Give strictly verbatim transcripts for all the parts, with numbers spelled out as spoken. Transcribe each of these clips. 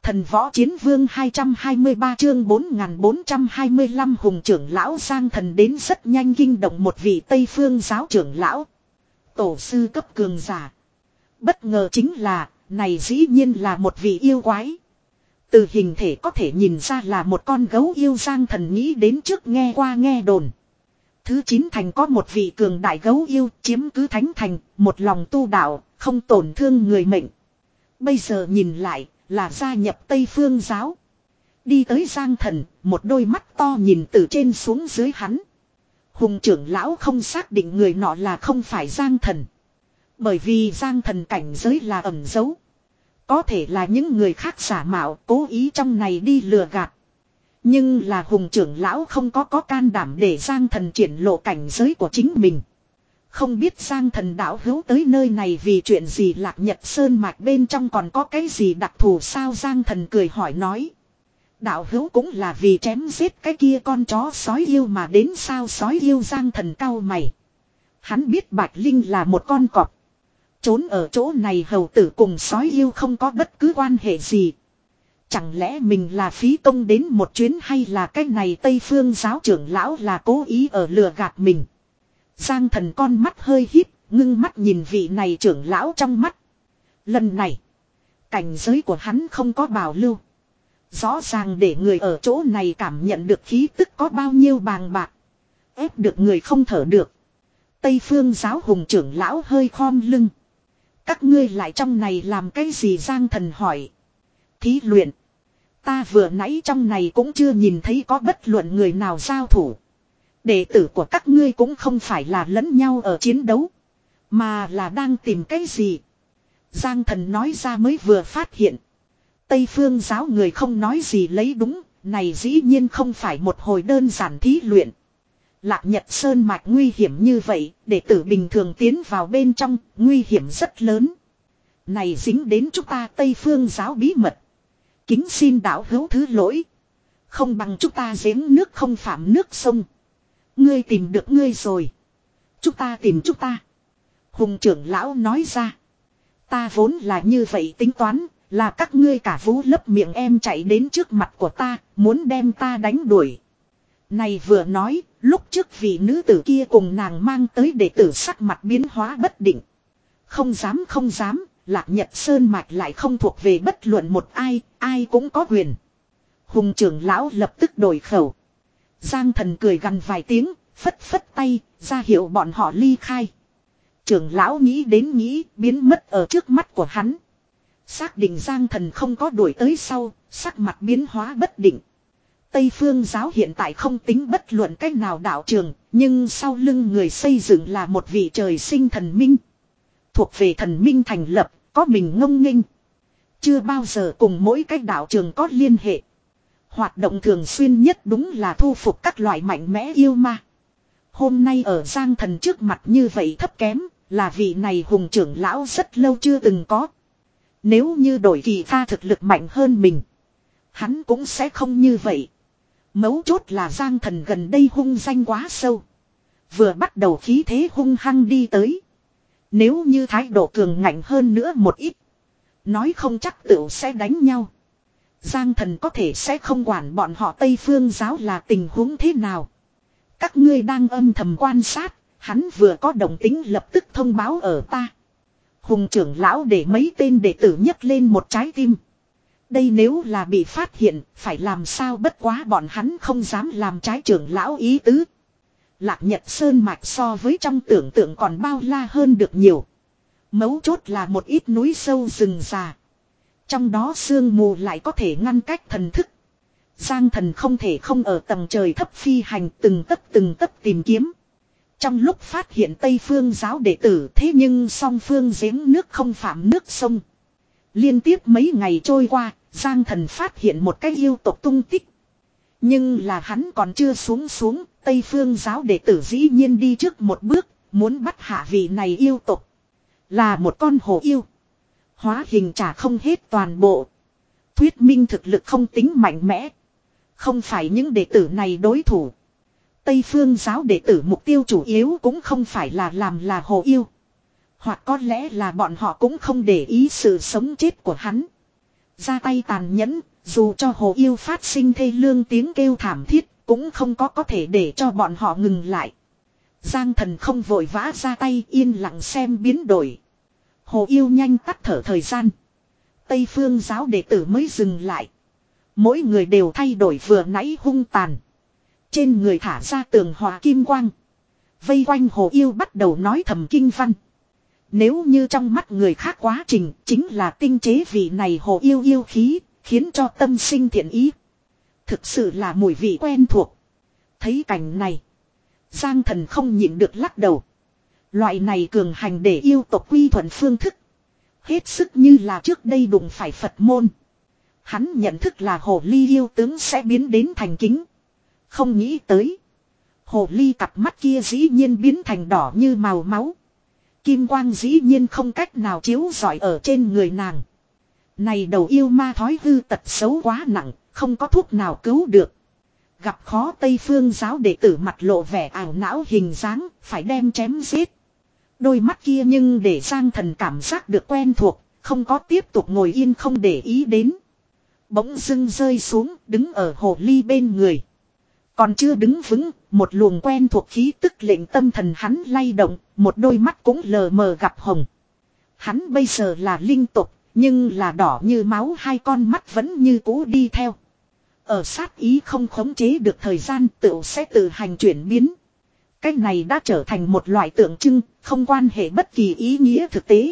Thần võ chiến vương hai trăm hai mươi ba chương bốn nghìn bốn trăm hai mươi lăm hùng trưởng lão Giang Thần đến rất nhanh kinh động một vị Tây Phương giáo trưởng lão. Tổ sư cấp cường giả. Bất ngờ chính là, này dĩ nhiên là một vị yêu quái. Từ hình thể có thể nhìn ra là một con gấu yêu. Giang Thần nghĩ đến trước nghe qua nghe đồn. Thứ chín thành có một vị cường đại gấu yêu chiếm cứ thánh thành, một lòng tu đạo, không tổn thương người mệnh. Bây giờ nhìn lại, là gia nhập Tây Phương giáo. Đi tới Giang Thần, một đôi mắt to nhìn từ trên xuống dưới hắn. Hùng trưởng lão không xác định người nọ là không phải Giang Thần. Bởi vì Giang Thần cảnh giới là ẩn giấu. Có thể là những người khác giả mạo cố ý trong này đi lừa gạt. Nhưng là hùng trưởng lão không có có can đảm để Giang Thần triển lộ cảnh giới của chính mình. Không biết Giang Thần đạo hữu tới nơi này vì chuyện gì. Lạc Nhật Sơn mạch bên trong còn có cái gì đặc thù sao? Giang Thần cười hỏi nói. Đạo hữu cũng là vì chém giết cái kia con chó sói yêu mà đến sao? Sói yêu? Giang Thần cau mày. Hắn biết Bạch Linh là một con cọp. Trốn ở chỗ này hầu tử cùng sói yêu không có bất cứ quan hệ gì. Chẳng lẽ mình là phí công đến một chuyến, hay là cái này Tây Phương giáo trưởng lão là cố ý ở lừa gạt mình? Giang Thần con mắt hơi híp, ngưng mắt nhìn vị này trưởng lão trong mắt. Lần này, cảnh giới của hắn không có bảo lưu. Rõ ràng để người ở chỗ này cảm nhận được khí tức có bao nhiêu bàng bạc. Ép được người không thở được. Tây Phương giáo hùng trưởng lão hơi khom lưng. Các ngươi lại trong này làm cái gì? Giang Thần hỏi. Thí luyện. Ta vừa nãy trong này cũng chưa nhìn thấy có bất luận người nào giao thủ. Đệ tử của các ngươi cũng không phải là lẫn nhau ở chiến đấu. Mà là đang tìm cái gì? Giang Thần nói ra mới vừa phát hiện. Tây Phương giáo người không nói gì lấy đúng. Này dĩ nhiên không phải một hồi đơn giản thí luyện. Lạc Nhật Sơn mạch nguy hiểm như vậy. Đệ tử bình thường tiến vào bên trong. Nguy hiểm rất lớn. Này dính đến chúng ta Tây Phương giáo bí mật. Kính xin đạo hữu thứ lỗi. Không bằng chúng ta giếng nước không phạm nước sông. Ngươi tìm được ngươi rồi. Chúng ta tìm chúng ta. Hùng trưởng lão nói ra. Ta vốn là như vậy tính toán. Là các ngươi cả vú lấp miệng em chạy đến trước mặt của ta. Muốn đem ta đánh đuổi. Này vừa nói. Lúc trước vị nữ tử kia cùng nàng mang tới đệ tử sắc mặt biến hóa bất định. Không dám không dám. Lạc Nhật Sơn mạch lại không thuộc về bất luận một ai. Ai cũng có quyền. Hùng trưởng lão lập tức đổi khẩu. Giang Thần cười gằn vài tiếng, phất phất tay, ra hiệu bọn họ ly khai. Trưởng lão nghĩ đến nghĩ, biến mất ở trước mắt của hắn. Xác định Giang Thần không có đuổi tới sau, sắc mặt biến hóa bất định. Tây Phương giáo hiện tại không tính bất luận cách nào đạo trường, nhưng sau lưng người xây dựng là một vị trời sinh thần minh. Thuộc về thần minh thành lập, có mình ngông nghênh. Chưa bao giờ cùng mỗi cái đạo trường có liên hệ. Hoạt động thường xuyên nhất đúng là thu phục các loại mạnh mẽ yêu ma. Hôm nay ở Giang Thần trước mặt như vậy thấp kém, là vị này hùng trưởng lão rất lâu chưa từng có. Nếu như đổi kỳ pha thực lực mạnh hơn mình, hắn cũng sẽ không như vậy. Mấu chốt là Giang Thần gần đây hung danh quá sâu. Vừa bắt đầu khí thế hung hăng đi tới. Nếu như thái độ cường ngạnh hơn nữa một ít, nói không chắc tựu sẽ đánh nhau. Giang Thần có thể sẽ không quản bọn họ Tây Phương giáo là tình huống thế nào. Các ngươi đang âm thầm quan sát, hắn vừa có động tính lập tức thông báo ở ta. Hùng trưởng lão để mấy tên đệ tử nhấc lên một trái tim. Đây nếu là bị phát hiện, phải làm sao? Bất quá bọn hắn không dám làm trái trưởng lão ý tứ. Lạc Nhật Sơn mạch so với trong tưởng tượng còn bao la hơn được nhiều. Mấu chốt là một ít núi sâu rừng già. Trong đó sương mù lại có thể ngăn cách thần thức. Giang Thần không thể không ở tầng trời thấp phi hành từng tấc từng tấc tìm kiếm. Trong lúc phát hiện Tây Phương giáo đệ tử, thế nhưng song phương giếng nước không phạm nước sông. Liên tiếp mấy ngày trôi qua, Giang Thần phát hiện một cái yêu tộc tung tích. Nhưng là hắn còn chưa xuống xuống, Tây Phương giáo đệ tử dĩ nhiên đi trước một bước, muốn bắt hạ vị này yêu tộc. Là một con hổ yêu. Hóa hình trả không hết toàn bộ. Thuyết minh thực lực không tính mạnh mẽ. Không phải những đệ tử này đối thủ. Tây Phương giáo đệ tử mục tiêu chủ yếu cũng không phải là làm là hổ yêu. Hoặc có lẽ là bọn họ cũng không để ý sự sống chết của hắn. Ra tay tàn nhẫn, dù cho hồ yêu phát sinh thê lương tiếng kêu thảm thiết, cũng không có có thể để cho bọn họ ngừng lại. Giang thần không vội vã ra tay, yên lặng xem biến đổi. Hồ yêu nhanh tắt thở thời gian. Tây phương giáo đệ tử mới dừng lại. Mỗi người đều thay đổi vừa nãy hung tàn. Trên người thả ra tường hòa kim quang. Vây quanh hồ yêu bắt đầu nói thầm kinh văn. Nếu như trong mắt người khác quá trình chính là tinh chế vị này hồ yêu yêu khí, khiến cho tâm sinh thiện ý. Thực sự là mùi vị quen thuộc. Thấy cảnh này, Giang thần không nhịn được lắc đầu. Loại này cường hành để yêu tộc quy thuận phương thức. Hết sức như là trước đây đụng phải Phật môn. Hắn nhận thức là hồ ly yêu tướng sẽ biến đến thành kính. Không nghĩ tới. Hồ ly cặp mắt kia dĩ nhiên biến thành đỏ như màu máu. Kim quang dĩ nhiên không cách nào chiếu rọi ở trên người nàng. Này đầu yêu ma thói hư tật xấu quá nặng, không có thuốc nào cứu được. Gặp khó Tây phương giáo đệ tử mặt lộ vẻ ảo não hình dáng, phải đem chém giết. Đôi mắt kia nhưng để Giang thần cảm giác được quen thuộc, không có tiếp tục ngồi yên không để ý đến. Bỗng dưng rơi xuống, đứng ở hồ ly bên người. Còn chưa đứng vững, một luồng quen thuộc khí tức lệnh tâm thần hắn lay động, một đôi mắt cũng lờ mờ gặp hồng. Hắn bây giờ là linh tục, nhưng là đỏ như máu, hai con mắt vẫn như cũ đi theo. Ở sát ý không khống chế được thời gian, tựu sẽ tự hành chuyển biến. Cái này đã trở thành một loại tượng trưng, không quan hệ bất kỳ ý nghĩa thực tế.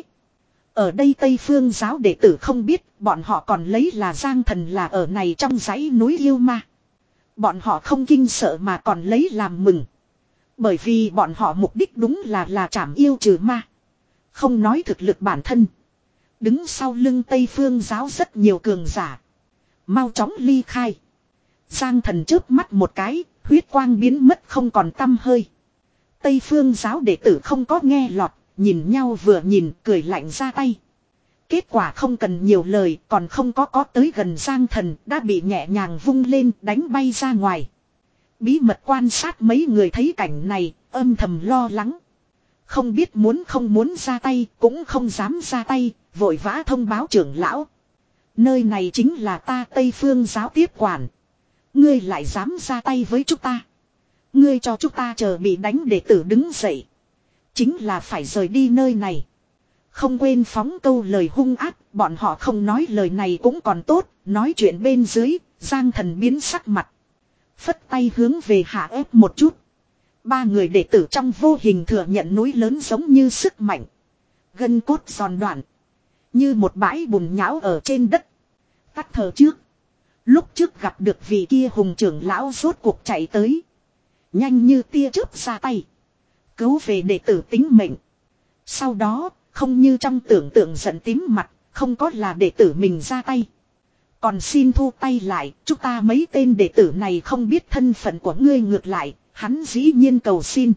Ở đây Tây phương giáo đệ tử không biết, bọn họ còn lấy là Giang thần là ở này trong dãy núi yêu ma. Bọn họ không kinh sợ mà còn lấy làm mừng. Bởi vì bọn họ mục đích đúng là là trảm yêu trừ ma. Không nói thực lực bản thân. Đứng sau lưng Tây phương giáo rất nhiều cường giả. Mau chóng ly khai. Giang thần chớp mắt một cái, huyết quang biến mất không còn tăm hơi. Tây phương giáo đệ tử không có nghe lọt, nhìn nhau vừa nhìn cười lạnh ra tay. Kết quả không cần nhiều lời, còn không có có tới gần Giang thần, đã bị nhẹ nhàng vung lên đánh bay ra ngoài. Bí mật quan sát mấy người thấy cảnh này, âm thầm lo lắng. Không biết muốn không muốn ra tay, cũng không dám ra tay, vội vã thông báo trưởng lão. Nơi này chính là ta Tây phương giáo tiếp quản. Ngươi lại dám ra tay với chúng ta. Ngươi cho chúng ta chờ bị đánh đệ tử đứng dậy. Chính là phải rời đi nơi này. Không quên phóng câu lời hung ác, bọn họ không nói lời này cũng còn tốt, nói chuyện bên dưới, Giang thần biến sắc mặt. Phất tay hướng về hạ ép một chút. Ba người đệ tử trong vô hình thừa nhận núi lớn giống như sức mạnh. Gân cốt giòn đoạn. Như một bãi bùn nhão ở trên đất. Tắt thở trước. Lúc trước gặp được vị kia hùng trưởng lão rốt cuộc chạy tới. Nhanh như tia chớp ra tay. Cứu về đệ tử tính mệnh. Sau đó, không như trong tưởng tượng giận tím mặt, không có là đệ tử mình ra tay. Còn xin thu tay lại, chúng ta mấy tên đệ tử này không biết thân phận của ngươi ngược lại, hắn dĩ nhiên cầu xin.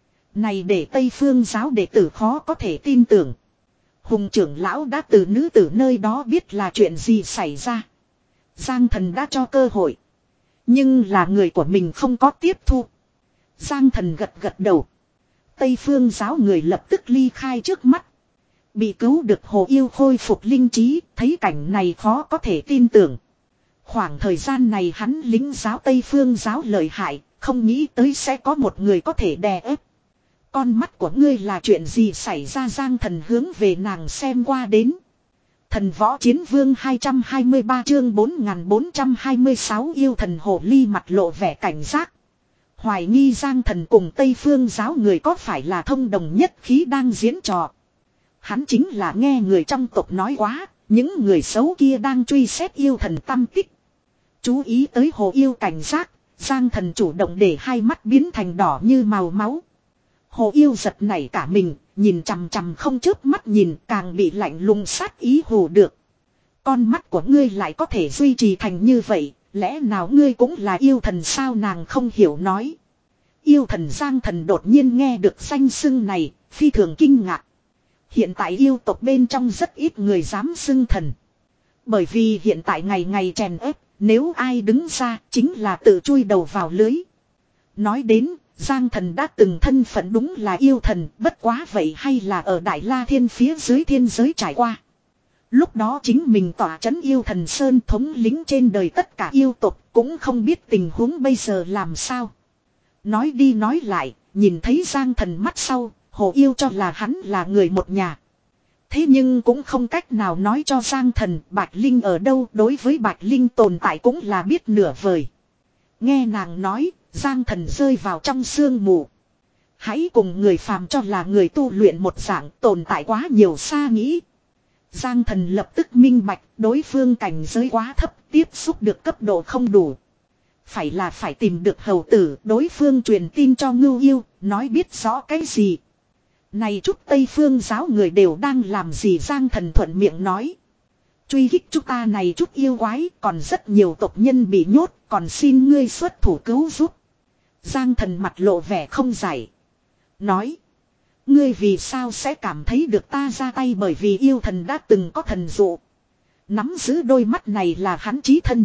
Này để Tây phương giáo đệ tử khó có thể tin tưởng. Hùng trưởng lão đã từ nữ tử nơi đó biết là chuyện gì xảy ra. Giang thần đã cho cơ hội. Nhưng là người của mình không có tiếp thu. Giang thần gật gật đầu. Tây phương giáo người lập tức ly khai trước mắt. Bị cứu được hồ yêu khôi phục linh trí, thấy cảnh này khó có thể tin tưởng. Khoảng thời gian này hắn lính giáo Tây phương giáo lợi hại, không nghĩ tới sẽ có một người có thể đè ép. Con mắt của ngươi là chuyện gì xảy ra? Giang thần hướng về nàng xem qua đến. Thần võ chiến vương hai trăm hai mươi ba chương bốn nghìn bốn trăm hai mươi sáu yêu thần hồ ly mặt lộ vẻ cảnh giác. Hoài nghi Giang thần cùng Tây phương giáo người có phải là thông đồng nhất khí đang diễn trò. Hắn chính là nghe người trong tộc nói quá, những người xấu kia đang truy xét yêu thần tâm tích. Chú ý tới hồ yêu cảnh giác, Giang thần chủ động để hai mắt biến thành đỏ như màu máu. Hồ yêu giật nảy cả mình, nhìn chằm chằm không chớp mắt nhìn, càng bị lạnh lùng sát ý hù được. Con mắt của ngươi lại có thể duy trì thành như vậy, lẽ nào ngươi cũng là yêu thần sao? Nàng không hiểu nói. Yêu thần Giang thần đột nhiên nghe được danh xưng này, phi thường kinh ngạc. Hiện tại yêu tộc bên trong rất ít người dám xưng thần. Bởi vì hiện tại ngày ngày chèn ép, nếu ai đứng ra chính là tự chui đầu vào lưới. Nói đến, Giang thần đã từng thân phận đúng là yêu thần, bất quá vậy hay là ở Đại La Thiên phía dưới thiên giới trải qua. Lúc đó chính mình tỏa trấn yêu thần sơn thống lính trên đời tất cả yêu tộc cũng không biết tình huống bây giờ làm sao. Nói đi nói lại, nhìn thấy Giang Thần mắt sau, Hồ Yêu cho là hắn là người một nhà. Thế nhưng cũng không cách nào nói cho Giang Thần Bạch Linh ở đâu, đối với Bạch Linh tồn tại cũng là biết nửa vời. Nghe nàng nói, Giang Thần rơi vào trong sương mù. Hãy cùng người phàm cho là người tu luyện một dạng tồn tại quá nhiều xa nghĩ. Giang Thần lập tức minh bạch đối phương cảnh giới quá thấp, tiếp xúc được cấp độ không đủ. Phải là phải tìm được hầu tử, đối phương truyền tin cho Ngưu Yêu, nói biết rõ cái gì. Này chút Tây Phương giáo người đều đang làm gì, Giang Thần thuận miệng nói. Truy kích chúng ta này chút yêu quái, còn rất nhiều tộc nhân bị nhốt, còn xin ngươi xuất thủ cứu giúp. Giang Thần mặt lộ vẻ không giải. Nói. Ngươi vì sao sẽ cảm thấy được ta ra tay, bởi vì yêu thần đã từng có thần dụ. Nắm giữ đôi mắt này là hắn chí thân.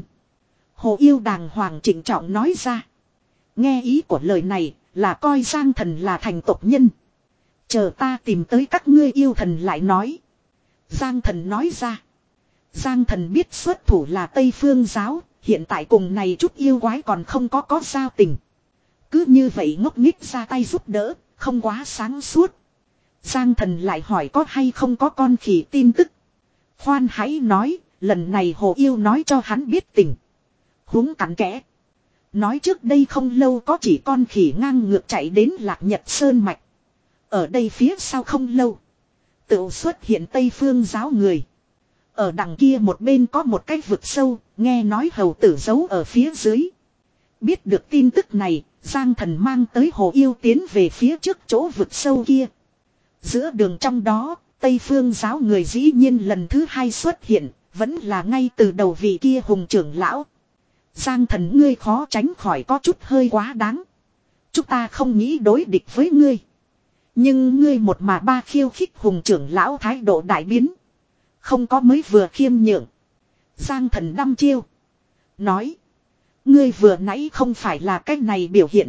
Hồ Yêu đàng hoàng trịnh trọng nói ra. Nghe ý của lời này là coi Giang Thần là thành tộc nhân. Chờ ta tìm tới các ngươi yêu thần lại nói. Giang Thần nói ra. Giang Thần biết xuất thủ là Tây Phương giáo, hiện tại cùng này chút yêu quái còn không có có giao tình. Cứ như vậy ngốc nghếch ra tay giúp đỡ, không quá sáng suốt. Giang Thần lại hỏi có hay không có con khỉ tin tức. Khoan hãy nói, lần này Hồ Yêu nói cho hắn biết tình huống cặn kẽ. Nói trước đây không lâu có chỉ con khỉ ngang ngược chạy đến Lạc Nhật Sơn Mạch. Ở đây phía sau không lâu, tự xuất hiện Tây Phương giáo người. Ở đằng kia một bên có một cái vực sâu, nghe nói hầu tử giấu ở phía dưới. Biết được tin tức này, Giang Thần mang tới Hồ Yêu tiến về phía trước chỗ vực sâu kia. Giữa đường trong đó, Tây Phương giáo người dĩ nhiên lần thứ hai xuất hiện, vẫn là ngay từ đầu vị kia hùng trưởng lão. Giang Thần ngươi khó tránh khỏi có chút hơi quá đáng. Chúng ta không nghĩ đối địch với ngươi. Nhưng ngươi một mà ba khiêu khích hùng trưởng lão thái độ đại biến. Không có mới vừa khiêm nhượng. Giang Thần đăm chiêu. Nói. Ngươi vừa nãy không phải là cách này biểu hiện.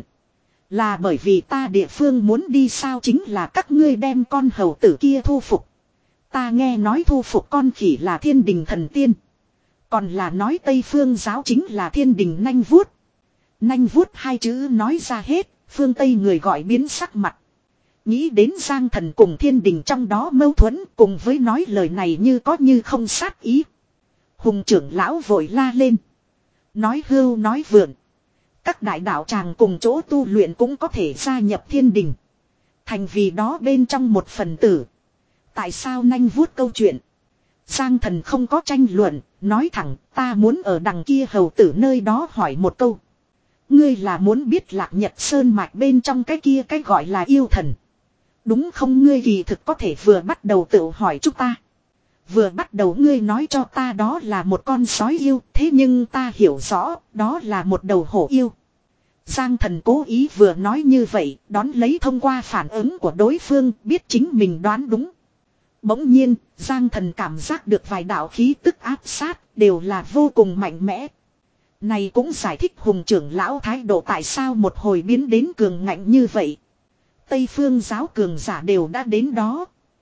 Là bởi vì ta địa phương muốn đi sao, chính là các ngươi đem con hầu tử kia thu phục. Ta nghe nói thu phục con khỉ là thiên đình thần tiên. Còn là nói Tây Phương giáo chính là thiên đình nanh vuốt. Nanh vuốt hai chữ nói ra hết, phương Tây người gọi biến sắc mặt. Nghĩ đến Giang Thần cùng thiên đình trong đó mâu thuẫn, cùng với nói lời này như có như không sát ý. Hùng trưởng lão vội la lên. Nói hưu nói vượn. Các đại đạo tràng cùng chỗ tu luyện cũng có thể gia nhập thiên đình. Thành vì đó bên trong một phần tử. Tại sao nanh vuốt câu chuyện? Giang Thần không có tranh luận, nói thẳng ta muốn ở đằng kia hầu tử nơi đó hỏi một câu. Ngươi là muốn biết Lạc Nhật Sơn Mạch bên trong cái kia cái gọi là yêu thần. Đúng không, ngươi kỳ thực có thể vừa bắt đầu tự hỏi chúng ta. Vừa bắt đầu ngươi nói cho ta đó là một con sói yêu, thế nhưng ta hiểu rõ, đó là một đầu hổ yêu. Giang Thần cố ý vừa nói như vậy, đón lấy thông qua phản ứng của đối phương, biết chính mình đoán đúng. Bỗng nhiên, Giang Thần cảm giác được vài đạo khí tức áp sát, đều là vô cùng mạnh mẽ. Này cũng giải thích hùng trưởng lão thái độ tại sao một hồi biến đến cường ngạnh như vậy. Tây Phương giáo cường giả đều đã đến đó.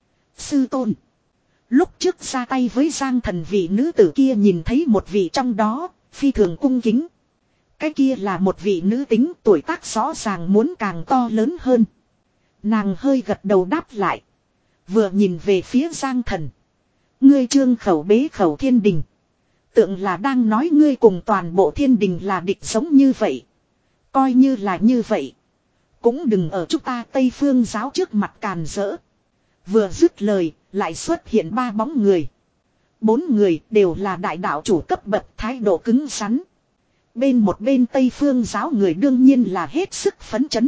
Sư tôn. Lúc trước ra tay với Giang Thần vị nữ tử kia nhìn thấy một vị trong đó, phi thường cung kính. Cái kia là một vị nữ tính tuổi tác rõ ràng muốn càng to lớn hơn. Nàng hơi gật đầu đáp lại. Vừa nhìn về phía Giang Thần. Ngươi trương khẩu bế khẩu thiên đình. Tượng là đang nói ngươi cùng toàn bộ thiên đình là địch giống như vậy. Coi như là như vậy. Cũng đừng ở chúng ta Tây Phương giáo trước mặt càn rỡ. Vừa dứt lời, lại xuất hiện ba bóng người. Bốn người đều là đại đạo chủ cấp bậc, thái độ cứng rắn. Bên một bên Tây Phương giáo người đương nhiên là hết sức phấn chấn.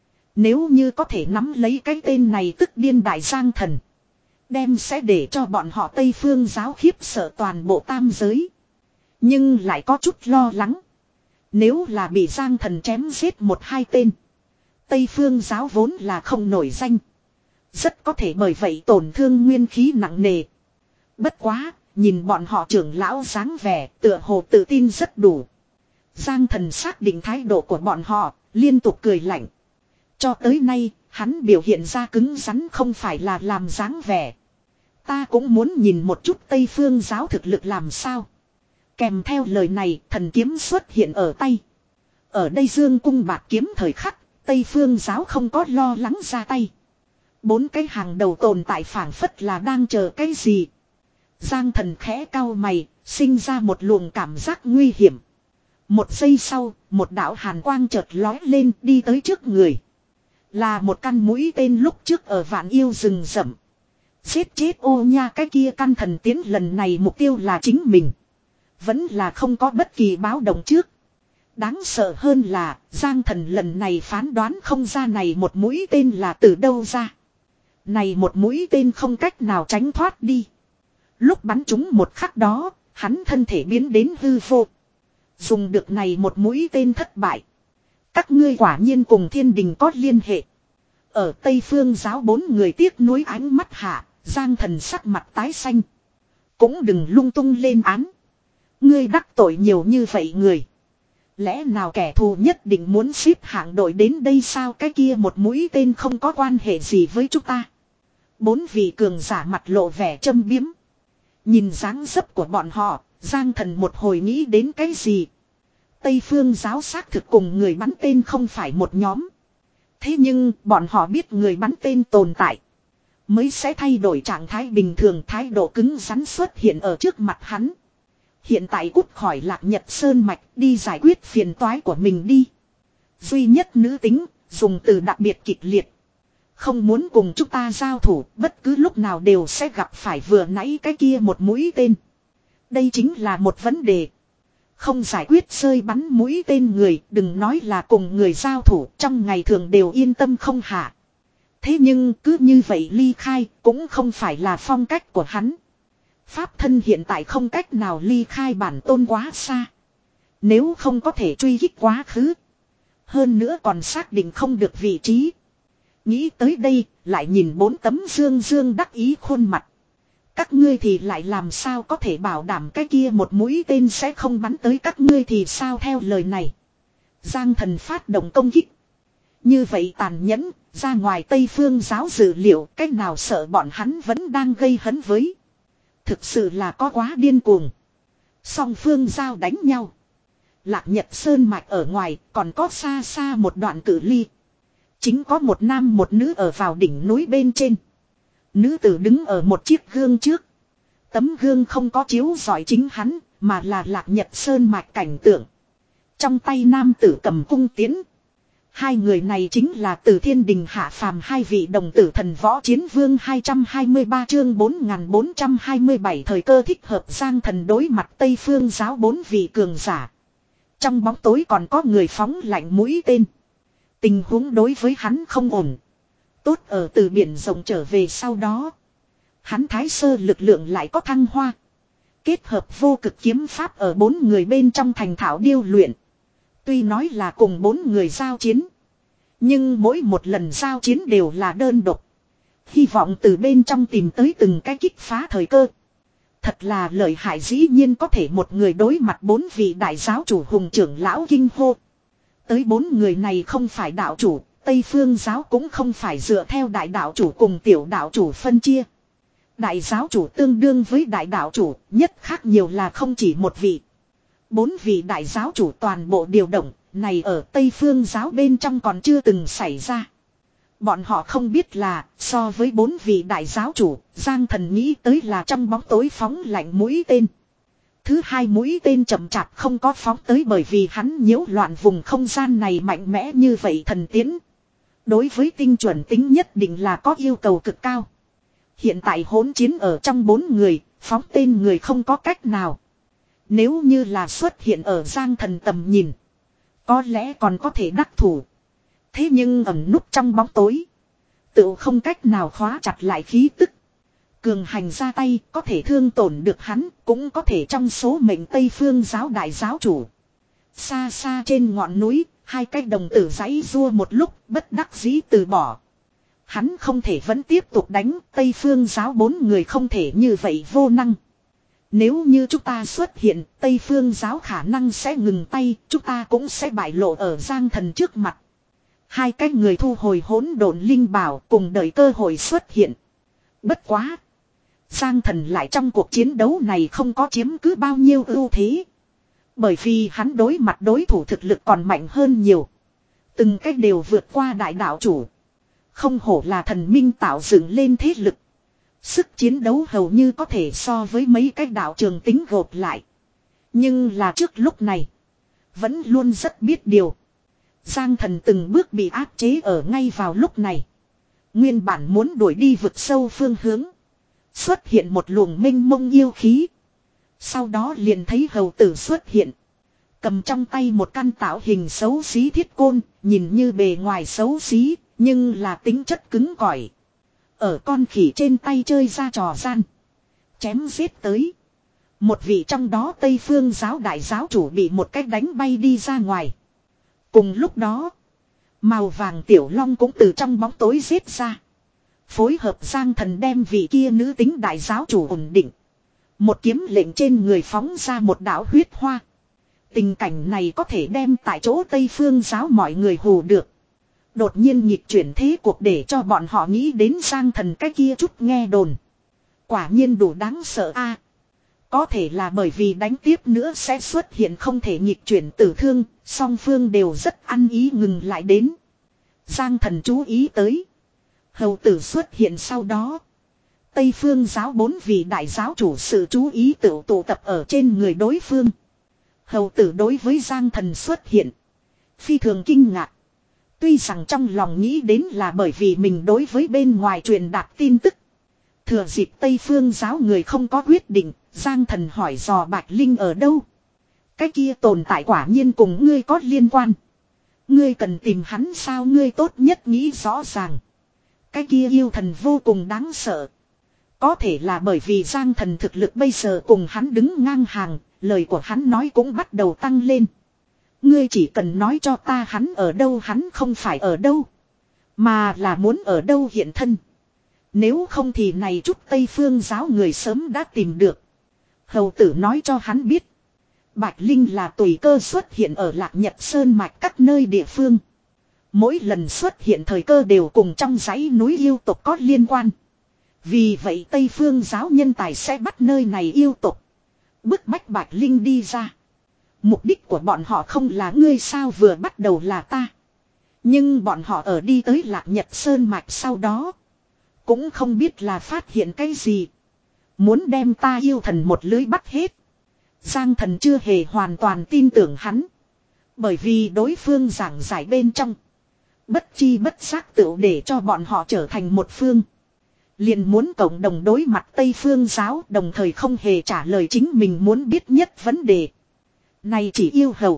Nếu như có thể nắm lấy cái tên này tức điên đại Giang Thần. Đem sẽ để cho bọn họ Tây Phương giáo khiếp sợ toàn bộ tam giới. Nhưng lại có chút lo lắng. Nếu là bị Giang Thần chém giết một hai tên. Tây Phương giáo vốn là không nổi danh. Rất có thể bởi vậy tổn thương nguyên khí nặng nề. Bất quá, nhìn bọn họ trưởng lão dáng vẻ, tựa hồ tự tin rất đủ. Giang Thần xác định thái độ của bọn họ, liên tục cười lạnh. Cho tới nay, hắn biểu hiện ra cứng rắn không phải là làm dáng vẻ. Ta cũng muốn nhìn một chút Tây Phương giáo thực lực làm sao. Kèm theo lời này, thần kiếm xuất hiện ở tay. Ở đây dương cung bạc kiếm thời khắc, Tây Phương giáo không có lo lắng ra tay. Bốn cái hàng đầu tồn tại phảng phất là đang chờ cái gì. Giang thần khẽ cau mày, sinh ra một luồng cảm giác nguy hiểm. Một giây sau, một đạo hàn quang chợt lói lên đi tới trước người. Là một căn mũi tên lúc trước ở vạn yêu rừng rậm. Giết chết ô nha cái kia căn thần tiến lần này mục tiêu là chính mình. Vẫn là không có bất kỳ báo động trước. Đáng sợ hơn là Giang thần lần này phán đoán không ra này một mũi tên là từ đâu ra. Này một mũi tên không cách nào tránh thoát đi. Lúc bắn trúng một khắc đó, hắn thân thể biến đến hư vô. Dùng được này một mũi tên thất bại. Các ngươi quả nhiên cùng thiên đình có liên hệ. Ở Tây Phương giáo bốn người tiếc nuối ánh mắt hạ, Giang thần sắc mặt tái xanh. Cũng đừng lung tung lên án. Ngươi đắc tội nhiều như vậy người. Lẽ nào kẻ thù nhất định muốn xếp hạng đội đến đây sao, cái kia một mũi tên không có quan hệ gì với chúng ta. Bốn vị cường giả mặt lộ vẻ châm biếm. Nhìn dáng dấp của bọn họ, Giang thần một hồi nghĩ đến cái gì. Tây Phương giáo xác thực cùng người bắn tên không phải một nhóm. Thế nhưng bọn họ biết người bắn tên tồn tại. Mới sẽ thay đổi trạng thái bình thường, thái độ cứng rắn xuất hiện ở trước mặt hắn. Hiện tại cút khỏi Lạc Nhật Sơn Mạch đi giải quyết phiền toái của mình đi. Duy nhất nữ tính, dùng từ đặc biệt kịch liệt. Không muốn cùng chúng ta giao thủ, bất cứ lúc nào đều sẽ gặp phải vừa nãy cái kia một mũi tên. Đây chính là một vấn đề. Không giải quyết rơi bắn mũi tên người, đừng nói là cùng người giao thủ, trong ngày thường đều yên tâm không hạ. Thế nhưng cứ như vậy ly khai, cũng không phải là phong cách của hắn. Pháp thân hiện tại không cách nào ly khai bản tôn quá xa. Nếu không có thể truy kích quá khứ. Hơn nữa còn xác định không được vị trí. Nghĩ tới đây, lại nhìn bốn tấm dương dương đắc ý khuôn mặt. Các ngươi thì lại làm sao có thể bảo đảm cái kia một mũi tên sẽ không bắn tới các ngươi thì sao, theo lời này. Giang thần phát động công kích. Như vậy tàn nhẫn, ra ngoài Tây Phương giáo dự liệu, cách nào sợ bọn hắn vẫn đang gây hấn với. Thực sự là có quá điên cuồng. Song phương giao đánh nhau. Lạc Nhật Sơn Mạch ở ngoài còn có xa xa một đoạn cự ly. Chính có một nam một nữ ở vào đỉnh núi bên trên. Nữ tử đứng ở một chiếc gương trước. Tấm gương không có chiếu rọi chính hắn, mà là Lạc Nhật Sơn Mạch cảnh tượng. Trong tay nam tử cầm cung tiến. Hai người này chính là từ thiên đình hạ phàm hai vị đồng tử thần võ chiến vương. Hai trăm hai mươi ba chương bốn nghìn bốn trăm hai mươi bảy thời cơ thích hợp. Giang thần đối mặt Tây Phương giáo bốn vị cường giả. Trong bóng tối còn có người phóng lạnh mũi tên. Tình huống đối với hắn không ổn. Tốt ở từ biển rộng trở về sau đó. Hắn thái sơ lực lượng lại có thăng hoa. Kết hợp vô cực kiếm pháp ở bốn người bên trong thành thảo điêu luyện. Tuy nói là cùng bốn người giao chiến. Nhưng mỗi một lần giao chiến đều là đơn độc. Hy vọng từ bên trong tìm tới từng cái kích phá thời cơ. Thật là lợi hại, dĩ nhiên có thể một người đối mặt bốn vị đại giáo chủ hùng trưởng lão kinh hô. Tới bốn người này không phải đạo chủ, Tây Phương giáo cũng không phải dựa theo đại đạo chủ cùng tiểu đạo chủ phân chia. Đại giáo chủ tương đương với đại đạo chủ, nhất khác nhiều là không chỉ một vị. Bốn vị đại giáo chủ toàn bộ điều động, này ở Tây Phương giáo bên trong còn chưa từng xảy ra. Bọn họ không biết là, so với bốn vị đại giáo chủ, Giang thần nghĩ tới là trong bóng tối phóng lạnh mũi tên. Thứ hai mũi tên chậm chạp không có phóng tới bởi vì hắn nhiễu loạn vùng không gian này mạnh mẽ như vậy thần tiến. Đối với tinh chuẩn tính nhất định là có yêu cầu cực cao. Hiện tại hỗn chiến ở trong bốn người, phóng tên người không có cách nào. Nếu như là xuất hiện ở Giang thần tầm nhìn, có lẽ còn có thể đắc thủ. Thế nhưng ẩn núp trong bóng tối, tự không cách nào khóa chặt lại khí tức. Cường hành ra tay có thể thương tổn được hắn, cũng có thể trong số mệnh Tây Phương giáo đại giáo chủ. Xa xa trên ngọn núi, hai cái đồng tử giãy giụa một lúc, bất đắc dĩ từ bỏ. Hắn không thể vẫn tiếp tục đánh, Tây Phương giáo bốn người không thể như vậy vô năng. Nếu như chúng ta xuất hiện, Tây Phương giáo khả năng sẽ ngừng tay, chúng ta cũng sẽ bại lộ ở Giang thần trước mặt. Hai cái người thu hồi hỗn độn linh bảo cùng đợi cơ hội xuất hiện. Bất quá. Giang Thần lại trong cuộc chiến đấu này không có chiếm cứ bao nhiêu ưu thế. Bởi vì hắn đối mặt đối thủ thực lực còn mạnh hơn nhiều. Từng cách đều vượt qua đại đạo chủ. Không hổ là thần minh tạo dựng lên thế lực. Sức chiến đấu hầu như có thể so với mấy cái đạo trường tính gộp lại. Nhưng là trước lúc này. Vẫn luôn rất biết điều. Giang Thần từng bước bị áp chế ở ngay vào lúc này. Nguyên bản muốn đuổi đi vực sâu phương hướng. Xuất hiện một luồng minh mông yêu khí. Sau đó liền thấy hầu tử xuất hiện. Cầm trong tay một căn tạo hình xấu xí thiết côn. Nhìn như bề ngoài xấu xí. Nhưng là tính chất cứng cỏi. Ở con khỉ trên tay chơi ra trò gian. Chém giết tới. Một vị trong đó Tây Phương giáo đại giáo chủ bị một cách đánh bay đi ra ngoài. Cùng lúc đó. Màu vàng tiểu long cũng từ trong bóng tối giết ra. Phối hợp Giang Thần đem vị kia nữ tính đại giáo chủ ổn định. Một kiếm lệnh trên người phóng ra một đạo huyết hoa. Tình cảnh này có thể đem tại chỗ Tây Phương giáo mọi người hù được. Đột nhiên nhịp chuyển thế cuộc để cho bọn họ nghĩ đến Giang Thần cái kia chút nghe đồn. Quả nhiên đủ đáng sợ a. Có thể là bởi vì đánh tiếp nữa sẽ xuất hiện không thể nhịp chuyển tử thương, song phương đều rất ăn ý ngừng lại đến. Giang Thần chú ý tới. Hầu tử xuất hiện sau đó. Tây Phương giáo bốn vị đại giáo chủ sự chú ý tự tụ tập ở trên người đối phương. Hầu tử đối với Giang Thần xuất hiện. Phi thường kinh ngạc. Tuy rằng trong lòng nghĩ đến là bởi vì mình đối với bên ngoài truyền đạt tin tức. Thừa dịp Tây Phương giáo người không có quyết định, Giang Thần hỏi dò Bạch Linh ở đâu. Cái kia tồn tại quả nhiên cùng ngươi có liên quan. Ngươi cần tìm hắn sao, ngươi tốt nhất nghĩ rõ ràng. Cái kia yêu thần vô cùng đáng sợ. Có thể là bởi vì Giang Thần thực lực bây giờ cùng hắn đứng ngang hàng, lời của hắn nói cũng bắt đầu tăng lên. Ngươi chỉ cần nói cho ta hắn ở đâu, hắn không phải ở đâu. Mà là muốn ở đâu hiện thân. Nếu không thì này chút Tây Phương giáo người sớm đã tìm được. Hầu tử nói cho hắn biết. Bạch Linh là tùy cơ xuất hiện ở Lạc Nhật Sơn mạch các nơi địa phương. Mỗi lần xuất hiện thời cơ đều cùng trong dãy núi yêu tộc có liên quan. Vì vậy Tây Phương giáo nhân tài sẽ bắt nơi này yêu tộc. Bức bách Bạch Linh đi ra. Mục đích của bọn họ không là ngươi sao, vừa bắt đầu là ta. Nhưng bọn họ ở đi tới Lạc Nhật Sơn mạch sau đó. Cũng không biết là phát hiện cái gì. Muốn đem ta yêu thần một lưới bắt hết. Giang Thần chưa hề hoàn toàn tin tưởng hắn. Bởi vì đối phương giảng giải bên trong. Bất chi bất giác tự để cho bọn họ trở thành một phương. Liền muốn cộng đồng đối mặt Tây Phương giáo, đồng thời không hề trả lời chính mình muốn biết nhất vấn đề. Này chỉ yêu hầu.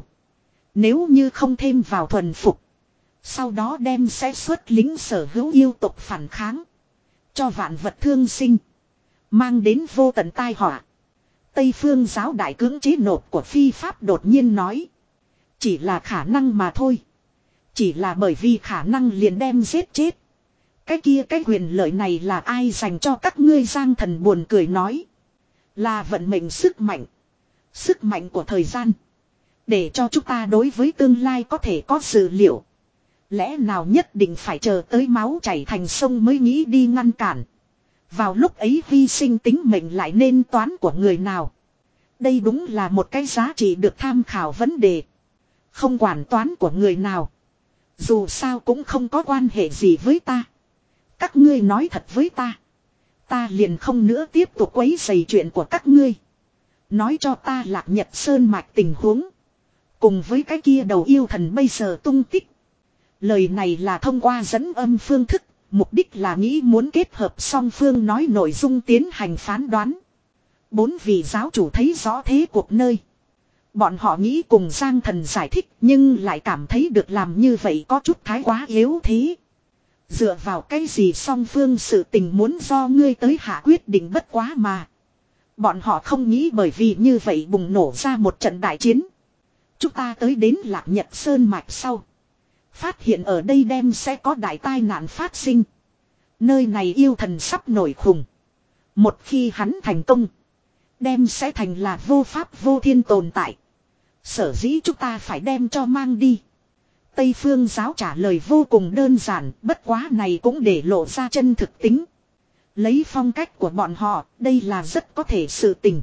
Nếu như không thêm vào thuần phục. Sau đó đem sẽ xuất lính sở hữu yêu tộc phản kháng. Cho vạn vật thương sinh. Mang đến vô tận tai họa. Tây Phương giáo đại cưỡng chế nộp của phi pháp đột nhiên nói. Chỉ là khả năng mà thôi. Chỉ là bởi vì khả năng liền đem giết chết. Cái kia cái quyền lợi này là ai dành cho các ngươi? Giang Thần buồn cười nói. Là vận mệnh sức mạnh. Sức mạnh của thời gian. Để cho chúng ta đối với tương lai có thể có dự liệu. Lẽ nào nhất định phải chờ tới máu chảy thành sông mới nghĩ đi ngăn cản. Vào lúc ấy hy sinh tính mệnh lại nên toán của người nào. Đây đúng là một cái giá trị được tham khảo vấn đề. Không quản toán của người nào. Dù sao cũng không có quan hệ gì với ta. Các ngươi nói thật với ta. Ta liền không nữa tiếp tục quấy rầy chuyện của các ngươi. Nói cho ta Lạc Nhật Sơn mạch tình huống. Cùng với cái kia đầu yêu thần bây giờ tung tích. Lời này là thông qua dẫn âm phương thức. Mục đích là nghĩ muốn kết hợp song phương nói nội dung tiến hành phán đoán. Bốn vị giáo chủ thấy rõ thế cuộc nơi. Bọn họ nghĩ cùng Giang Thần giải thích nhưng lại cảm thấy được làm như vậy có chút thái quá yếu thế. Dựa vào cái gì song phương sự tình muốn do ngươi tới hạ quyết định bất quá mà. Bọn họ không nghĩ bởi vì như vậy bùng nổ ra một trận đại chiến. Chúng ta tới đến Lạc Nhật Sơn mạch sau. Phát hiện ở đây đem sẽ có đại tai nạn phát sinh. Nơi này yêu thần sắp nổi khùng. Một khi hắn thành công. Đem sẽ thành là vô pháp vô thiên tồn tại. Sở dĩ chúng ta phải đem cho mang đi. Tây Phương giáo trả lời vô cùng đơn giản. Bất quá này cũng để lộ ra chân thực tính. Lấy phong cách của bọn họ, đây là rất có thể sự tình.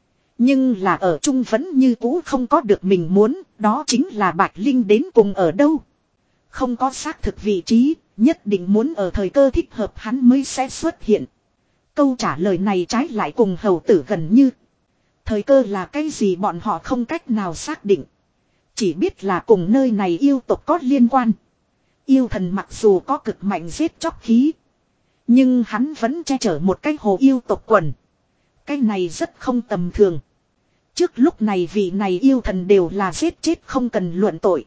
Nhưng là ở chung vẫn như cũ không có được mình muốn, đó chính là Bạch Linh đến cùng ở đâu. Không có xác thực vị trí, nhất định muốn ở thời cơ thích hợp hắn mới sẽ xuất hiện. Câu trả lời này trái lại cùng hầu tử gần như. Thời cơ là cái gì bọn họ không cách nào xác định. Chỉ biết là cùng nơi này yêu tộc có liên quan. Yêu thần mặc dù có cực mạnh giết chóc khí. Nhưng hắn vẫn che chở một cái hồ yêu tộc quần. Cái này rất không tầm thường. Trước lúc này vị này yêu thần đều là giết chết không cần luận tội.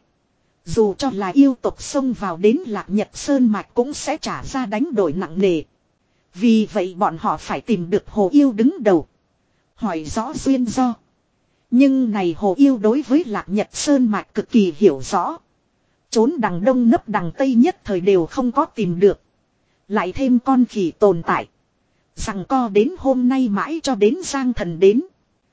Dù cho là yêu tộc xông vào đến Lạc Nhật Sơn Mạch cũng sẽ trả ra đánh đổi nặng nề. Vì vậy bọn họ phải tìm được hồ yêu đứng đầu. Hỏi rõ duyên do. Nhưng này hồ yêu đối với Lạc Nhật Sơn Mạch cực kỳ hiểu rõ. Trốn đằng đông nấp đằng tây nhất thời đều không có tìm được. Lại thêm con khỉ tồn tại. Rằng co đến hôm nay mãi cho đến Giang Thần đến.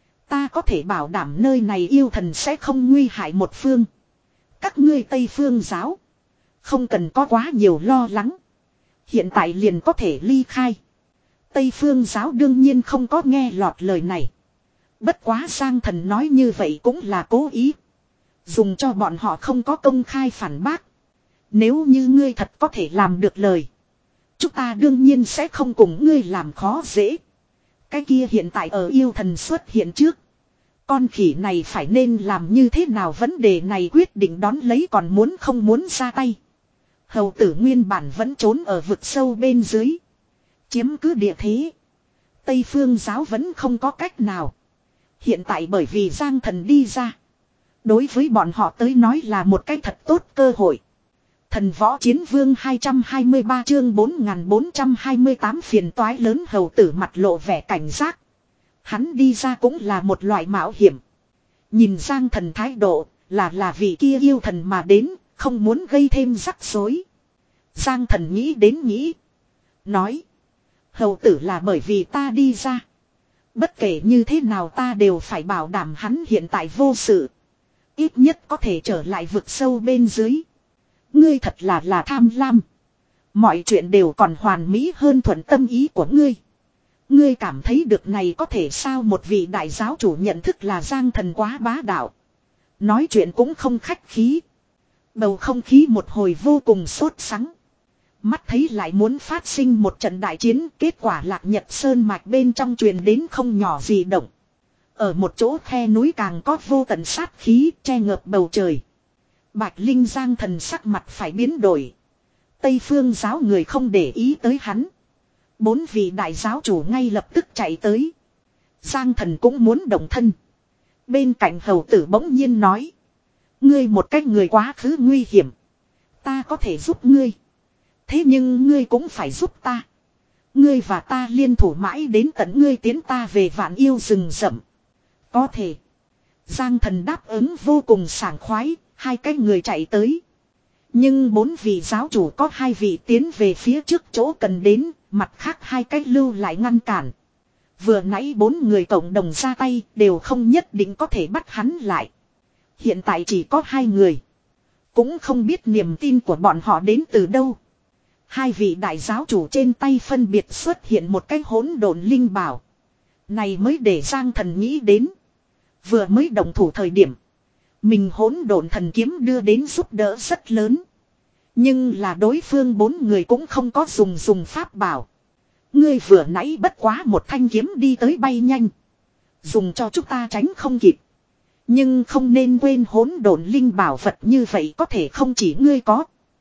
Ta có thể bảo đảm nơi này yêu thần sẽ không nguy hại một phương. Các ngươi Tây Phương giáo. Không cần có quá nhiều lo lắng. Hiện tại liền có thể ly khai. Tây Phương giáo đương nhiên không có nghe lọt lời này. Bất quá Giang Thần nói như vậy cũng là cố ý. Dùng cho bọn họ không có công khai phản bác. Nếu như ngươi thật có thể làm được lời. Chúng ta đương nhiên sẽ không cùng ngươi làm khó dễ. Cái kia hiện tại ở yêu thần xuất hiện trước. Con khỉ này phải nên làm như thế nào vấn đề này quyết định đón lấy còn muốn không muốn ra tay. Hầu tử nguyên bản vẫn trốn ở vực sâu bên dưới. Chiếm cứ địa thế. Tây Phương giáo vẫn không có cách nào. Hiện tại bởi vì Giang Thần đi ra. Đối với bọn họ tới nói là một cách thật tốt cơ hội. Thần võ chiến vương hai trăm hai mươi ba chương bốn nghìn bốn trăm hai mươi tám phiền toái lớn hầu tử mặt lộ vẻ cảnh giác. Hắn đi ra cũng là một loại mạo hiểm. Nhìn Giang Thần thái độ là là vì kia yêu thần mà đến, không muốn gây thêm rắc rối. Giang Thần nghĩ đến nghĩ. Nói. Hầu tử là bởi vì ta đi ra. Bất kể như thế nào ta đều phải bảo đảm hắn hiện tại vô sự. Ít nhất có thể trở lại vực sâu bên dưới. Ngươi thật là là tham lam. Mọi chuyện đều còn hoàn mỹ hơn thuận tâm ý của ngươi. Ngươi cảm thấy được này có thể sao một vị đại giáo chủ nhận thức là Giang Thần quá bá đạo. Nói chuyện cũng không khách khí. Bầu không khí một hồi vô cùng sốt sắng. Mắt thấy lại muốn phát sinh một trận đại chiến, kết quả Lạc Nhật Sơn Mạch bên trong truyền đến không nhỏ gì động. Ở một chỗ khe núi càng có vô tận sát khí che ngợp bầu trời. Bạch Linh Giang Thần sắc mặt phải biến đổi. Tây Phương giáo người không để ý tới hắn. Bốn vị đại giáo chủ ngay lập tức chạy tới. Giang Thần cũng muốn động thân. Bên cạnh hầu tử bỗng nhiên nói. Ngươi một cách người quá khứ nguy hiểm. Ta có thể giúp ngươi. Thế nhưng ngươi cũng phải giúp ta. Ngươi và ta liên thủ mãi đến tận ngươi tiến ta về vạn yêu rừng rậm. Có thể. Giang Thần đáp ứng vô cùng sảng khoái. Hai cái người chạy tới. Nhưng bốn vị giáo chủ có hai vị tiến về phía trước chỗ cần đến. Mặt khác hai cái lưu lại ngăn cản. Vừa nãy bốn người cộng đồng ra tay đều không nhất định có thể bắt hắn lại. Hiện tại chỉ có hai người. Cũng không biết niềm tin của bọn họ đến từ đâu. Hai vị đại giáo chủ trên tay phân biệt xuất hiện một cái hỗn độn linh bảo. Này mới để Giang Thần nghĩ đến. Vừa mới động thủ thời điểm. Mình hỗn độn thần kiếm đưa đến giúp đỡ rất lớn. Nhưng là đối phương bốn người cũng không có dùng dùng pháp bảo. Ngươi vừa nãy bất quá một thanh kiếm đi tới bay nhanh. Dùng cho chúng ta tránh không kịp. Nhưng không nên quên hỗn độn linh bảo vật như vậy có thể không chỉ ngươi có.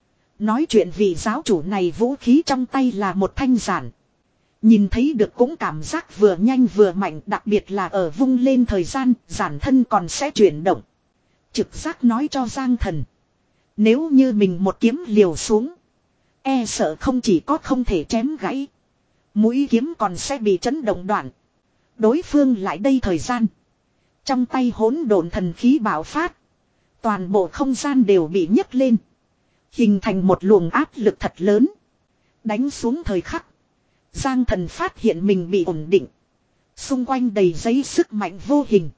Nói chuyện vì giáo chủ này vũ khí trong tay là một thanh giản. Nhìn thấy được cũng cảm giác vừa nhanh vừa mạnh, đặc biệt là ở vung lên thời gian, giản thân còn sẽ chuyển động. Trực giác nói cho Giang Thần. Nếu như mình một kiếm liều xuống, e sợ không chỉ có không thể chém gãy. Mũi kiếm còn sẽ bị chấn động đoạn. Đối phương lại đây thời gian. Trong tay hỗn độn thần khí bạo phát. Toàn bộ không gian đều bị nhấc lên. Hình thành một luồng áp lực thật lớn. Đánh xuống thời khắc. Giang Thần phát hiện mình bị ổn định. Xung quanh đầy giấy sức mạnh vô hình.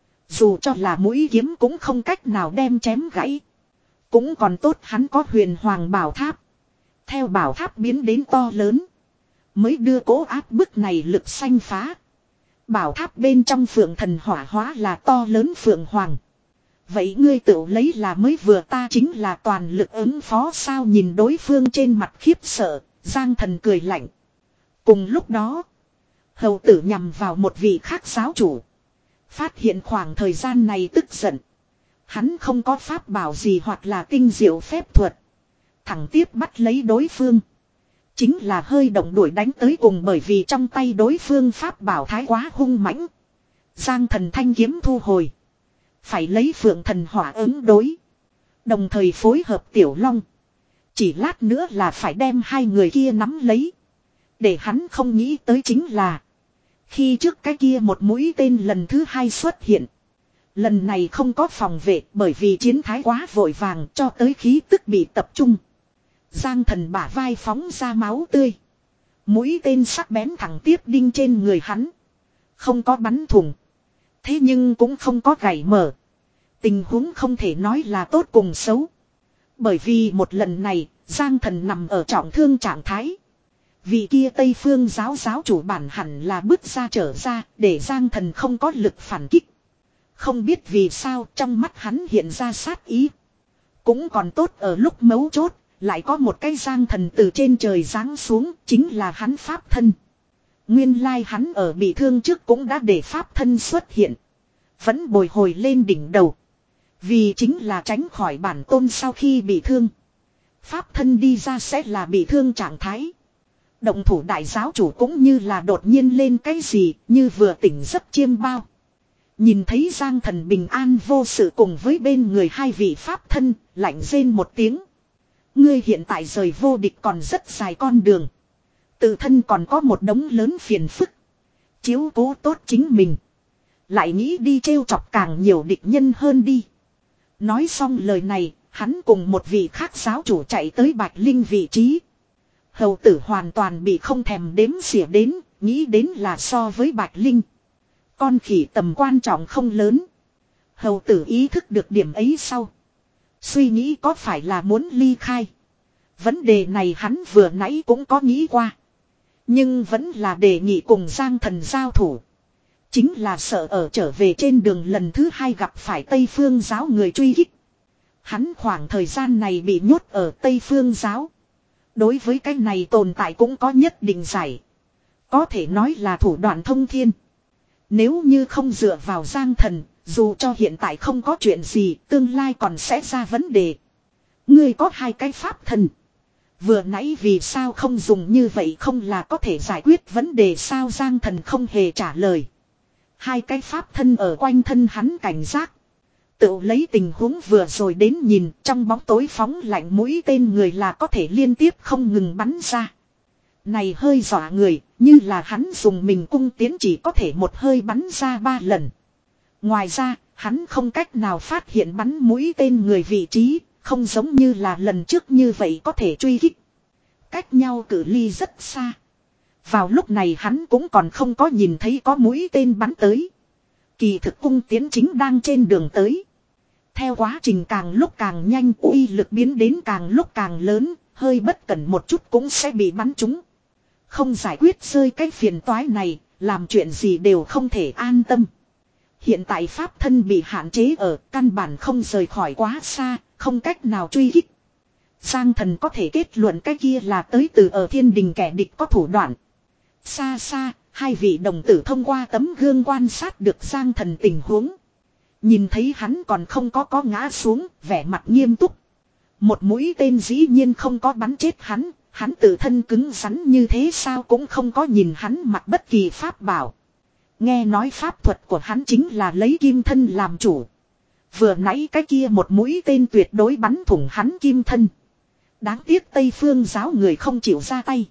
Dù cho là mũi kiếm cũng không cách nào đem chém gãy. Cũng còn tốt hắn có huyền hoàng bảo tháp. Theo bảo tháp biến đến to lớn. Mới đưa cố áp bức này lực sanh phá. Bảo tháp bên trong phượng thần hỏa hóa là to lớn phượng hoàng. Vậy ngươi tự lấy là mới vừa ta chính là toàn lực ứng phó sao nhìn đối phương trên mặt khiếp sợ, Giang Thần cười lạnh. Cùng lúc đó, hầu tử nhằm vào một vị khác giáo chủ. Phát hiện khoảng thời gian này tức giận. Hắn không có pháp bảo gì hoặc là tinh diệu phép thuật. Thẳng tiếp bắt lấy đối phương. Chính là hơi động đuổi đánh tới cùng bởi vì trong tay đối phương pháp bảo thái quá hung mãnh. Giang Thần thanh kiếm thu hồi. Phải lấy phượng thần hỏa ứng đối. Đồng thời phối hợp Tiểu Long. Chỉ lát nữa là phải đem hai người kia nắm lấy. Để hắn không nghĩ tới chính là. Khi trước cái kia một mũi tên lần thứ hai xuất hiện. Lần này không có phòng vệ bởi vì chiến thái quá vội vàng cho tới khí tức bị tập trung. Giang Thần bả vai phóng ra máu tươi. Mũi tên sắc bén thẳng tiếp đinh trên người hắn. Không có bắn thủng. Thế nhưng cũng không có gãy mở. Tình huống không thể nói là tốt cùng xấu. Bởi vì một lần này, Giang Thần nằm ở trọng thương trạng thái. Vì kia Tây Phương giáo giáo chủ bản hẳn là bước ra trở ra để Giang Thần không có lực phản kích. Không biết vì sao trong mắt hắn hiện ra sát ý. Cũng còn tốt ở lúc mấu chốt, lại có một cái Giang Thần từ trên trời giáng xuống, chính là hắn pháp thân. Nguyên lai hắn ở bị thương trước cũng đã để pháp thân xuất hiện. Vẫn bồi hồi lên đỉnh đầu. Vì chính là tránh khỏi bản tôn sau khi bị thương. Pháp thân đi ra sẽ là bị thương trạng thái. Động thủ đại giáo chủ cũng như là đột nhiên lên cái gì, như vừa tỉnh giấc chiêm bao. Nhìn thấy Giang Thần bình an vô sự cùng với bên người hai vị pháp thân, lạnh rên một tiếng. Ngươi hiện tại rời vô địch còn rất dài con đường. Tự thân còn có một đống lớn phiền phức. Chiếu cố tốt chính mình. Lại nghĩ đi trêu chọc càng nhiều địch nhân hơn đi. Nói xong lời này, hắn cùng một vị khác giáo chủ chạy tới Bạch Linh vị trí. Hầu tử hoàn toàn bị không thèm đếm xỉa đến, nghĩ đến là so với Bạch Linh. Con khỉ tầm quan trọng không lớn. Hầu tử ý thức được điểm ấy sau. Suy nghĩ có phải là muốn ly khai. Vấn đề này hắn vừa nãy cũng có nghĩ qua. Nhưng vẫn là đề nghị cùng Giang Thần giao thủ. Chính là sợ ở trở về trên đường lần thứ hai gặp phải Tây Phương giáo người truy kích. Hắn khoảng thời gian này bị nhốt ở Tây Phương giáo. Đối với cái này tồn tại cũng có nhất định giải. Có thể nói là thủ đoạn thông thiên. Nếu như không dựa vào Giang Thần, dù cho hiện tại không có chuyện gì, tương lai còn sẽ ra vấn đề. Ngươi có hai cái pháp thần. Vừa nãy vì sao không dùng như vậy không là có thể giải quyết vấn đề sao Giang Thần không hề trả lời. Hai cái pháp thân ở quanh thân hắn cảnh giác. Tự lấy tình huống vừa rồi đến nhìn trong bóng tối phóng lạnh mũi tên người là có thể liên tiếp không ngừng bắn ra. Này hơi dọa người, như là hắn dùng mình cung tiến chỉ có thể một hơi bắn ra ba lần. Ngoài ra, hắn không cách nào phát hiện bắn mũi tên người vị trí, không giống như là lần trước như vậy có thể truy kích. Cách nhau cự ly rất xa. Vào lúc này hắn cũng còn không có nhìn thấy có mũi tên bắn tới. Kỳ thực cung tiến chính đang trên đường tới. Theo quá trình càng lúc càng nhanh uy lực biến đến càng lúc càng lớn, hơi bất cẩn một chút cũng sẽ bị bắn trúng. Không giải quyết rơi cái phiền toái này, làm chuyện gì đều không thể an tâm. Hiện tại pháp thân bị hạn chế ở căn bản không rời khỏi quá xa, không cách nào truy kích. Giang Thần có thể kết luận cái kia là tới từ ở thiên đình kẻ địch có thủ đoạn. Xa xa, hai vị đồng tử thông qua tấm gương quan sát được Giang Thần tình huống. Nhìn thấy hắn còn không có có ngã xuống, vẻ mặt nghiêm túc. Một mũi tên dĩ nhiên không có bắn chết hắn, hắn tự thân cứng rắn như thế sao cũng không có nhìn hắn mặc bất kỳ pháp bảo. Nghe nói pháp thuật của hắn chính là lấy kim thân làm chủ. Vừa nãy cái kia một mũi tên tuyệt đối bắn thủng hắn kim thân. Đáng tiếc Tây Phương giáo người không chịu ra tay.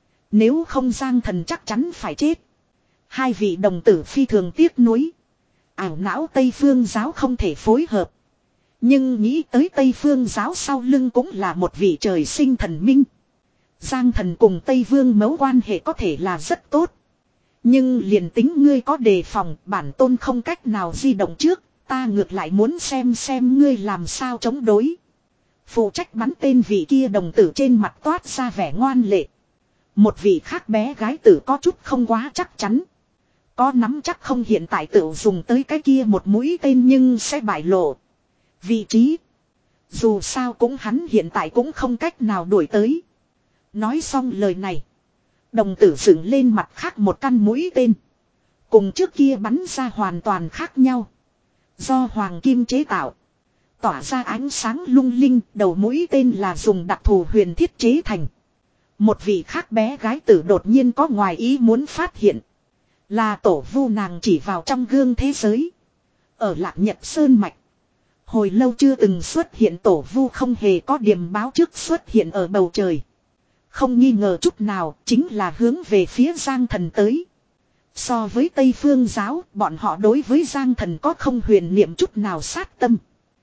Nếu không Giang Thần chắc chắn phải chết. Hai vị đồng tử phi thường tiếc nuối. Ảo não Tây Phương giáo không thể phối hợp. Nhưng nghĩ tới Tây Phương giáo sau lưng cũng là một vị trời sinh thần minh. Giang Thần cùng Tây Vương mẫu quan hệ có thể là rất tốt. Nhưng liền tính ngươi có đề phòng bản tôn không cách nào di động trước. Ta ngược lại muốn xem xem ngươi làm sao chống đối. Phụ trách bắn tên vị kia đồng tử trên mặt toát ra vẻ ngoan lệ. Một vị khác bé gái tử có chút không quá chắc chắn. Có nắm chắc không hiện tại tự dùng tới cái kia một mũi tên nhưng sẽ bại lộ vị trí. Dù sao cũng hắn hiện tại cũng không cách nào đuổi tới. Nói xong lời này. Đồng tử dựng lên mặt khác một căn mũi tên. Cùng trước kia bắn ra hoàn toàn khác nhau. Do hoàng kim chế tạo. Tỏa ra ánh sáng lung linh, đầu mũi tên là dùng đặc thù huyền thiết chế thành. Một vị khác bé gái tử đột nhiên có ngoài ý muốn phát hiện. Là tổ vu nàng chỉ vào trong gương thế giới. Ở Lạc Nhật Sơn Mạch. Hồi lâu chưa từng xuất hiện tổ vu không hề có điểm báo trước xuất hiện ở bầu trời. Không nghi ngờ chút nào chính là hướng về phía Giang Thần tới. So với Tây Phương giáo, bọn họ đối với Giang Thần có không huyền niệm chút nào sát tâm.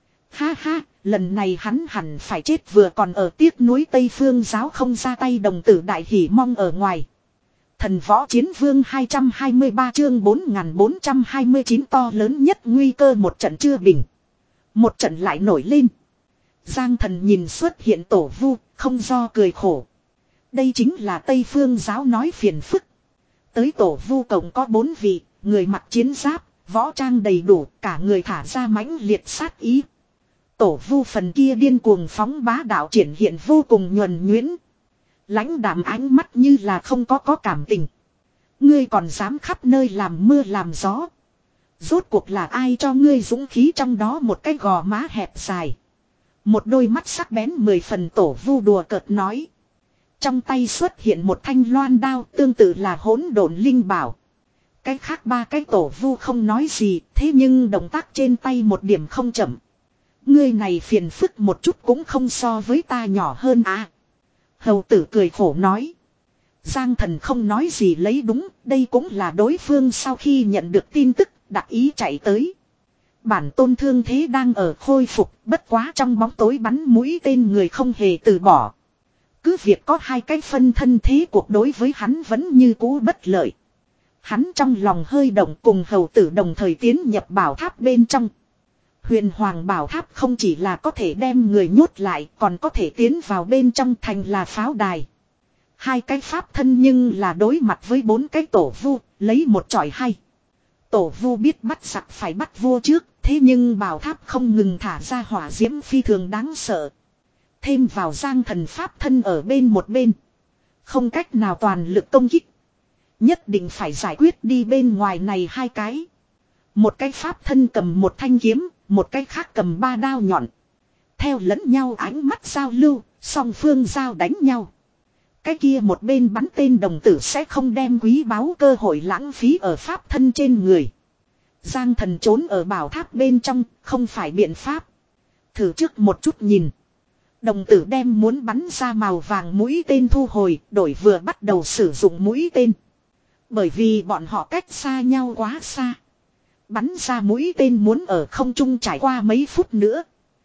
Ha ha, lần này hắn hẳn phải chết vừa còn ở tiếc núi Tây Phương giáo không ra tay đồng tử đại hỉ mong ở ngoài. Thần võ chiến vương hai trăm hai mươi ba chương bốn nghìn bốn trăm hai mươi chín to lớn nhất nguy cơ một trận chưa bình. Một trận lại nổi lên. Giang Thần nhìn xuất hiện tổ vu, không do cười khổ. Đây chính là Tây Phương giáo nói phiền phức. Tới tổ vu cộng có bốn vị, người mặc chiến giáp, võ trang đầy đủ, cả người thả ra mãnh liệt sát ý. Tổ vu phần kia điên cuồng phóng bá đạo triển hiện vô cùng nhuần nhuyễn. Lãnh đạm ánh mắt như là không có có cảm tình. Ngươi còn dám khắp nơi làm mưa làm gió. Rốt cuộc là ai cho ngươi dũng khí trong đó một cái gò má hẹp dài. Một đôi mắt sắc bén mười phần tổ vu đùa cợt nói. Trong tay xuất hiện một thanh loan đao tương tự là hỗn độn linh bảo. Cái khác ba cái tổ vu không nói gì thế nhưng động tác trên tay một điểm không chậm. Ngươi này phiền phức một chút cũng không so với ta nhỏ hơn à. Hầu tử cười khổ nói. Giang Thần không nói gì lấy đúng, đây cũng là đối phương sau khi nhận được tin tức, đặc ý chạy tới. Bản tôn thương thế đang ở khôi phục, bất quá trong bóng tối bắn mũi tên người không hề từ bỏ. Cứ việc có hai cái phân thân thế cuộc đối với hắn vẫn như cũ bất lợi. Hắn trong lòng hơi động cùng hầu tử đồng thời tiến nhập bảo tháp bên trong. Huyền Hoàng bảo tháp không chỉ là có thể đem người nhốt lại còn có thể tiến vào bên trong thành là pháo đài. Hai cái pháp thân nhưng là đối mặt với bốn cái tổ vu, lấy một chọi hai. Tổ vu biết bắt giặc phải bắt vua trước, thế nhưng bảo tháp không ngừng thả ra hỏa diễm phi thường đáng sợ. Thêm vào Giang Thần pháp thân ở bên một bên. Không cách nào toàn lực công kích. Nhất định phải giải quyết đi bên ngoài này hai cái. Một cái pháp thân cầm một thanh kiếm, một cái khác cầm ba đao nhọn. Theo lẫn nhau ánh mắt giao lưu, song phương giao đánh nhau. Cái kia một bên bắn tên đồng tử sẽ không đem quý báu cơ hội lãng phí ở pháp thân trên người. Giang Thần trốn ở bảo tháp bên trong, không phải biện pháp. Thử trước một chút nhìn. Đồng tử đem muốn bắn ra màu vàng mũi tên thu hồi, đổi vừa bắt đầu sử dụng mũi tên. Bởi vì bọn họ cách xa nhau quá xa. Bắn ra mũi tên muốn ở không trung trải qua mấy phút nữa.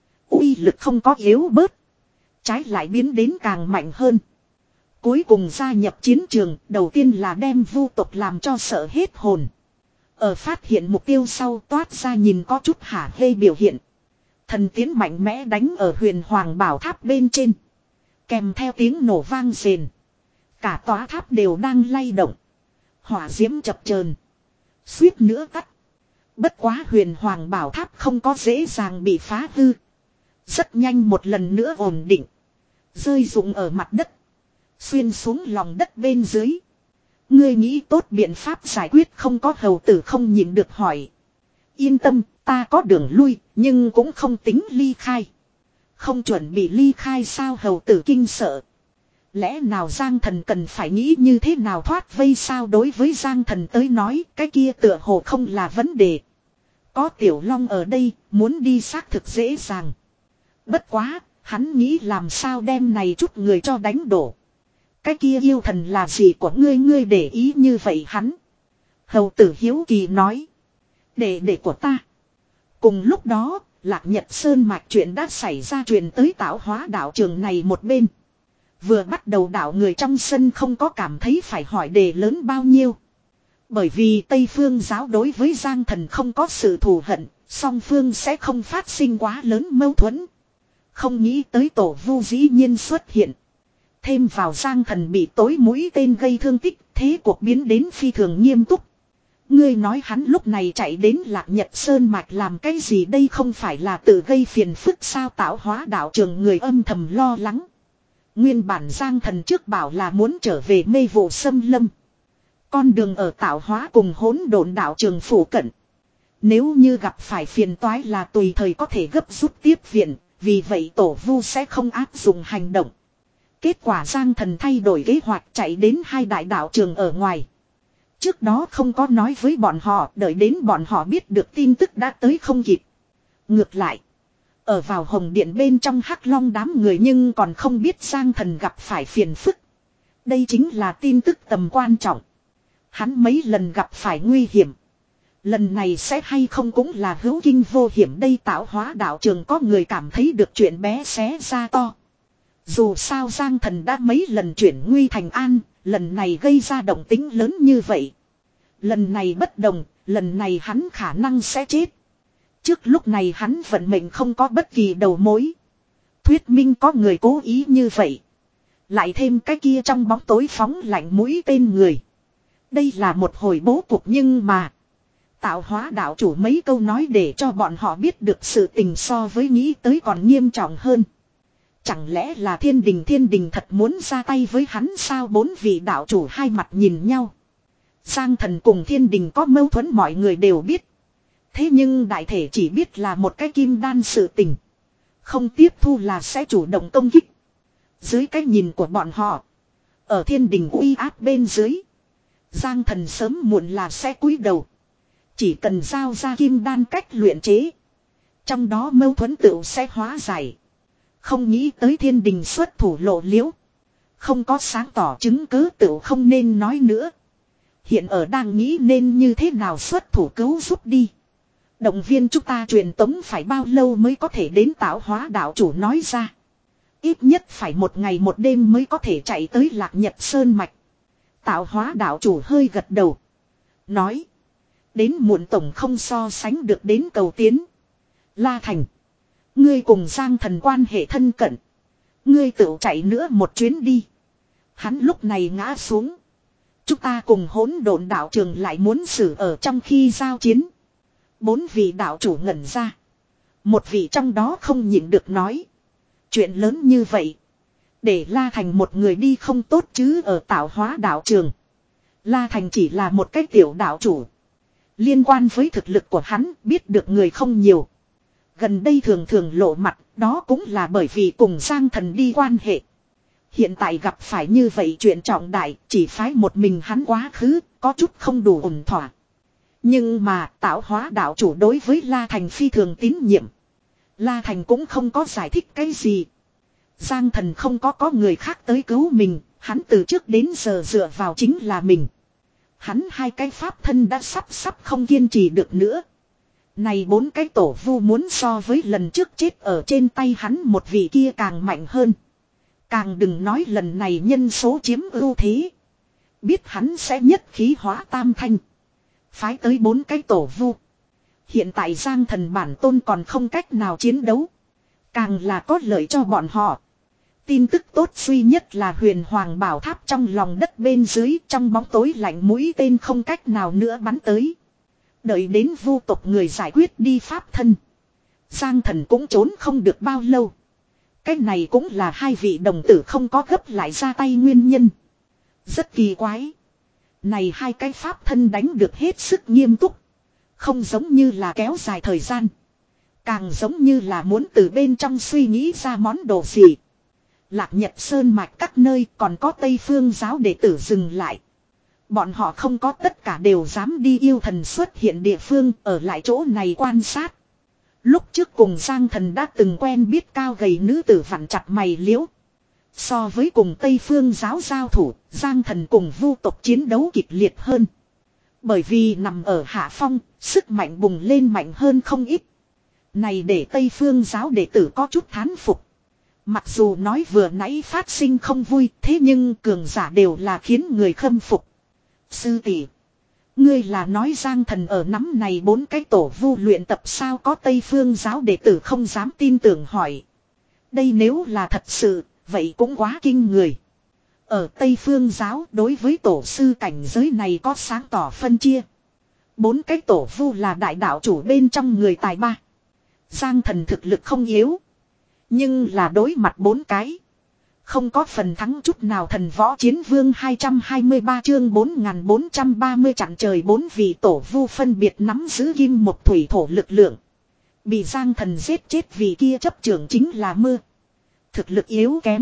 Uy lực không có yếu bớt. Trái lại biến đến càng mạnh hơn. Cuối cùng gia nhập chiến trường, đầu tiên là đem vu tộc làm cho sợ hết hồn. Ở phát hiện mục tiêu sau toát ra nhìn có chút hả hê biểu hiện. Thần tiến mạnh mẽ đánh ở Huyền Hoàng bảo tháp bên trên. Kèm theo tiếng nổ vang rền. Cả tòa tháp đều đang lay động. Hỏa diễm chập chờn, suýt nữa tắt. Bất quá Huyền Hoàng bảo tháp không có dễ dàng bị phá hư. Rất nhanh một lần nữa ổn định. Rơi rụng ở mặt đất. Xuyên xuống lòng đất bên dưới. Ngươi nghĩ tốt biện pháp giải quyết không có hầu tử không nhịn được hỏi. Yên tâm, ta có đường lui, nhưng cũng không tính ly khai. Không chuẩn bị ly khai sao hầu tử kinh sợ. Lẽ nào Giang Thần cần phải nghĩ như thế nào thoát vây sao đối với Giang Thần tới nói cái kia tựa hồ không là vấn đề. Có Tiểu Long ở đây, muốn đi xác thực dễ dàng. Bất quá, hắn nghĩ làm sao đem này chút người cho đánh đổ. Cái kia yêu thần là gì của ngươi ngươi để ý như vậy hắn. Hầu tử hiếu kỳ nói. Đệ đệ của ta. Cùng lúc đó, Lạc Nhật Sơn mạch chuyện đã xảy ra truyền tới tạo hóa đạo trường này một bên. Vừa bắt đầu đạo người trong sân không có cảm thấy phải hỏi đề lớn bao nhiêu. Bởi vì Tây Phương giáo đối với Giang Thần không có sự thù hận, song phương sẽ không phát sinh quá lớn mâu thuẫn. Không nghĩ tới tổ vu dĩ nhiên xuất hiện. Thêm vào Giang Thần bị tối mũi tên gây thương tích, thế cuộc biến đến phi thường nghiêm túc. Ngươi nói hắn lúc này chạy đến Lạc Nhật Sơn Mạch làm cái gì, đây không phải là tự gây phiền phức sao? Tạo hóa đạo trường người âm thầm lo lắng. Nguyên bản Giang Thần trước bảo là muốn trở về mê vụ xâm lâm. Con đường ở tạo hóa cùng hỗn độn đạo trường phủ cận. Nếu như gặp phải phiền toái là tùy thời có thể gấp rút tiếp viện, vì vậy tổ vu sẽ không áp dụng hành động. Kết quả Giang Thần thay đổi kế hoạch chạy đến hai đại đạo trường ở ngoài. Trước đó không có nói với bọn họ, đợi đến bọn họ biết được tin tức đã tới không kịp. Ngược lại, ở vào Hồng Điện bên trong Hắc Long đám người nhưng còn không biết Giang Thần gặp phải phiền phức. Đây chính là tin tức tầm quan trọng. Hắn mấy lần gặp phải nguy hiểm. Lần này sẽ hay không cũng là hữu kinh vô hiểm đây. Tạo hóa đạo trường có người cảm thấy được chuyện bé xé ra to. Dù sao Giang Thần đã mấy lần chuyển nguy thành an, lần này gây ra động tính lớn như vậy. Lần này bất đồng, lần này hắn khả năng sẽ chết. Trước lúc này hắn vận mệnh không có bất kỳ đầu mối. Thuyết minh có người cố ý như vậy. Lại thêm cái kia trong bóng tối phóng lạnh mũi tên người. Đây là một hồi bố cục nhưng mà. Tạo hóa đạo chủ mấy câu nói để cho bọn họ biết được sự tình so với nghĩ tới còn nghiêm trọng hơn. Chẳng lẽ là thiên đình thiên đình thật muốn ra tay với hắn sao? Bốn vị đạo chủ hai mặt nhìn nhau. Giang Thần cùng thiên đình có mâu thuẫn mọi người đều biết. Thế nhưng đại thể chỉ biết là một cái kim đan sự tình. Không tiếp thu là sẽ chủ động công kích. Dưới cái nhìn của bọn họ. Ở thiên đình uy áp bên dưới. Giang Thần sớm muộn là sẽ cúi đầu. Chỉ cần giao ra kim đan cách luyện chế. Trong đó mâu thuẫn tựu sẽ hóa giải. Không nghĩ tới thiên đình xuất thủ lộ liễu. Không có sáng tỏ chứng cứ tựu không nên nói nữa. Hiện ở đang nghĩ nên như thế nào xuất thủ cứu giúp đi. Động viên chúng ta truyền tống phải bao lâu mới có thể đến? Tạo hóa đạo chủ nói ra. Ít nhất phải một ngày một đêm mới có thể chạy tới Lạc Nhật Sơn Mạch. Tạo hóa đạo chủ hơi gật đầu. Nói. Đến muộn tổng không so sánh được đến cầu tiến. La Thành. Ngươi cùng Giang Thần quan hệ thân cận. Ngươi tự chạy nữa một chuyến đi. Hắn lúc này ngã xuống. Chúng ta cùng hỗn độn đạo trường lại muốn xử ở trong khi giao chiến. Bốn vị đạo chủ ngẩn ra. Một vị trong đó không nhịn được nói. Chuyện lớn như vậy. Để La Thành một người đi không tốt chứ? Ở tạo hóa đạo trường. La Thành chỉ là một cái tiểu đạo chủ. Liên quan với thực lực của hắn biết được người không nhiều. Gần đây thường thường lộ mặt, đó cũng là bởi vì cùng Giang Thần đi quan hệ. Hiện tại gặp phải như vậy chuyện trọng đại, chỉ phái một mình hắn quá khứ, có chút không đủ ổn thỏa. Nhưng mà tạo hóa đạo chủ đối với La Thành phi thường tín nhiệm. La Thành cũng không có giải thích cái gì. Giang Thần không có có người khác tới cứu mình, hắn từ trước đến giờ dựa vào chính là mình. Hắn hai cái pháp thân đã sắp sắp không kiên trì được nữa. Này bốn cái tổ vu muốn so với lần trước chết ở trên tay hắn một vị kia càng mạnh hơn. Càng đừng nói lần này nhân số chiếm ưu thế. Biết hắn sẽ nhất khí hóa tam thanh. Phái tới bốn cái tổ vu. Hiện tại Giang Thần bản tôn còn không cách nào chiến đấu. Càng là có lợi cho bọn họ. Tin tức tốt duy nhất là huyền hoàng bảo tháp trong lòng đất bên dưới trong bóng tối lạnh mũi tên không cách nào nữa bắn tới. Đợi đến vu tộc người giải quyết đi pháp thân. Giang Thần cũng trốn không được bao lâu. Cái này cũng là hai vị đồng tử không có gấp lại ra tay nguyên nhân. Rất kỳ quái. Này hai cái pháp thân đánh được hết sức nghiêm túc. Không giống như là kéo dài thời gian. Càng giống như là muốn từ bên trong suy nghĩ ra món đồ gì. Lạc Nhật Sơn Mạch các nơi còn có Tây Phương giáo đệ tử dừng lại. Bọn họ không có tất cả đều dám đi yêu thần xuất hiện địa phương ở lại chỗ này quan sát. Lúc trước cùng Giang Thần đã từng quen biết cao gầy nữ tử vặn chặt mày liễu. So với cùng Tây Phương giáo giao thủ, Giang Thần cùng vu tộc chiến đấu kịch liệt hơn. Bởi vì nằm ở hạ phong, sức mạnh bùng lên mạnh hơn không ít. Này để Tây Phương giáo đệ tử có chút thán phục. Mặc dù nói vừa nãy phát sinh không vui, thế nhưng cường giả đều là khiến người khâm phục. Sư tỷ, ngươi là nói Giang Thần ở nắm này bốn cái tổ vu luyện tập sao? Có Tây Phương giáo đệ tử không dám tin tưởng hỏi. Đây nếu là thật sự, vậy cũng quá kinh người. Ở Tây Phương giáo đối với tổ sư cảnh giới này có sáng tỏ phân chia. Bốn cái tổ vu là đại đạo chủ bên trong người tài ba. Giang Thần thực lực không yếu. Nhưng là đối mặt bốn cái. Không có phần thắng chút nào. Thần võ chiến vương hai trăm hai mươi ba chương bốn nghìn bốn trăm ba mươi chặn trời. Bốn vị tổ vu phân biệt nắm giữ kim một thủy thổ lực lượng. Bị Giang Thần giết chết vì kia chấp trưởng chính là mưa. Thực lực yếu kém.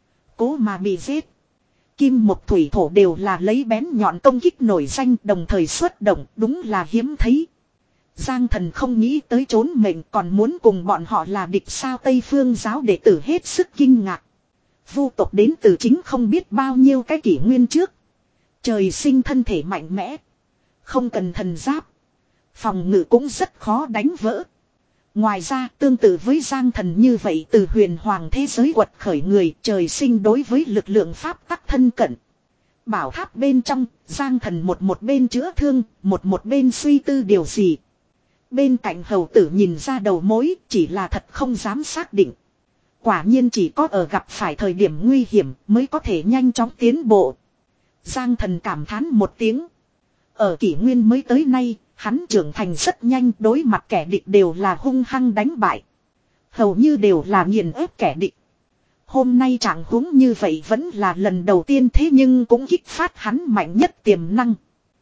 Cố mà bị giết. Kim một thủy thổ đều là lấy bén nhọn công kích nổi danh đồng thời xuất động, đúng là hiếm thấy. Giang Thần không nghĩ tới trốn mệnh còn muốn cùng bọn họ là địch sao. Tây Phương giáo đệ tử hết sức kinh ngạc. Vu tộc đến từ chính không biết bao nhiêu cái kỷ nguyên trước. Trời sinh thân thể mạnh mẽ. Không cần thần giáp. Phòng ngự cũng rất khó đánh vỡ. Ngoài ra tương tự với Giang Thần như vậy từ huyền hoàng thế giới quật khởi người trời sinh đối với lực lượng pháp tắc thân cận. Bảo tháp bên trong, Giang Thần một một bên chữa thương, một một bên suy tư điều gì. Bên cạnh hầu tử nhìn ra đầu mối chỉ là thật không dám xác định. Quả nhiên chỉ có ở gặp phải thời điểm nguy hiểm mới có thể nhanh chóng tiến bộ. Giang Thần cảm thán một tiếng. Ở kỷ nguyên mới tới nay, hắn trưởng thành rất nhanh, đối mặt kẻ địch đều là hung hăng đánh bại. Hầu như đều là nghiền ép kẻ địch. Hôm nay trạng huống như vậy vẫn là lần đầu tiên thế nhưng cũng kích phát hắn mạnh nhất tiềm năng.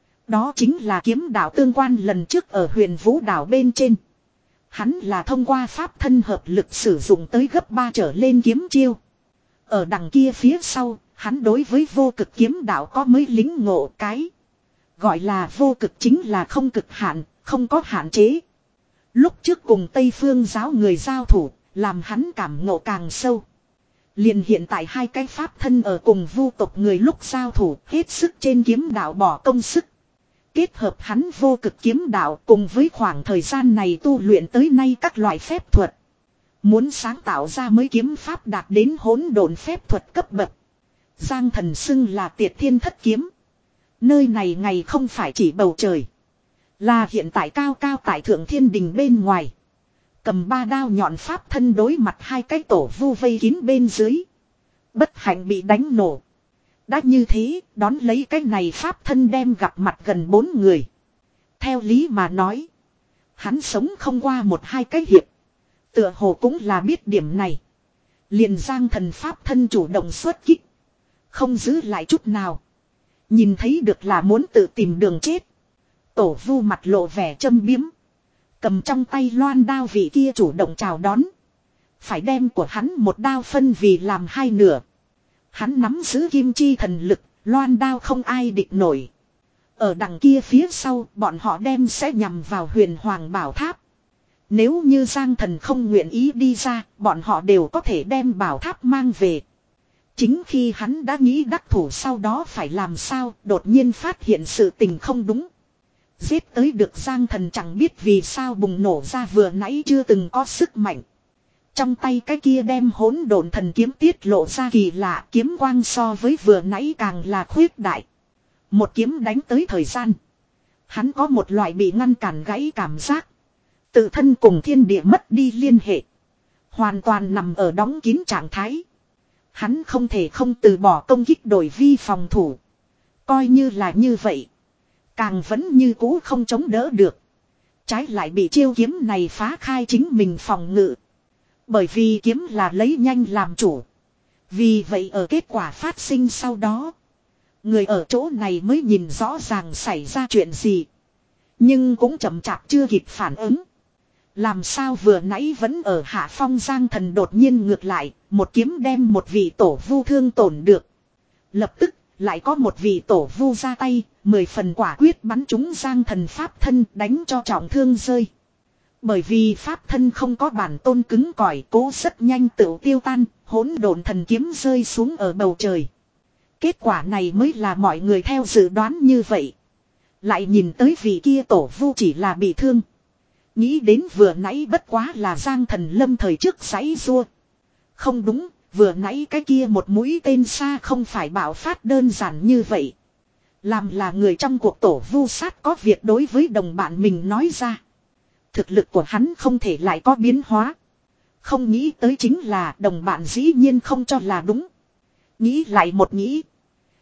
Đó chính là kiếm đạo tương quan lần trước ở huyền vũ đảo bên trên. Hắn là thông qua pháp thân hợp lực sử dụng tới gấp ba trở lên kiếm chiêu. Ở đằng kia phía sau, hắn đối với vô cực kiếm đạo có mới lính ngộ cái. Gọi là vô cực chính là không cực hạn, không có hạn chế. Lúc trước cùng Tây Phương giáo người giao thủ, làm hắn cảm ngộ càng sâu. Liền hiện tại hai cái pháp thân ở cùng vu tộc người lúc giao thủ, hết sức trên kiếm đạo bỏ công sức. Kết hợp hắn vô cực kiếm đạo cùng với khoảng thời gian này tu luyện tới nay các loại phép thuật. Muốn sáng tạo ra mới kiếm pháp đạt đến hỗn độn phép thuật cấp bậc. Giang Thần xưng là Tiệt Thiên Thất Kiếm. Nơi này ngày không phải chỉ bầu trời. Là hiện tại cao cao tại thượng thiên đình bên ngoài. Cầm ba đao nhọn pháp thân đối mặt hai cái tổ vu vây kín bên dưới. Bất hạnh bị đánh nổ. Đã như thế, đón lấy cái này pháp thân đem gặp mặt gần bốn người. Theo lý mà nói. Hắn sống không qua một hai cái hiệp. Tựa hồ cũng là biết điểm này. Liền Giang Thần pháp thân chủ động xuất kích. Không giữ lại chút nào. Nhìn thấy được là muốn tự tìm đường chết. Tổ vu mặt lộ vẻ châm biếm. Cầm trong tay loan đao vị kia chủ động chào đón. Phải đem của hắn một đao phân vì làm hai nửa. Hắn nắm giữ kim chi thần lực, loan đao không ai địch nổi. Ở đằng kia phía sau, bọn họ đem sẽ nhằm vào huyền hoàng bảo tháp. Nếu như Giang Thần không nguyện ý đi ra, bọn họ đều có thể đem bảo tháp mang về. Chính khi hắn đã nghĩ đắc thủ sau đó phải làm sao, đột nhiên phát hiện sự tình không đúng. Giết tới được Giang Thần chẳng biết vì sao bùng nổ ra vừa nãy chưa từng có sức mạnh. Trong tay cái kia đem hỗn độn thần kiếm tiết lộ ra kỳ lạ, kiếm quang so với vừa nãy càng là khuyết đại. Một kiếm đánh tới thời gian. Hắn có một loại bị ngăn cản gãy cảm giác. Tự thân cùng thiên địa mất đi liên hệ. Hoàn toàn nằm ở đóng kín trạng thái. Hắn không thể không từ bỏ công kích đổi vi phòng thủ. Coi như là như vậy. Càng vẫn như cũ không chống đỡ được. Trái lại bị chiêu kiếm này phá khai chính mình phòng ngự. Bởi vì kiếm là lấy nhanh làm chủ. Vì vậy ở kết quả phát sinh sau đó. Người ở chỗ này mới nhìn rõ ràng xảy ra chuyện gì. Nhưng cũng chậm chạp chưa kịp phản ứng. Làm sao vừa nãy vẫn ở hạ phong Giang Thần đột nhiên ngược lại. Một kiếm đem một vị tổ vu thương tổn được. Lập tức lại có một vị tổ vu ra tay. Mười phần quả quyết bắn trúng Giang Thần pháp thân đánh cho trọng thương rơi. Bởi vì pháp thân không có bản tôn cứng cỏi, cố rất nhanh tự tiêu tan, hỗn độn thần kiếm rơi xuống ở bầu trời. Kết quả này mới là mọi người theo dự đoán như vậy. Lại nhìn tới vị kia tổ vu chỉ là bị thương. Nghĩ đến vừa nãy bất quá là Giang Thần lâm thời trước giãy rua. Không đúng, vừa nãy cái kia một mũi tên xa không phải bạo phát đơn giản như vậy. Làm là người trong cuộc tổ vu sát có việc đối với đồng bạn mình nói ra. Thực lực của hắn không thể lại có biến hóa. Không nghĩ tới chính là đồng bạn dĩ nhiên không cho là đúng. Nghĩ lại một nghĩ.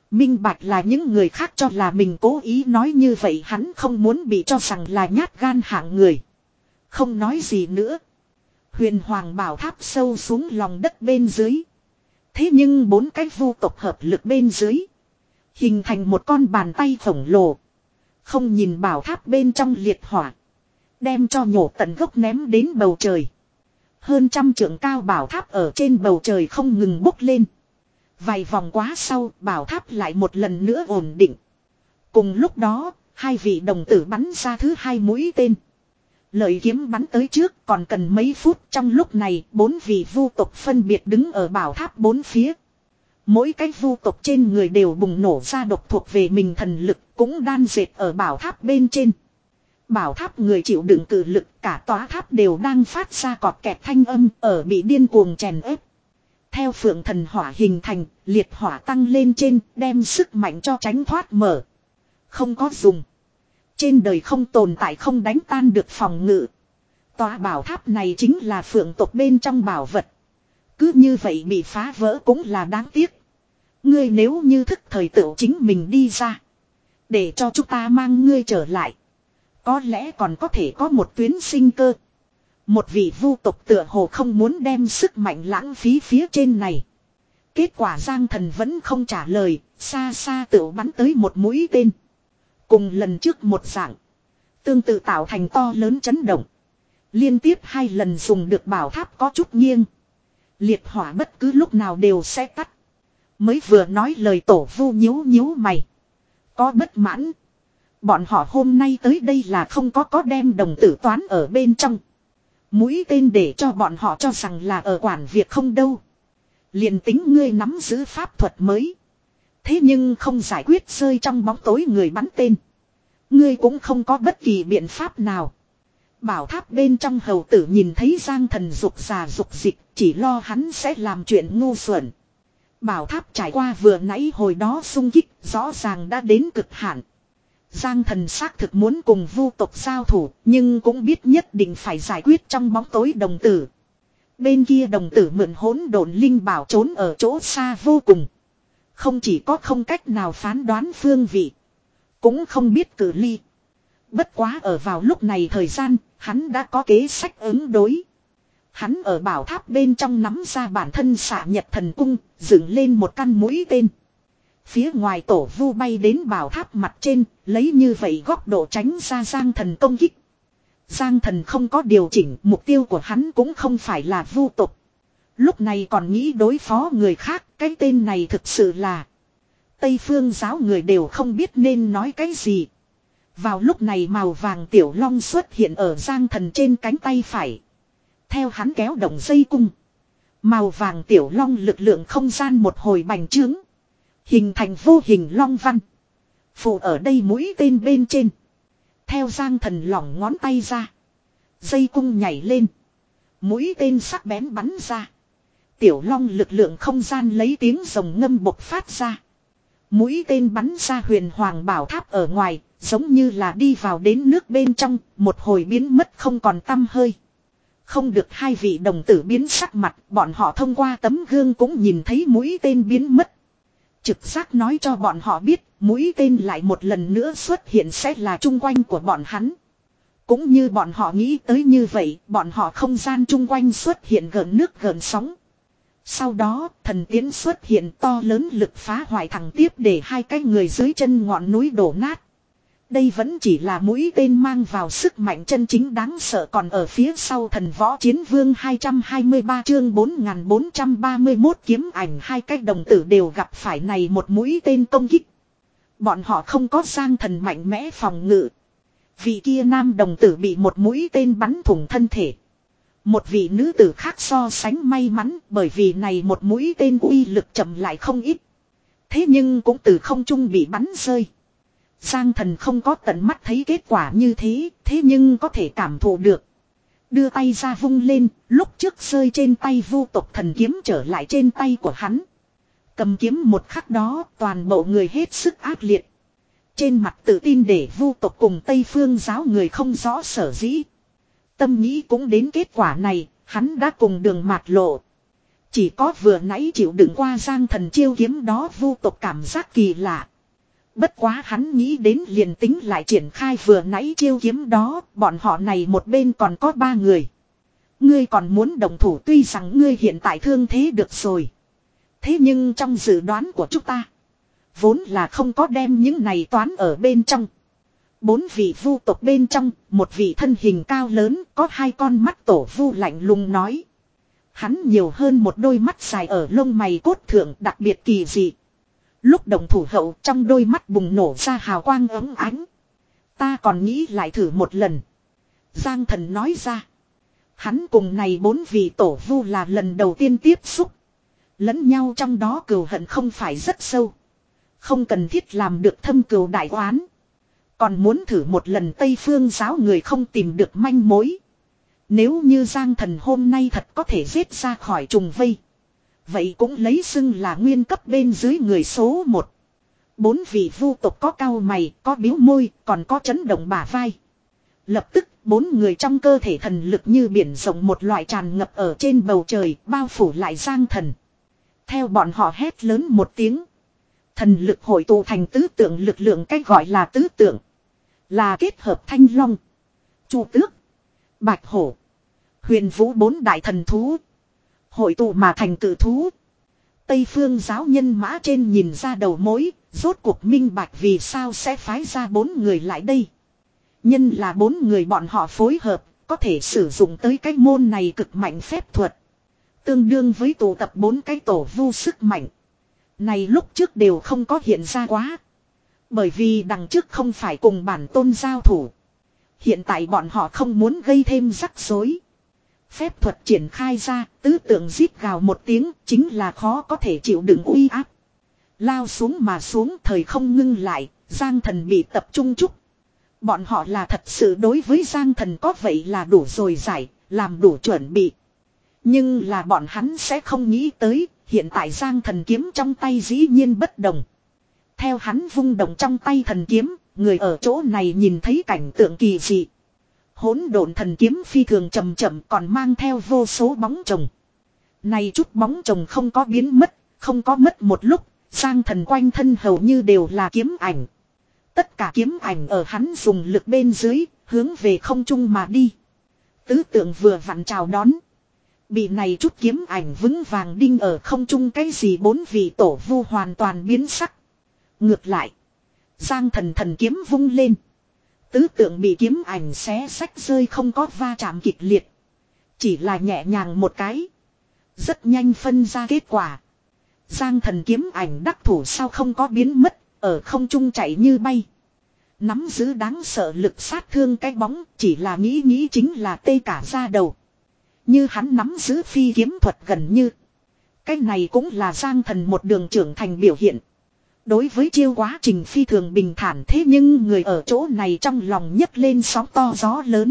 Minh bạch là những người khác cho là mình cố ý nói như vậy, hắn không muốn bị cho rằng là nhát gan hạng người. Không nói gì nữa. Huyền Hoàng bảo tháp sâu xuống lòng đất bên dưới. Thế nhưng bốn cái vu tộc hợp lực bên dưới. Hình thành một con bàn tay khổng lồ. Không nhìn bảo tháp bên trong liệt hỏa. Đem cho nhổ tận gốc ném đến bầu trời. Hơn trăm trượng cao bảo tháp ở trên bầu trời không ngừng bốc lên. Vài vòng quá sau, bảo tháp lại một lần nữa ổn định. Cùng lúc đó, hai vị đồng tử bắn ra thứ hai mũi tên. Lợi kiếm bắn tới trước còn cần mấy phút. Trong lúc này, bốn vị vu tộc phân biệt đứng ở bảo tháp bốn phía. Mỗi cái vu tộc trên người đều bùng nổ ra độc thuộc về mình thần lực, cũng đan dệt ở bảo tháp bên trên. Bảo tháp người chịu đựng cử lực, cả tòa tháp đều đang phát ra cọt kẹt thanh âm ở bị điên cuồng chèn ép. Theo phượng thần hỏa hình thành, liệt hỏa tăng lên trên, đem sức mạnh cho tránh thoát mở. Không có dùng. Trên đời không tồn tại không đánh tan được phòng ngự. Tòa bảo tháp này chính là phượng tộc bên trong bảo vật. Cứ như vậy bị phá vỡ cũng là đáng tiếc. Ngươi nếu như thức thời tự chính mình đi ra. Để cho chúng ta mang ngươi trở lại. Có lẽ còn có thể có một tuyến sinh cơ. Một vị vu tộc tựa hồ không muốn đem sức mạnh lãng phí phía trên này. Kết quả Giang Thần vẫn không trả lời, xa xa tự bắn tới một mũi tên. Cùng lần trước một dạng. Tương tự tạo thành to lớn chấn động. Liên tiếp hai lần dùng được bảo tháp có chút nghiêng. Liệt hỏa bất cứ lúc nào đều sẽ tắt. Mới vừa nói lời tổ vu nhíu nhíu mày. Có bất mãn. Bọn họ hôm nay tới đây là không có có đem đồng tử toán ở bên trong. Mũi tên để cho bọn họ cho rằng là ở quản việc không đâu. Liền tính ngươi nắm giữ pháp thuật mới. Thế nhưng không giải quyết rơi trong bóng tối người bắn tên. Ngươi cũng không có bất kỳ biện pháp nào. Bảo tháp bên trong hầu tử nhìn thấy Giang Thần dục già dục dịch, chỉ lo hắn sẽ làm chuyện ngu xuẩn. Bảo tháp trải qua vừa nãy hồi đó xung kích, rõ ràng đã đến cực hạn. Giang Thần xác thực muốn cùng vu tộc giao thủ, nhưng cũng biết nhất định phải giải quyết trong bóng tối đồng tử. Bên kia đồng tử mượn hỗn độn linh bảo trốn ở chỗ xa vô cùng. Không chỉ có không cách nào phán đoán phương vị, cũng không biết cử ly. Bất quá ở vào lúc này thời gian, hắn đã có kế sách ứng đối. Hắn ở bảo tháp bên trong nắm ra bản thân xạ nhật thần cung, dựng lên một căn mũi tên. Phía ngoài tổ vu bay đến bảo tháp mặt trên, lấy như vậy góc độ tránh ra Giang Thần công kích. Giang Thần không có điều chỉnh, mục tiêu của hắn cũng không phải là vu tộc. Lúc này còn nghĩ đối phó người khác, cái tên này thực sự là... Tây phương giáo người đều không biết nên nói cái gì. Vào lúc này màu vàng tiểu long xuất hiện ở Giang Thần trên cánh tay phải. Theo hắn kéo động dây cung. Màu vàng tiểu long lực lượng không gian một hồi bành trướng. Hình thành vô hình long văn. Phụ ở đây mũi tên bên trên. Theo Giang Thần lỏng ngón tay ra. Dây cung nhảy lên. Mũi tên sắc bén bắn ra. Tiểu long lực lượng không gian lấy tiếng rồng ngâm bộc phát ra. Mũi tên bắn ra huyền hoàng bảo tháp ở ngoài. Giống như là đi vào đến nước bên trong. Một hồi biến mất không còn tăm hơi. Không được hai vị đồng tử biến sắc mặt. Bọn họ thông qua tấm gương cũng nhìn thấy mũi tên biến mất. Trực giác nói cho bọn họ biết, mũi tên lại một lần nữa xuất hiện sẽ là chung quanh của bọn hắn. Cũng như bọn họ nghĩ tới như vậy, bọn họ không gian chung quanh xuất hiện gợn nước gợn sóng. Sau đó, thần tiến xuất hiện to lớn lực phá hoại thẳng tiếp để hai cái người dưới chân ngọn núi đổ nát. Đây vẫn chỉ là mũi tên mang vào sức mạnh chân chính đáng sợ, còn ở phía sau thần võ chiến vương hai trăm hai mươi ba chương bốn nghìn bốn trăm ba mươi mốt kiếm ảnh, hai cái đồng tử đều gặp phải này một mũi tên công kích. Bọn họ không có Giang Thần mạnh mẽ phòng ngự. Vị kia nam đồng tử bị một mũi tên bắn thủng thân thể. Một vị nữ tử khác so sánh may mắn, bởi vì này một mũi tên uy lực chậm lại không ít. Thế nhưng cũng từ không trung bị bắn rơi. Giang Thần không có tận mắt thấy kết quả như thế, thế nhưng có thể cảm thụ được. Đưa tay ra vung lên, lúc trước rơi trên tay vu tộc thần kiếm trở lại trên tay của hắn. Cầm kiếm một khắc đó, toàn bộ người hết sức ác liệt. Trên mặt tự tin để vu tộc cùng Tây phương giáo người không rõ sở dĩ. Tâm nghĩ cũng đến kết quả này, hắn đã cùng đường mạt lộ. Chỉ có vừa nãy chịu đựng qua Giang Thần chiêu kiếm đó vu tộc cảm giác kỳ lạ. Bất quá hắn nghĩ đến liền tính lại triển khai vừa nãy chiêu kiếm đó, bọn họ này một bên còn có ba người. Ngươi còn muốn đồng thủ, tuy rằng ngươi hiện tại thương thế được rồi. Thế nhưng trong dự đoán của chúng ta, vốn là không có đem những này toán ở bên trong. Bốn vị vu tộc bên trong, một vị thân hình cao lớn, có hai con mắt tổ vu lạnh lùng nói. Hắn nhiều hơn một đôi mắt dài ở lông mày cốt thượng đặc biệt kỳ dị. Lúc đồng thủ hậu trong đôi mắt bùng nổ ra hào quang ấm ánh. Ta còn nghĩ lại thử một lần. Giang Thần nói ra. Hắn cùng này bốn vị tổ vu là lần đầu tiên tiếp xúc. Lẫn nhau trong đó cừu hận không phải rất sâu. Không cần thiết làm được thâm cừu đại oán. Còn muốn thử một lần Tây Phương giáo người không tìm được manh mối. Nếu như Giang Thần hôm nay thật có thể giết ra khỏi trùng vây. Vậy cũng lấy xưng là nguyên cấp bên dưới người số một. Bốn vị vu tộc có cau mày, có biếu môi, còn có chấn động bả vai. Lập tức, bốn người trong cơ thể thần lực như biển rộng một loại tràn ngập ở trên bầu trời, bao phủ lại Giang Thần. Theo bọn họ hét lớn một tiếng. Thần lực hội tụ thành tứ tượng lực lượng, cách gọi là tứ tượng. Là kết hợp thanh long, chu tước, bạch hổ, huyền vũ bốn đại thần thú. Hội tụ mà thành cử thú. Tây phương giáo nhân mã trên nhìn ra đầu mối, rốt cuộc minh bạch vì sao sẽ phái ra bốn người lại đây. Nhân là bốn người bọn họ phối hợp, có thể sử dụng tới cái môn này cực mạnh phép thuật. Tương đương với tụ tập bốn cái tổ vu sức mạnh. Này lúc trước đều không có hiện ra quá. Bởi vì đằng trước không phải cùng bản tôn giao thủ. Hiện tại bọn họ không muốn gây thêm rắc rối. Phép thuật triển khai ra, tứ tượng rít gào một tiếng, chính là khó có thể chịu đựng uy áp. Lao xuống mà xuống, thời không ngưng lại, Giang Thần bị tập trung trúc. Bọn họ là thật sự đối với Giang Thần có vậy là đủ rồi giải, làm đủ chuẩn bị. Nhưng là bọn hắn sẽ không nghĩ tới, hiện tại Giang Thần kiếm trong tay dĩ nhiên bất đồng. Theo hắn vung động trong tay thần kiếm, người ở chỗ này nhìn thấy cảnh tượng kỳ dị. Hỗn độn thần kiếm phi thường chậm chậm còn mang theo vô số bóng chồng. Này chút bóng chồng không có biến mất, không có mất một lúc, Giang Thần quanh thân hầu như đều là kiếm ảnh. Tất cả kiếm ảnh ở hắn dùng lực bên dưới, hướng về không trung mà đi. Tứ tượng vừa vặn chào đón. Bị này chút kiếm ảnh vững vàng đinh ở không trung, cái gì bốn vị tổ vu hoàn toàn biến sắc. Ngược lại, Giang Thần thần kiếm vung lên. Tứ tượng bị kiếm ảnh xé xách rơi, không có va chạm kịch liệt. Chỉ là nhẹ nhàng một cái. Rất nhanh phân ra kết quả. Giang Thần kiếm ảnh đắc thủ sau không có biến mất, ở không trung chạy như bay. Nắm giữ đáng sợ lực sát thương cái bóng, chỉ là nghĩ nghĩ chính là tê cả da đầu. Như hắn nắm giữ phi kiếm thuật gần như. Cái này cũng là Giang Thần một đường trưởng thành biểu hiện. Đối với chiêu quá trình phi thường bình thản, thế nhưng người ở chỗ này trong lòng nhấc lên sóng to gió lớn.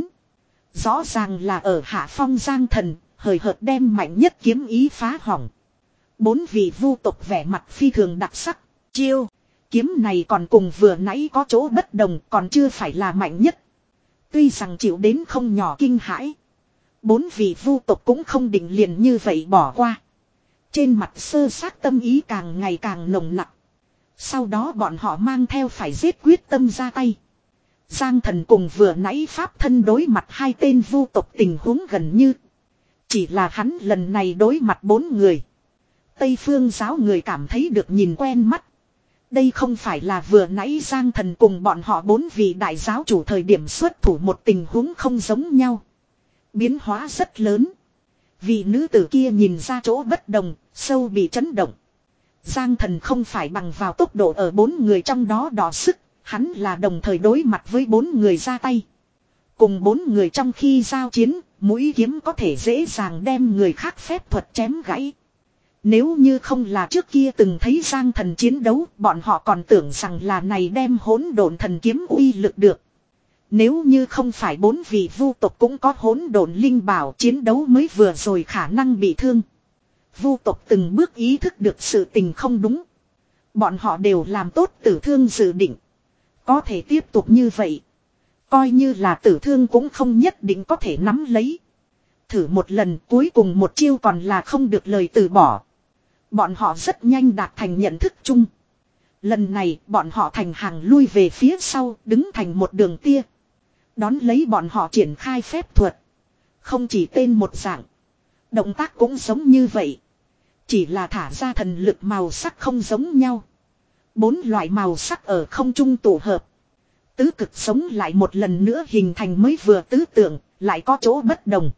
Rõ ràng là ở hạ phong Giang Thần, hời hợt đem mạnh nhất kiếm ý phá hỏng. Bốn vị vu tộc vẻ mặt phi thường đặc sắc. Chiêu, kiếm này còn cùng vừa nãy có chỗ bất đồng, còn chưa phải là mạnh nhất. Tuy rằng chịu đến không nhỏ kinh hãi. Bốn vị vu tộc cũng không định liền như vậy bỏ qua. Trên mặt sơ sát tâm ý càng ngày càng nồng nặc. Sau đó bọn họ mang theo phải giết quyết tâm ra tay. Giang Thần cùng vừa nãy pháp thân đối mặt hai tên vu tộc tình huống gần như. Chỉ là hắn lần này đối mặt bốn người. Tây phương giáo người cảm thấy được nhìn quen mắt. Đây không phải là vừa nãy Giang Thần cùng bọn họ bốn vị đại giáo chủ thời điểm xuất thủ một tình huống không giống nhau. Biến hóa rất lớn. Vị nữ tử kia nhìn ra chỗ bất đồng, sâu bị chấn động. Giang Thần không phải bằng vào tốc độ ở bốn người trong đó đỏ sức, hắn là đồng thời đối mặt với bốn người ra tay. Cùng bốn người trong khi giao chiến, mũi kiếm có thể dễ dàng đem người khác phép thuật chém gãy. Nếu như không là trước kia từng thấy Giang Thần chiến đấu, bọn họ còn tưởng rằng là này đem hỗn độn thần kiếm uy lực được. Nếu như không phải bốn vị vu tộc cũng có hỗn độn linh bảo, chiến đấu mới vừa rồi khả năng bị thương. Vu tộc từng bước ý thức được sự tình không đúng. Bọn họ đều làm tốt tử thương dự định. Có thể tiếp tục như vậy. Coi như là tử thương cũng không nhất định có thể nắm lấy. Thử một lần cuối cùng một chiêu còn là không được lời từ bỏ. Bọn họ rất nhanh đạt thành nhận thức chung. Lần này bọn họ thành hàng lui về phía sau đứng thành một đường tia. Đón lấy bọn họ triển khai phép thuật. Không chỉ tên một dạng. Động tác cũng giống như vậy. Chỉ là thả ra thần lực màu sắc không giống nhau. Bốn loại màu sắc ở không trung tụ hợp. Tứ cực sống lại một lần nữa hình thành mới vừa tứ tượng, lại có chỗ bất đồng.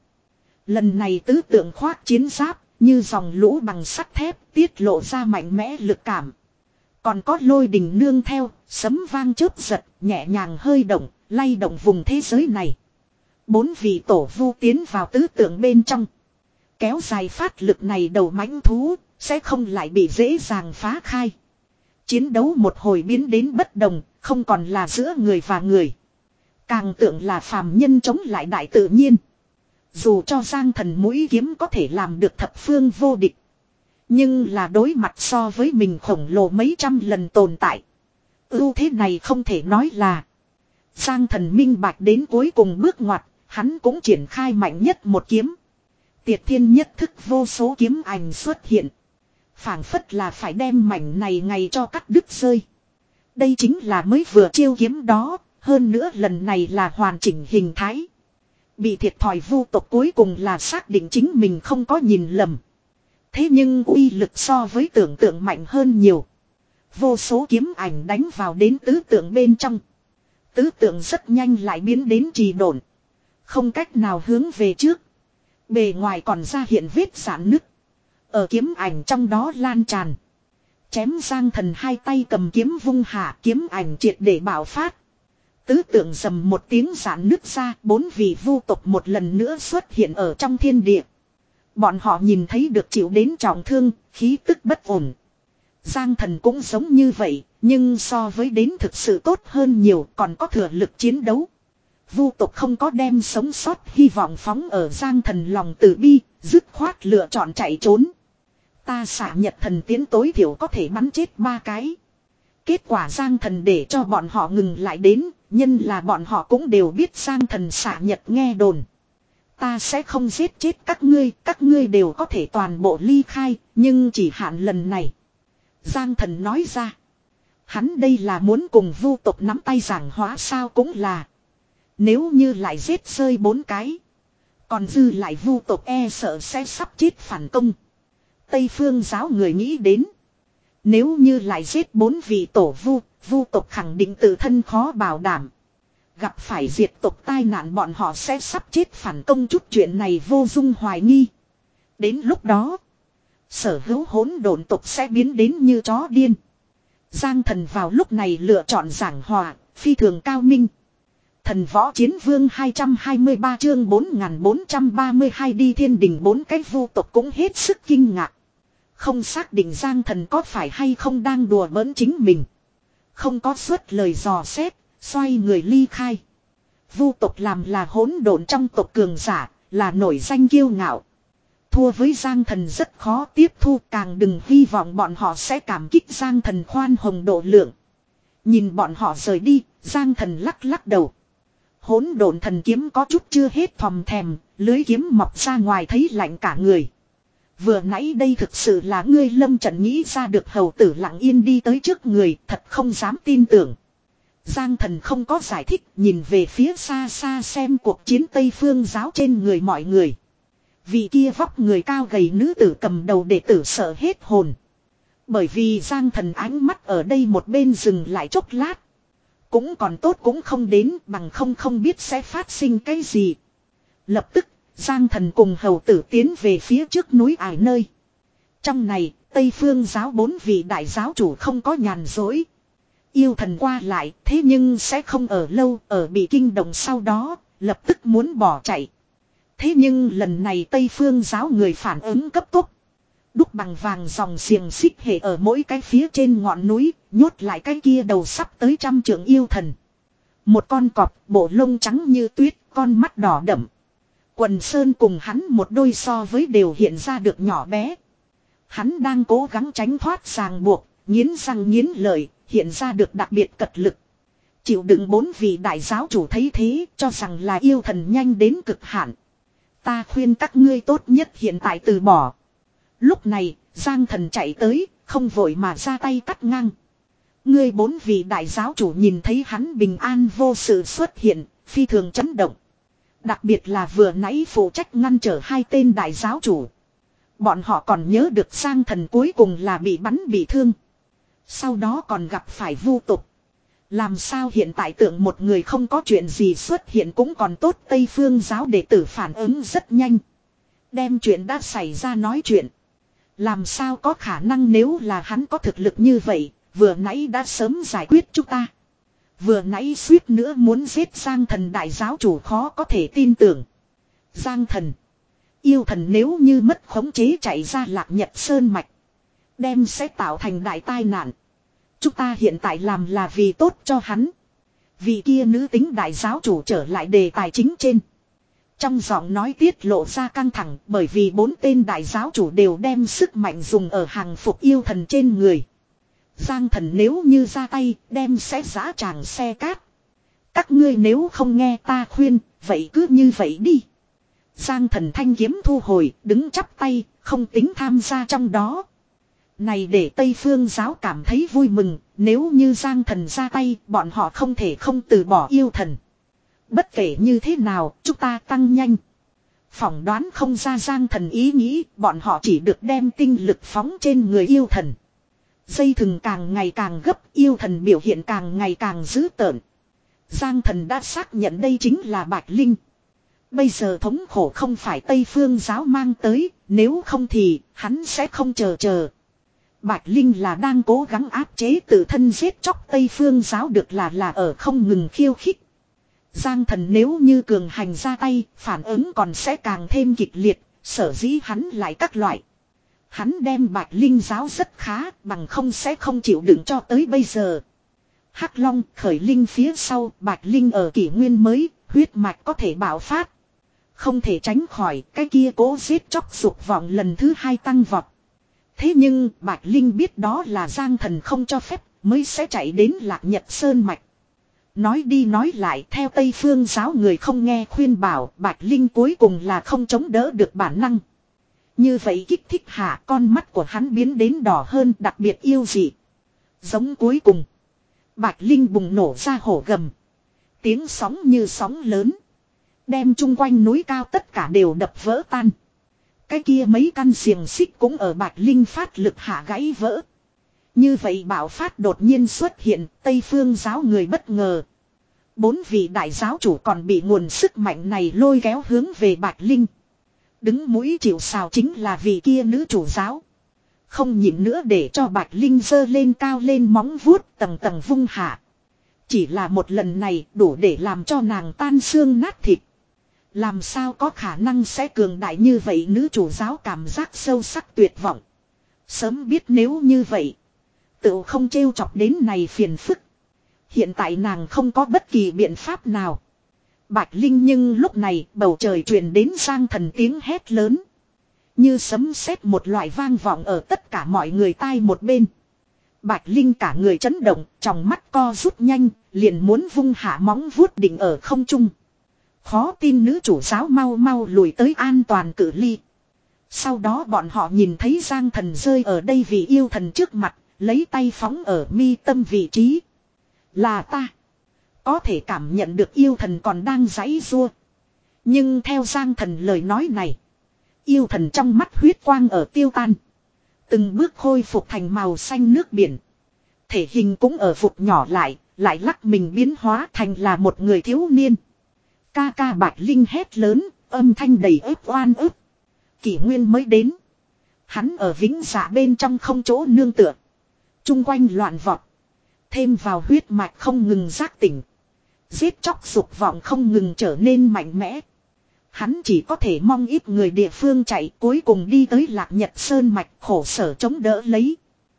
Lần này tứ tượng khoác chiến giáp, như dòng lũ bằng sắt thép tiết lộ ra mạnh mẽ lực cảm. Còn có lôi đình nương theo, sấm vang chớp giật, nhẹ nhàng hơi động, lay động vùng thế giới này. Bốn vị tổ vu tiến vào tứ tượng bên trong. Kéo dài phát lực này đầu mãnh thú, sẽ không lại bị dễ dàng phá khai. Chiến đấu một hồi biến đến bất đồng, không còn là giữa người và người. Càng tượng là phàm nhân chống lại đại tự nhiên. Dù cho Giang Thần mũi kiếm có thể làm được thập phương vô địch. Nhưng là đối mặt so với mình khổng lồ mấy trăm lần tồn tại. Ưu thế này không thể nói là. Giang Thần minh bạch đến cuối cùng bước ngoặt, hắn cũng triển khai mạnh nhất một kiếm. Tiệt thiên nhất thức vô số kiếm ảnh xuất hiện. Phảng phất là phải đem mảnh này ngày cho cắt đứt rơi. Đây chính là mới vừa chiêu kiếm đó, hơn nữa lần này là hoàn chỉnh hình thái. Bị thiệt thòi vu tộc cuối cùng là xác định chính mình không có nhìn lầm. Thế nhưng uy lực so với tưởng tượng mạnh hơn nhiều. Vô số kiếm ảnh đánh vào đến tứ tượng bên trong. Tứ tượng rất nhanh lại biến đến trì độn. Không cách nào hướng về trước. Bề ngoài còn ra hiện vết giãn nứt. Ở kiếm ảnh trong đó lan tràn. Chém Giang Thần hai tay cầm kiếm vung hạ, kiếm ảnh triệt để bạo phát. Tứ tượng rầm một tiếng giãn nứt ra, bốn vị vu tộc một lần nữa xuất hiện ở trong thiên địa. Bọn họ nhìn thấy được chịu đến trọng thương, khí tức bất ổn. Giang Thần cũng giống như vậy, nhưng so với đến thực sự tốt hơn nhiều, còn có thừa lực chiến đấu. Vu tộc không có đem sống sót hy vọng phóng ở Giang Thần lòng từ bi, dứt khoát lựa chọn chạy trốn. Ta xả nhật thần tiến tối thiểu có thể bắn chết ba cái. Kết quả Giang Thần để cho bọn họ ngừng lại đến, nhân là bọn họ cũng đều biết Giang Thần xả nhật nghe đồn. Ta sẽ không giết chết các ngươi, các ngươi đều có thể toàn bộ ly khai, nhưng chỉ hạn lần này. Giang Thần nói ra. Hắn đây là muốn cùng vu tộc nắm tay giảng hóa sao cũng là. Nếu như lại giết rơi bốn cái. Còn dư lại vu tộc e sợ sẽ sắp chết phản công. Tây phương giáo người nghĩ đến. Nếu như lại giết bốn vị tổ vu, vu tộc khẳng định tự thân khó bảo đảm. Gặp phải diệt tộc tai nạn bọn họ sẽ sắp chết phản công chút chuyện này vô dung hoài nghi. Đến lúc đó, sở hữu hỗn độn tộc sẽ biến đến như chó điên. Giang Thần vào lúc này lựa chọn giảng hòa, phi thường cao minh. Thần võ chiến vương hai trăm hai mươi ba chương bốn nghìn bốn trăm ba mươi hai đi thiên đình bốn cái vu tộc cũng hết sức kinh ngạc. Không xác định Giang Thần có phải hay không đang đùa bỡn chính mình. Không có suốt lời dò xét, xoay người ly khai. Vu tộc làm là hỗn độn trong tộc cường giả, là nổi danh kiêu ngạo. Thua với Giang Thần rất khó tiếp thu, càng đừng hy vọng bọn họ sẽ cảm kích Giang Thần khoan hồng độ lượng. Nhìn bọn họ rời đi, Giang Thần lắc lắc đầu. Hỗn độn thần kiếm có chút chưa hết thòm thèm, lưới kiếm mọc ra ngoài thấy lạnh cả người. Vừa nãy đây thực sự là ngươi lâm trận nghĩ ra được hầu tử lặng yên đi tới trước người, thật không dám tin tưởng. Giang Thần không có giải thích, nhìn về phía xa xa xem cuộc chiến Tây Phương giáo trên người mọi người. Vị kia vóc người cao gầy nữ tử cầm đầu đệ tử sợ hết hồn. Bởi vì Giang Thần ánh mắt ở đây một bên dừng lại chốc lát. Cũng còn tốt cũng không đến, bằng không không biết sẽ phát sinh cái gì. Lập tức, Giang Thần cùng hầu tử tiến về phía trước núi ải nơi. Trong này, Tây Phương giáo bốn vị đại giáo chủ không có nhàn dối. Yêu thần qua lại, thế nhưng sẽ không ở lâu, ở bị kinh động sau đó, lập tức muốn bỏ chạy. Thế nhưng lần này Tây Phương giáo người phản ứng cấp tốc. Đúc bằng vàng dòng xiềng xích hệ ở mỗi cái phía trên ngọn núi, nhốt lại cái kia đầu sắp tới trăm trượng yêu thần. Một con cọp, bộ lông trắng như tuyết, con mắt đỏ đậm. Quần Sơn cùng hắn một đôi so với đều hiện ra được nhỏ bé. Hắn đang cố gắng tránh thoát ràng buộc, nghiến răng nghiến lợi, hiện ra được đặc biệt cật lực. Chịu đựng bốn vị đại giáo chủ thấy thế, cho rằng là yêu thần nhanh đến cực hạn. Ta khuyên các ngươi tốt nhất hiện tại từ bỏ. Lúc này, Giang Thần chạy tới, không vội mà ra tay cắt ngang. Ngươi bốn vị đại giáo chủ nhìn thấy hắn bình an vô sự xuất hiện, phi thường chấn động. Đặc biệt là vừa nãy phụ trách ngăn trở hai tên đại giáo chủ. Bọn họ còn nhớ được Giang Thần cuối cùng là bị bắn bị thương. Sau đó còn gặp phải vu tục. Làm sao hiện tại tượng một người không có chuyện gì xuất hiện cũng còn tốt. Tây Phương giáo đệ tử phản ứng rất nhanh. Đem chuyện đã xảy ra nói chuyện. Làm sao có khả năng nếu là hắn có thực lực như vậy, vừa nãy đã sớm giải quyết chúng ta. Vừa nãy suýt nữa muốn giết Giang Thần đại giáo chủ khó có thể tin tưởng. Giang Thần. Yêu thần nếu như mất khống chế chạy ra Lạc Nhật Sơn Mạch. Đem sẽ tạo thành đại tai nạn. Chúng ta hiện tại làm là vì tốt cho hắn. Vì kia nữ tính đại giáo chủ trở lại đề tài chính trên. Trong giọng nói tiết lộ ra căng thẳng bởi vì bốn tên đại giáo chủ đều đem sức mạnh dùng ở hàng phục yêu thần trên người. Giang Thần nếu như ra tay đem sẽ giã tràng xe cát. Các ngươi nếu không nghe ta khuyên, vậy cứ như vậy đi. Giang Thần thanh kiếm thu hồi, đứng chắp tay, không tính tham gia trong đó. Này để Tây Phương giáo cảm thấy vui mừng, nếu như Giang Thần ra tay, bọn họ không thể không từ bỏ yêu thần. Bất kể như thế nào, chúng ta tăng nhanh. Phỏng đoán không ra Giang Thần ý nghĩ, bọn họ chỉ được đem tinh lực phóng trên người yêu thần. Dây thừng càng ngày càng gấp, yêu thần biểu hiện càng ngày càng dữ tợn. Giang Thần đã xác nhận đây chính là Bạch Linh. Bây giờ thống khổ không phải Tây Phương giáo mang tới, nếu không thì hắn sẽ không chờ chờ. Bạch Linh là đang cố gắng áp chế tự thân giết chóc Tây Phương giáo được là là ở không ngừng khiêu khích. Giang Thần nếu như cường hành ra tay, phản ứng còn sẽ càng thêm kịch liệt, sở dĩ hắn lại các loại. Hắn đem Bạch Linh giáo rất khá, bằng không sẽ không chịu đựng cho tới bây giờ. Hắc Long khởi linh phía sau, Bạch Linh ở kỷ nguyên mới, huyết mạch có thể bạo phát. Không thể tránh khỏi cái kia cố giết chóc dục vọng lần thứ hai tăng vọt. Thế nhưng Bạch Linh biết đó là Giang Thần không cho phép mới sẽ chạy đến Lạc Nhật Sơn Mạch. Nói đi nói lại theo Tây Phương giáo người không nghe khuyên bảo Bạch Linh cuối cùng là không chống đỡ được bản năng. Như vậy kích thích hạ con mắt của hắn biến đến đỏ hơn đặc biệt yêu dị. Giống cuối cùng. Bạch Linh bùng nổ ra hổ gầm. Tiếng sóng như sóng lớn. Đem chung quanh núi cao tất cả đều đập vỡ tan. Cái kia mấy căn xiềng xích cũng ở Bạch Linh phát lực hạ gãy vỡ. Như vậy bạo phát đột nhiên xuất hiện, Tây Phương giáo người bất ngờ. Bốn vị đại giáo chủ còn bị nguồn sức mạnh này lôi kéo hướng về Bạch Linh. Đứng mũi chịu sào chính là vị kia nữ chủ giáo. Không nhịn nữa để cho Bạch Linh giơ lên cao lên móng vuốt tầng tầng vung hạ. Chỉ là một lần này đủ để làm cho nàng tan xương nát thịt. Làm sao có khả năng sẽ cường đại như vậy nữ chủ giáo cảm giác sâu sắc tuyệt vọng. Sớm biết nếu như vậy. Tự không trêu chọc đến này phiền phức. Hiện tại nàng không có bất kỳ biện pháp nào. Bạch Linh nhưng lúc này bầu trời truyền đến Giang Thần tiếng hét lớn. Như sấm sét một loại vang vọng ở tất cả mọi người tai một bên. Bạch Linh cả người chấn động, trong mắt co rút nhanh, liền muốn vung hạ móng vuốt định ở không trung. Khó tin nữ chủ giáo mau mau lùi tới an toàn cự ly. Sau đó bọn họ nhìn thấy Giang Thần rơi ở đây vì yêu thần trước mặt, lấy tay phóng ở mi tâm vị trí. Là ta. Có thể cảm nhận được yêu thần còn đang giãy giụa. Nhưng theo Giang Thần lời nói này, yêu thần trong mắt huyết quang ở tiêu tan. Từng bước khôi phục thành màu xanh nước biển. Thể hình cũng ở phục nhỏ lại, lại lắc mình biến hóa thành là một người thiếu niên. Ca ca Bạch Linh hét lớn, âm thanh đầy ếp oan ức. Kỷ nguyên mới đến. Hắn ở vĩnh dạ bên trong không chỗ nương tựa. Trung quanh loạn vọt. Thêm vào huyết mạch không ngừng giác tỉnh. Giết chóc dục vọng không ngừng trở nên mạnh mẽ. Hắn chỉ có thể mong ít người địa phương chạy cuối cùng đi tới Lạc Nhật Sơn Mạch khổ sở chống đỡ lấy.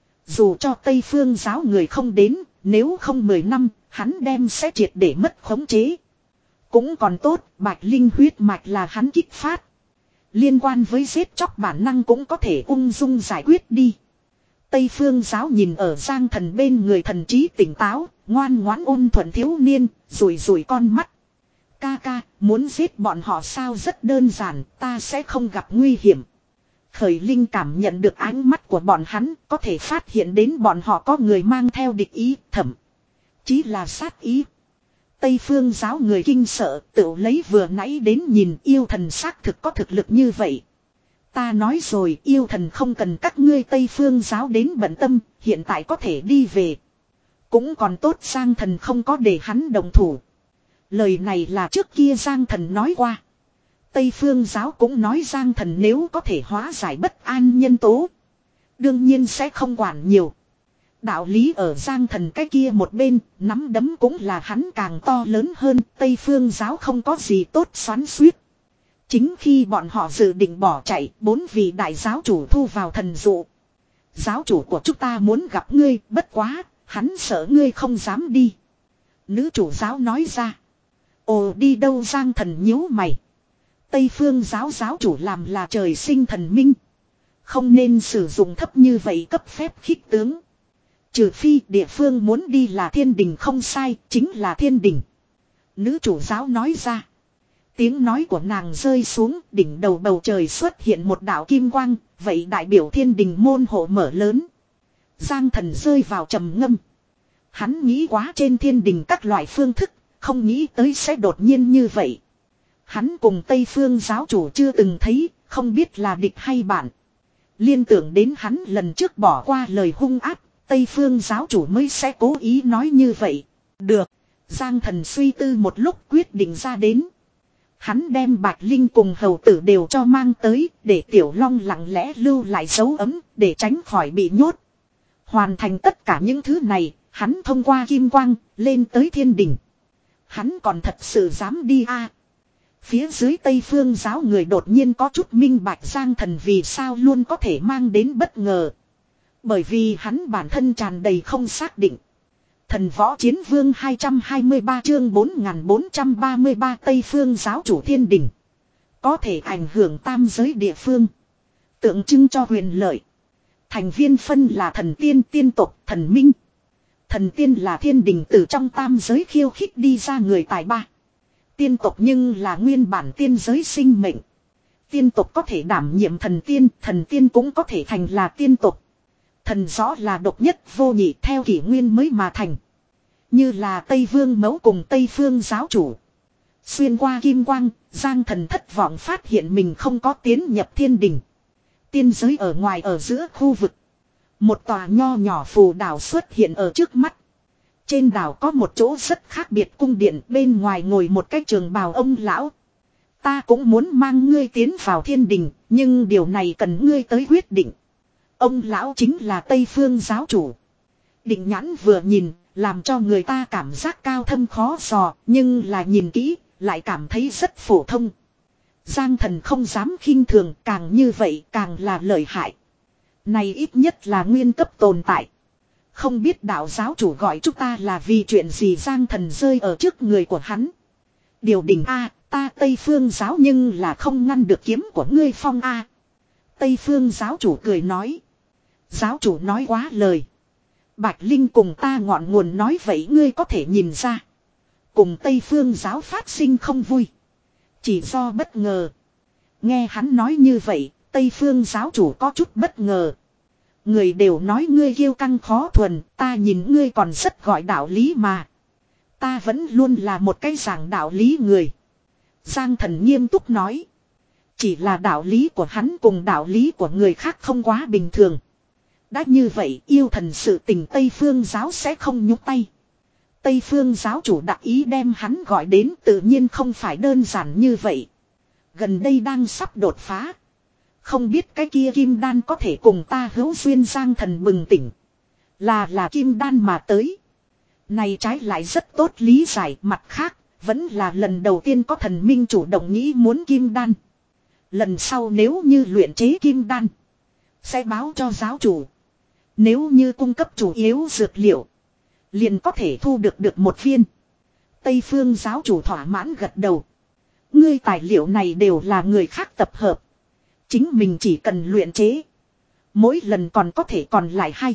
Dù cho Tây Phương giáo người không đến, nếu không mười năm, hắn đem sẽ triệt để mất khống chế. Cũng còn tốt, Bạch Linh huyết mạch là hắn kích phát. Liên quan với giết chóc bản năng cũng có thể ung dung giải quyết đi. Tây Phương giáo nhìn ở Giang Thần bên người thần trí tỉnh táo, ngoan ngoãn ôn thuận thiếu niên, rủi rủi con mắt. Ca ca, muốn giết bọn họ sao rất đơn giản, ta sẽ không gặp nguy hiểm. Khởi Linh cảm nhận được ánh mắt của bọn hắn, có thể phát hiện đến bọn họ có người mang theo địch ý, thậm chí là sát ý. Tây phương giáo người kinh sợ, tự lấy vừa nãy đến nhìn yêu thần xác thực có thực lực như vậy. Ta nói rồi, yêu thần không cần các ngươi Tây phương giáo đến bận tâm, hiện tại có thể đi về. Cũng còn tốt Giang Thần không có để hắn đồng thủ. Lời này là trước kia Giang Thần nói qua. Tây phương giáo cũng nói Giang Thần nếu có thể hóa giải bất an nhân tố, đương nhiên sẽ không quản nhiều. Đạo lý ở Giang Thần cái kia một bên, nắm đấm cũng là hắn càng to lớn hơn, Tây phương giáo không có gì tốt xoắn xuýt. Chính khi bọn họ dự định bỏ chạy, bốn vị đại giáo chủ thu vào thần dụ. Giáo chủ của chúng ta muốn gặp ngươi, bất quá, hắn sợ ngươi không dám đi. Nữ chủ giáo nói ra. Ồ, đi đâu? Giang Thần nhíu mày. Tây phương giáo giáo chủ làm là trời sinh thần minh, không nên sử dụng thấp như vậy cấp phép khích tướng. Trừ phi địa phương muốn đi là thiên đình, không sai, chính là thiên đình. Nữ chủ giáo nói ra. Tiếng nói của nàng rơi xuống, đỉnh đầu bầu trời xuất hiện một đạo kim quang, vậy đại biểu thiên đình môn hộ mở lớn. Giang Thần rơi vào trầm ngâm. Hắn nghĩ quá trên thiên đình các loại phương thức, không nghĩ tới sẽ đột nhiên như vậy. Hắn cùng Tây phương giáo chủ chưa từng thấy, không biết là địch hay bạn. Liên tưởng đến hắn lần trước bỏ qua lời hung ác, Tây phương giáo chủ mới sẽ cố ý nói như vậy. Được, Giang Thần suy tư một lúc quyết định ra đến. Hắn đem Bạch Linh cùng hầu tử đều cho mang tới, để Tiểu Long lặng lẽ lưu lại dấu ấm, để tránh khỏi bị nhốt. Hoàn thành tất cả những thứ này, hắn thông qua kim quang, lên tới thiên đình. Hắn còn thật sự dám đi a à. Phía dưới Tây phương giáo người đột nhiên có chút minh bạch Giang Thần vì sao luôn có thể mang đến bất ngờ. Bởi vì hắn bản thân tràn đầy không xác định. Thần võ chiến vương hai trăm hai mươi ba chương bốn nghìn bốn trăm ba mươi ba Tây phương giáo chủ thiên đình. Có thể ảnh hưởng tam giới địa phương. Tượng trưng cho huyền lợi. Thành viên phân là thần tiên, tiên tộc, thần minh. Thần tiên là thiên đình từ trong tam giới khiêu khích đi ra người tài ba. Tiên tộc nhưng là nguyên bản tiên giới sinh mệnh. Tiên tộc có thể đảm nhiệm thần tiên, thần tiên cũng có thể thành là tiên tộc. Thần rõ là độc nhất vô nhị theo kỷ nguyên mới mà thành. Như là Tây Vương Mẫu cùng Tây Phương giáo chủ. Xuyên qua kim quang, Giang Thần thất vọng phát hiện mình không có tiến nhập thiên đình. Tiên giới ở ngoài ở giữa khu vực. Một tòa nho nhỏ phù đảo xuất hiện ở trước mắt. Trên đảo có một chỗ rất khác biệt cung điện, bên ngoài ngồi một cái trường bào ông lão. Ta cũng muốn mang ngươi tiến vào thiên đình, nhưng điều này cần ngươi tới quyết định. Ông lão chính là Tây phương giáo chủ. Định nhãn vừa nhìn, làm cho người ta cảm giác cao thâm khó dò, nhưng là nhìn kỹ, lại cảm thấy rất phổ thông. Giang Thần không dám khinh thường, càng như vậy càng là lợi hại. Này ít nhất là nguyên cấp tồn tại. Không biết đạo giáo chủ gọi chúng ta là vì chuyện gì? Giang Thần rơi ở trước người của hắn. Điều đình A, ta Tây phương giáo nhưng là không ngăn được kiếm của ngươi phong A. Tây phương giáo chủ cười nói. Giáo chủ nói quá lời. Bạch Linh cùng ta ngọn nguồn nói vậy ngươi có thể nhìn ra. Cùng Tây phương giáo phát sinh không vui. Chỉ do bất ngờ. Nghe hắn nói như vậy, Tây phương giáo chủ có chút bất ngờ. Người đều nói ngươi kiêu căng khó thuần, ta nhìn ngươi còn rất gọi đạo lý mà. Ta vẫn luôn là một cái giảng đạo lý người. Giang Thần nghiêm túc nói. Chỉ là đạo lý của hắn cùng đạo lý của người khác không quá bình thường. Đã như vậy yêu thần sự tình Tây phương giáo sẽ không nhúc tay. Tây phương giáo chủ đặc ý đem hắn gọi đến tự nhiên không phải đơn giản như vậy. Gần đây đang sắp đột phá. Không biết cái kia kim đan có thể cùng ta hữu duyên. Giang Thần bừng tỉnh. Là là kim đan mà tới. Này trái lại rất tốt lý giải, mặt khác, vẫn là lần đầu tiên có thần minh chủ động nghĩ muốn kim đan. Lần sau nếu như luyện chế kim đan, sẽ báo cho giáo chủ. Nếu như cung cấp chủ yếu dược liệu, liền có thể thu được được một viên. Tây phương giáo chủ thỏa mãn gật đầu. Ngươi tài liệu này đều là người khác tập hợp. Chính mình chỉ cần luyện chế. Mỗi lần còn có thể còn lại hai,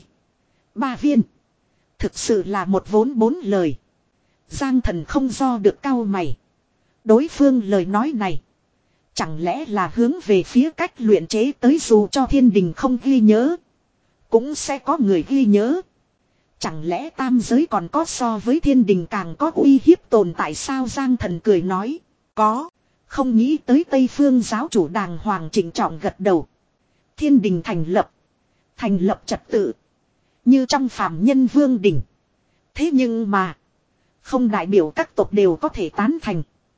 ba viên. Thực sự là một vốn bốn lời. Giang Thần không do được cau mày. Đối phương lời nói này. Chẳng lẽ là hướng về phía cách luyện chế tới dù cho thiên đình không ghi nhớ. Cũng sẽ có người ghi nhớ. Chẳng lẽ tam giới còn có so với thiên đình càng có uy hiếp tồn tại sao Giang Thần cười nói. Có. Không nghĩ tới Tây Phương giáo chủ đàng hoàng chỉnh trọng gật đầu. Thiên đình thành lập. Thành lập trật tự. Như trong phàm nhân vương đình. Thế nhưng mà. Không đại biểu các tộc đều có thể tán thành.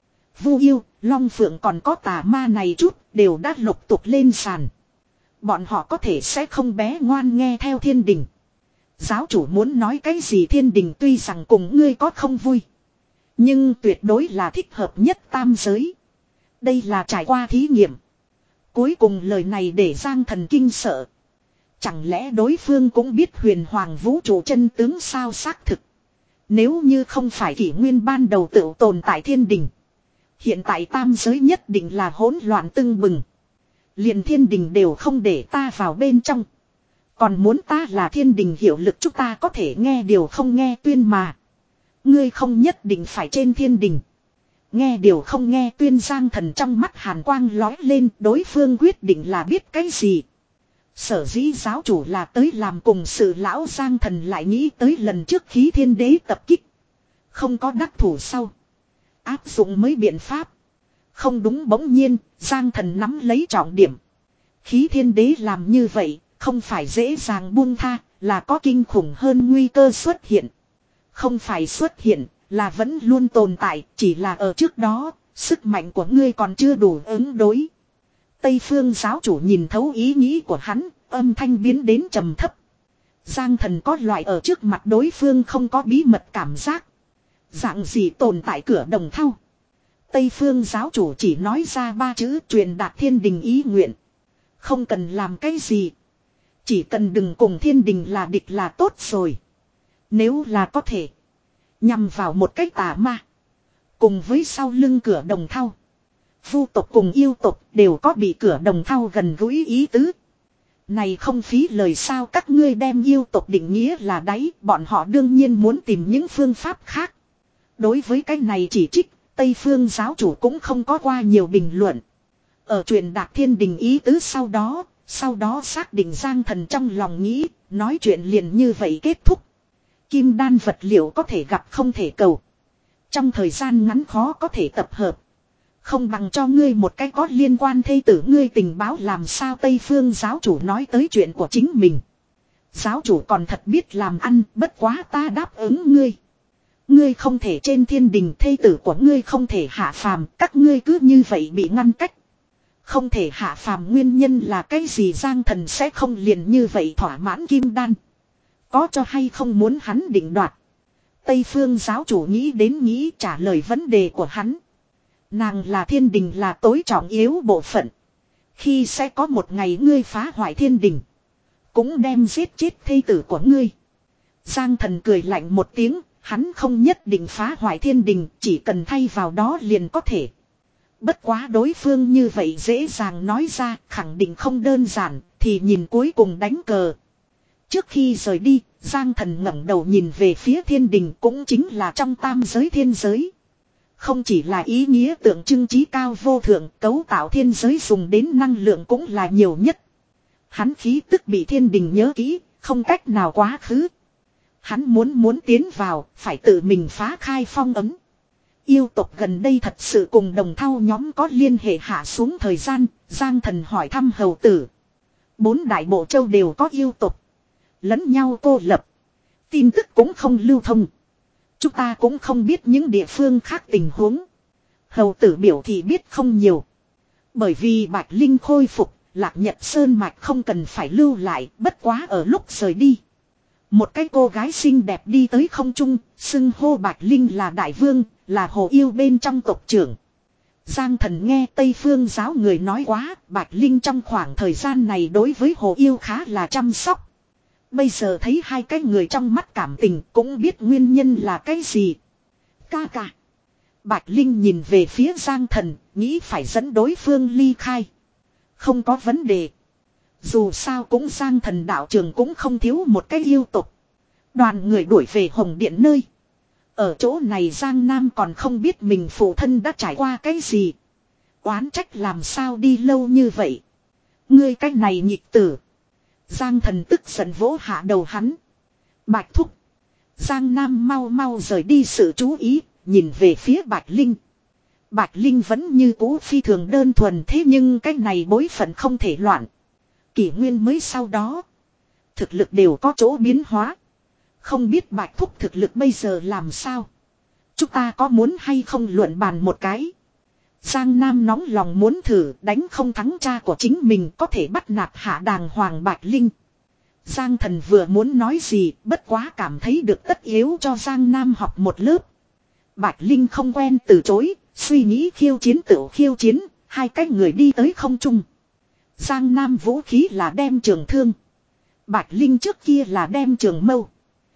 Vu yêu, Long Phượng còn có tà ma này chút đều đã lục tục lên sàn. Bọn họ có thể sẽ không bé ngoan nghe theo thiên đình. Giáo chủ muốn nói cái gì thiên đình tuy rằng cùng ngươi có không vui. Nhưng tuyệt đối là thích hợp nhất tam giới. Đây là trải qua thí nghiệm. Cuối cùng lời này để Giang Thần kinh sợ. Chẳng lẽ đối phương cũng biết huyền hoàng vũ trụ chân tướng sao xác thực. Nếu như không phải kỷ nguyên ban đầu tự tồn tại thiên đình. Hiện tại tam giới nhất định là hỗn loạn tưng bừng. Liền thiên đình đều không để ta vào bên trong. Còn muốn ta là thiên đình hiệu lực chúng ta có thể nghe điều không nghe tuyên mà. Ngươi không nhất định phải trên thiên đình. Nghe điều không nghe tuyên Giang Thần trong mắt hàn quang lói lên đối phương quyết định là biết cái gì. Sở dĩ giáo chủ là tới làm cùng sự lão Giang Thần lại nghĩ tới lần trước khí thiên đế tập kích. Không có đắc thủ sau. Áp dụng mới biện pháp. Không đúng bỗng nhiên, Giang Thần nắm lấy trọng điểm. Khí thiên đế làm như vậy, không phải dễ dàng buông tha, là có kinh khủng hơn nguy cơ xuất hiện. Không phải xuất hiện, là vẫn luôn tồn tại, chỉ là ở trước đó, sức mạnh của ngươi còn chưa đủ ứng đối. Tây Phương giáo chủ nhìn thấu ý nghĩ của hắn, âm thanh biến đến trầm thấp. Giang Thần có loại ở trước mặt đối phương không có bí mật cảm giác. Dạng gì tồn tại cửa đồng thau. Tây Phương giáo chủ chỉ nói ra ba chữ truyền đạt thiên đình ý nguyện. Không cần làm cái gì. Chỉ cần đừng cùng thiên đình là địch là tốt rồi. Nếu là có thể. Nhằm vào một cách tà ma. Cùng với sau lưng cửa đồng thau. Vu tộc cùng yêu tộc đều có bị cửa đồng thau gần gũi ý tứ. Này không phí lời sao các ngươi đem yêu tộc định nghĩa là đáy. Bọn họ đương nhiên muốn tìm những phương pháp khác. Đối với cái này chỉ trích. Tây Phương giáo chủ cũng không có qua nhiều bình luận. Ở truyền đạt thiên đình ý tứ sau đó. Sau đó xác định Giang Thần trong lòng nghĩ. Nói chuyện liền như vậy kết thúc. Kim đan vật liệu có thể gặp không thể cầu. Trong thời gian ngắn khó có thể tập hợp. Không bằng cho ngươi một cái có liên quan thê tử ngươi tình báo làm sao Tây Phương giáo chủ nói tới chuyện của chính mình. Giáo chủ còn thật biết làm ăn, bất quá ta đáp ứng ngươi. Ngươi không thể trên thiên đình, thê tử của ngươi không thể hạ phàm, các ngươi cứ như vậy bị ngăn cách. Không thể hạ phàm nguyên nhân là cái gì Giang Thần sẽ không liền như vậy thỏa mãn kim đan. Có cho hay không muốn hắn định đoạt. Tây Phương giáo chủ nghĩ đến nghĩ trả lời vấn đề của hắn. Nàng là thiên đình là tối trọng yếu bộ phận. Khi sẽ có một ngày ngươi phá hoại thiên đình. Cũng đem giết chết thê tử của ngươi. Giang Thần cười lạnh một tiếng. Hắn không nhất định phá hoại thiên đình. Chỉ cần thay vào đó liền có thể. Bất quá đối phương như vậy dễ dàng nói ra. Khẳng định không đơn giản. Thì nhìn cuối cùng đánh cờ. Trước khi rời đi, Giang Thần ngẩng đầu nhìn về phía thiên đình cũng chính là trong tam giới thiên giới. Không chỉ là ý nghĩa tượng trưng trí cao vô thượng, cấu tạo thiên giới dùng đến năng lượng cũng là nhiều nhất. Hắn khí tức bị thiên đình nhớ kỹ, không cách nào quá khứ. Hắn muốn muốn tiến vào, phải tự mình phá khai phong ấm. Yêu tộc gần đây thật sự cùng đồng thau nhóm có liên hệ hạ xuống thời gian, Giang Thần hỏi thăm hầu tử. Bốn đại bộ châu đều có yêu tộc. Lẫn nhau cô lập. Tin tức cũng không lưu thông. Chúng ta cũng không biết những địa phương khác tình huống. Hầu tử biểu thì biết không nhiều. Bởi vì Bạch Linh khôi phục, Lạc Nhật Sơn Mạch không cần phải lưu lại, bất quá ở lúc rời đi. Một cái cô gái xinh đẹp đi tới không trung, xưng hô Bạch Linh là đại vương, là hồ yêu bên trong tộc trưởng. Giang Thần nghe Tây Phương giáo người nói quá, Bạch Linh trong khoảng thời gian này đối với hồ yêu khá là chăm sóc. Bây giờ thấy hai cái người trong mắt cảm tình cũng biết nguyên nhân là cái gì. Ca ca. Bạch Linh nhìn về phía Giang Thần, nghĩ phải dẫn đối phương ly khai. Không có vấn đề. Dù sao cũng Giang Thần đạo trường cũng không thiếu một cái yêu tục. Đoàn người đuổi về Hồng Điện nơi. Ở chỗ này Giang Nam còn không biết mình phụ thân đã trải qua cái gì. Oán trách làm sao đi lâu như vậy. Ngươi cái này nhịp tử. Giang Thần tức giận vỗ hạ đầu hắn. Bạch thúc. Giang Nam mau mau rời đi sự chú ý, nhìn về phía Bạch Linh. Bạch Linh vẫn như cũ phi thường đơn thuần, thế nhưng cái này bối phận không thể loạn. Kỷ nguyên mới sau đó. Thực lực đều có chỗ biến hóa. Không biết Bạch thúc thực lực bây giờ làm sao. Chúng ta có muốn hay không luận bàn một cái. Giang Nam nóng lòng muốn thử, đánh không thắng cha của chính mình có thể bắt nạt hạ đàng hoàng Bạch Linh. Giang Thần vừa muốn nói gì, bất quá cảm thấy được tất yếu cho Giang Nam học một lớp. Bạch Linh không quen từ chối, suy nghĩ khiêu chiến tự khiêu chiến, hai cái người đi tới không trung. Giang Nam vũ khí là đem trường thương. Bạch Linh trước kia là đem trường mâu.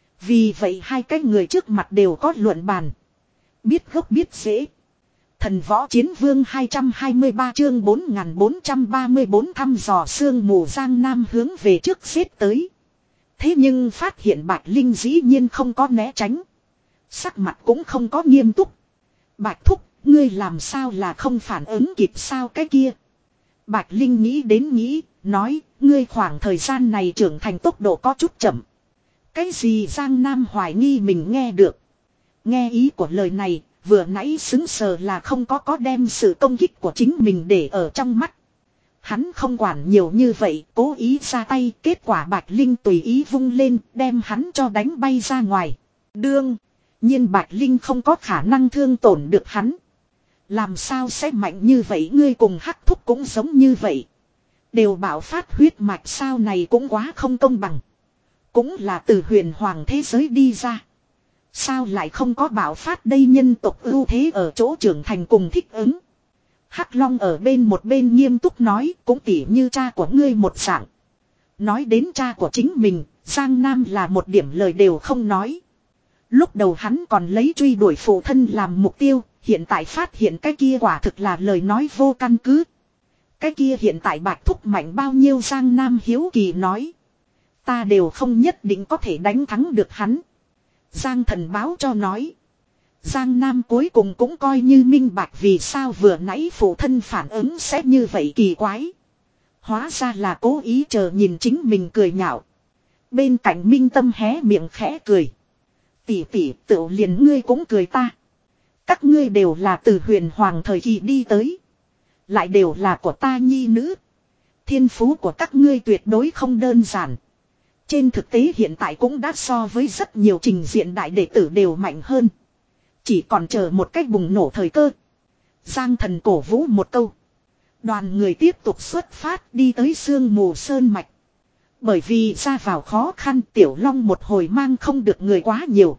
Vì vậy hai cái người trước mặt đều có luận bàn. Biết gốc biết dễ. Thần võ chiến vương hai trăm hai mươi ba chương bốn nghìn bốn trăm ba mươi bốn thăm dò sương mù. Giang Nam hướng về trước xếp tới. Thế nhưng phát hiện Bạch Linh dĩ nhiên không có né tránh. Sắc mặt cũng không có nghiêm túc. Bạch thúc, ngươi làm sao là không phản ứng kịp sao cái kia. Bạch Linh nghĩ đến nghĩ, nói, ngươi khoảng thời gian này trưởng thành tốc độ có chút chậm. Cái gì Giang Nam hoài nghi mình nghe được. Nghe ý của lời này, vừa nãy xứng sờ là không có có đem sự công kích của chính mình để ở trong mắt. Hắn không quản nhiều như vậy, cố ý ra tay, kết quả Bạch Linh tùy ý vung lên, đem hắn cho đánh bay ra ngoài. Đương, nhiên Bạch Linh không có khả năng thương tổn được hắn. Làm sao sẽ mạnh như vậy, ngươi cùng Hắc Thúc cũng giống như vậy. Đều bảo phát huyết mạch sao này cũng quá không công bằng. Cũng là từ huyền hoàng thế giới đi ra. Sao lại không có bảo phát đây, nhân tộc ưu thế ở chỗ trưởng thành cùng thích ứng. Hắc Long ở bên một bên nghiêm túc nói, cũng tỉ như cha của ngươi một dạng. Nói đến cha của chính mình, Giang Nam là một điểm lời đều không nói. Lúc đầu hắn còn lấy truy đuổi phụ thân làm mục tiêu, hiện tại phát hiện cái kia quả thực là lời nói vô căn cứ. Cái kia hiện tại Bạch thúc mạnh bao nhiêu, Giang Nam hiếu kỳ nói. Ta đều không nhất định có thể đánh thắng được hắn. Giang Thần báo cho nói. Giang Nam cuối cùng cũng coi như minh bạch vì sao vừa nãy phụ thân phản ứng sẽ như vậy kỳ quái. Hóa ra là cố ý chờ nhìn chính mình cười nhạo. Bên cạnh Minh Tâm hé miệng khẽ cười. Tỷ tỷ tự liền ngươi cũng cười ta. Các ngươi đều là từ huyền hoàng thời kỳ đi tới. Lại đều là của ta nhi nữ. Thiên phú của các ngươi tuyệt đối không đơn giản. Trên thực tế hiện tại cũng đã so với rất nhiều trình diện đại đệ tử đều mạnh hơn. Chỉ còn chờ một cách bùng nổ thời cơ. Giang Thần cổ vũ một câu. Đoàn người tiếp tục xuất phát đi tới sương mù sơn mạch. Bởi vì ra vào khó khăn, Tiểu Long một hồi mang không được người quá nhiều.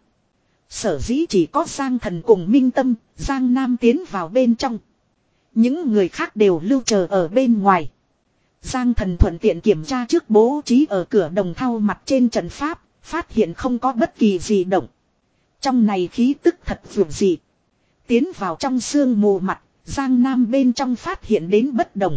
Sở dĩ chỉ có Giang Thần cùng Minh Tâm, Giang Nam tiến vào bên trong. Những người khác đều lưu chờ ở bên ngoài. Giang Thần thuận tiện kiểm tra trước bố trí ở cửa đồng thau mặt trên trận pháp, phát hiện không có bất kỳ gì động. Trong này khí tức thật vượt dị. Tiến vào trong sương mù mặt, Giang Nam bên trong phát hiện đến bất đồng.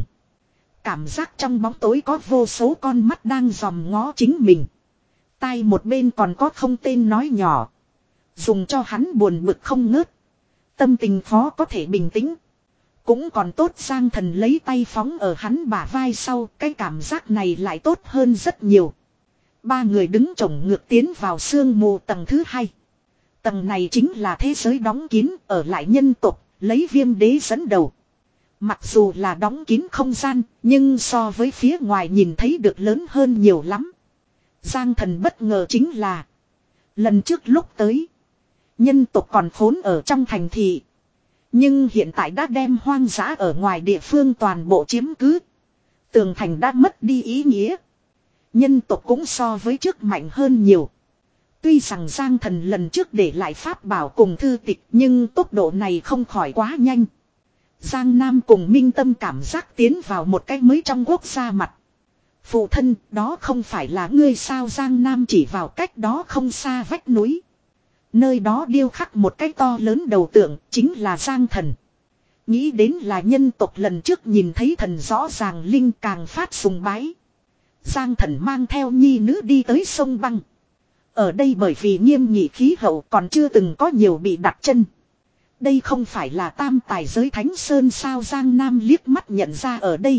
Cảm giác trong bóng tối có vô số con mắt đang dòm ngó chính mình. Tai một bên còn có không tên nói nhỏ. Dùng cho hắn buồn bực không ngớt. Tâm tình khó có thể bình tĩnh. Cũng còn tốt Giang Thần lấy tay phóng ở hắn bả vai sau, cái cảm giác này lại tốt hơn rất nhiều. Ba người đứng chổng ngược tiến vào sương mù tầng thứ hai. Tầng này chính là thế giới đóng kín, ở lại nhân tộc, lấy Viêm Đế dẫn đầu. Mặc dù là đóng kín không gian, nhưng so với phía ngoài nhìn thấy được lớn hơn nhiều lắm. Giang Thần bất ngờ chính là lần trước lúc tới, nhân tộc còn khốn ở trong thành thị. Nhưng hiện tại đã đem hoang dã ở ngoài địa phương toàn bộ chiếm cứ. Tường thành đã mất đi ý nghĩa. Nhân tộc cũng so với trước mạnh hơn nhiều. Tuy rằng Giang Thần lần trước để lại pháp bảo cùng thư tịch, nhưng tốc độ này không khỏi quá nhanh. Giang Nam cùng Minh Tâm cảm giác tiến vào một cái mới trong quốc gia mặt. Phụ thân, đó không phải là ngươi sao? Giang Nam chỉ vào cách đó không xa vách núi. Nơi đó điêu khắc một cái to lớn đầu tượng, chính là Giang Thần. Nghĩ đến là nhân tộc lần trước nhìn thấy thần rõ ràng linh càng phát sùng bái. Giang Thần mang theo nhi nữ đi tới sông băng. Ở đây bởi vì nghiêm nghị khí hậu còn chưa từng có nhiều bị đặt chân. Đây không phải là tam tài giới Thánh Sơn sao? Giang Nam liếc mắt nhận ra ở đây.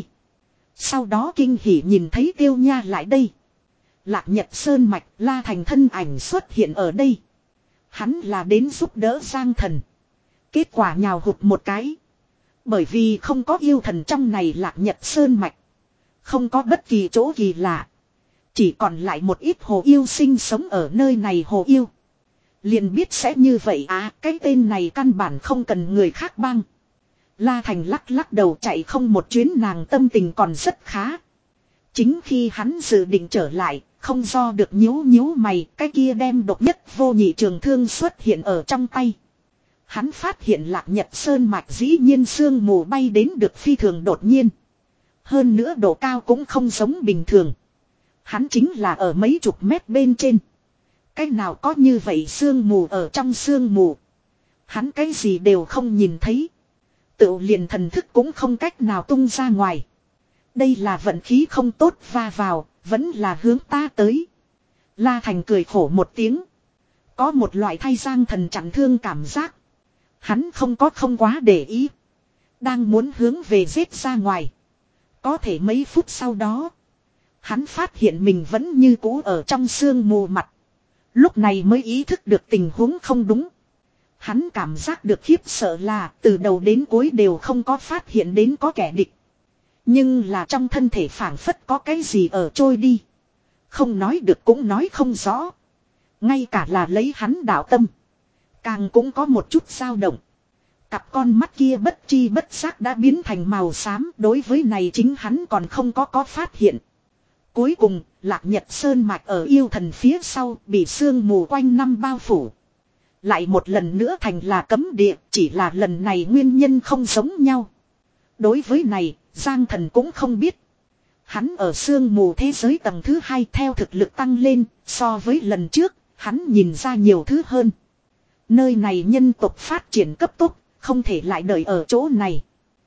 Sau đó kinh hỉ nhìn thấy Tiêu Nha lại đây. Lạc Nhật Sơn mạch, La Thành thân ảnh xuất hiện ở đây. Hắn là đến giúp đỡ Giang Thần. Kết quả nhào hụt một cái. Bởi vì không có yêu thần trong này Lạc Nhật Sơn mạch. Không có bất kỳ chỗ kỳ lạ. Chỉ còn lại một ít hồ yêu sinh sống ở nơi này. Hồ yêu liền biết sẽ như vậy à, cái tên này căn bản không cần người khác băng. La Thành lắc lắc đầu chạy không một chuyến, nàng tâm tình còn rất khá. Chính khi hắn dự định trở lại, không do được nhíu nhíu mày, cái kia đem độc nhất vô nhị trường thương xuất hiện ở trong tay. Hắn phát hiện Lạc Nhật Sơn mạch dĩ nhiên sương mù bay đến được phi thường đột nhiên. Hơn nữa độ cao cũng không giống bình thường. Hắn chính là ở mấy chục mét bên trên. Cái nào có như vậy sương mù ở trong sương mù. Hắn cái gì đều không nhìn thấy. Tự liền thần thức cũng không cách nào tung ra ngoài. Đây là vận khí không tốt va vào, vẫn là hướng ta tới. La Thành cười khổ một tiếng. Có một loại thay Giang Thần chặn thương cảm giác. Hắn không có không quá để ý. Đang muốn hướng về giết ra ngoài. Có thể mấy phút sau đó. Hắn phát hiện mình vẫn như cũ ở trong sương mù mặt. Lúc này mới ý thức được tình huống không đúng. Hắn cảm giác được khiếp sợ là từ đầu đến cuối đều không có phát hiện đến có kẻ địch. Nhưng là trong thân thể phảng phất có cái gì ở trôi đi. Không nói được cũng nói không rõ. Ngay cả là lấy hắn đạo tâm. Càng cũng có một chút dao động. Cặp con mắt kia bất chi bất giác đã biến thành màu xám. Đối với này chính hắn còn không có có phát hiện. Cuối cùng, Lạc Nhật Sơn mạch ở yêu thần phía sau bị sương mù quanh năm bao phủ. Lại một lần nữa thành là cấm địa, chỉ là lần này nguyên nhân không giống nhau. Đối với này, Giang Thần cũng không biết. Hắn ở sương mù thế giới tầng thứ hai theo thực lực tăng lên, so với lần trước, hắn nhìn ra nhiều thứ hơn. Nơi này nhân tộc phát triển cấp tốc, không thể lại đợi ở chỗ này.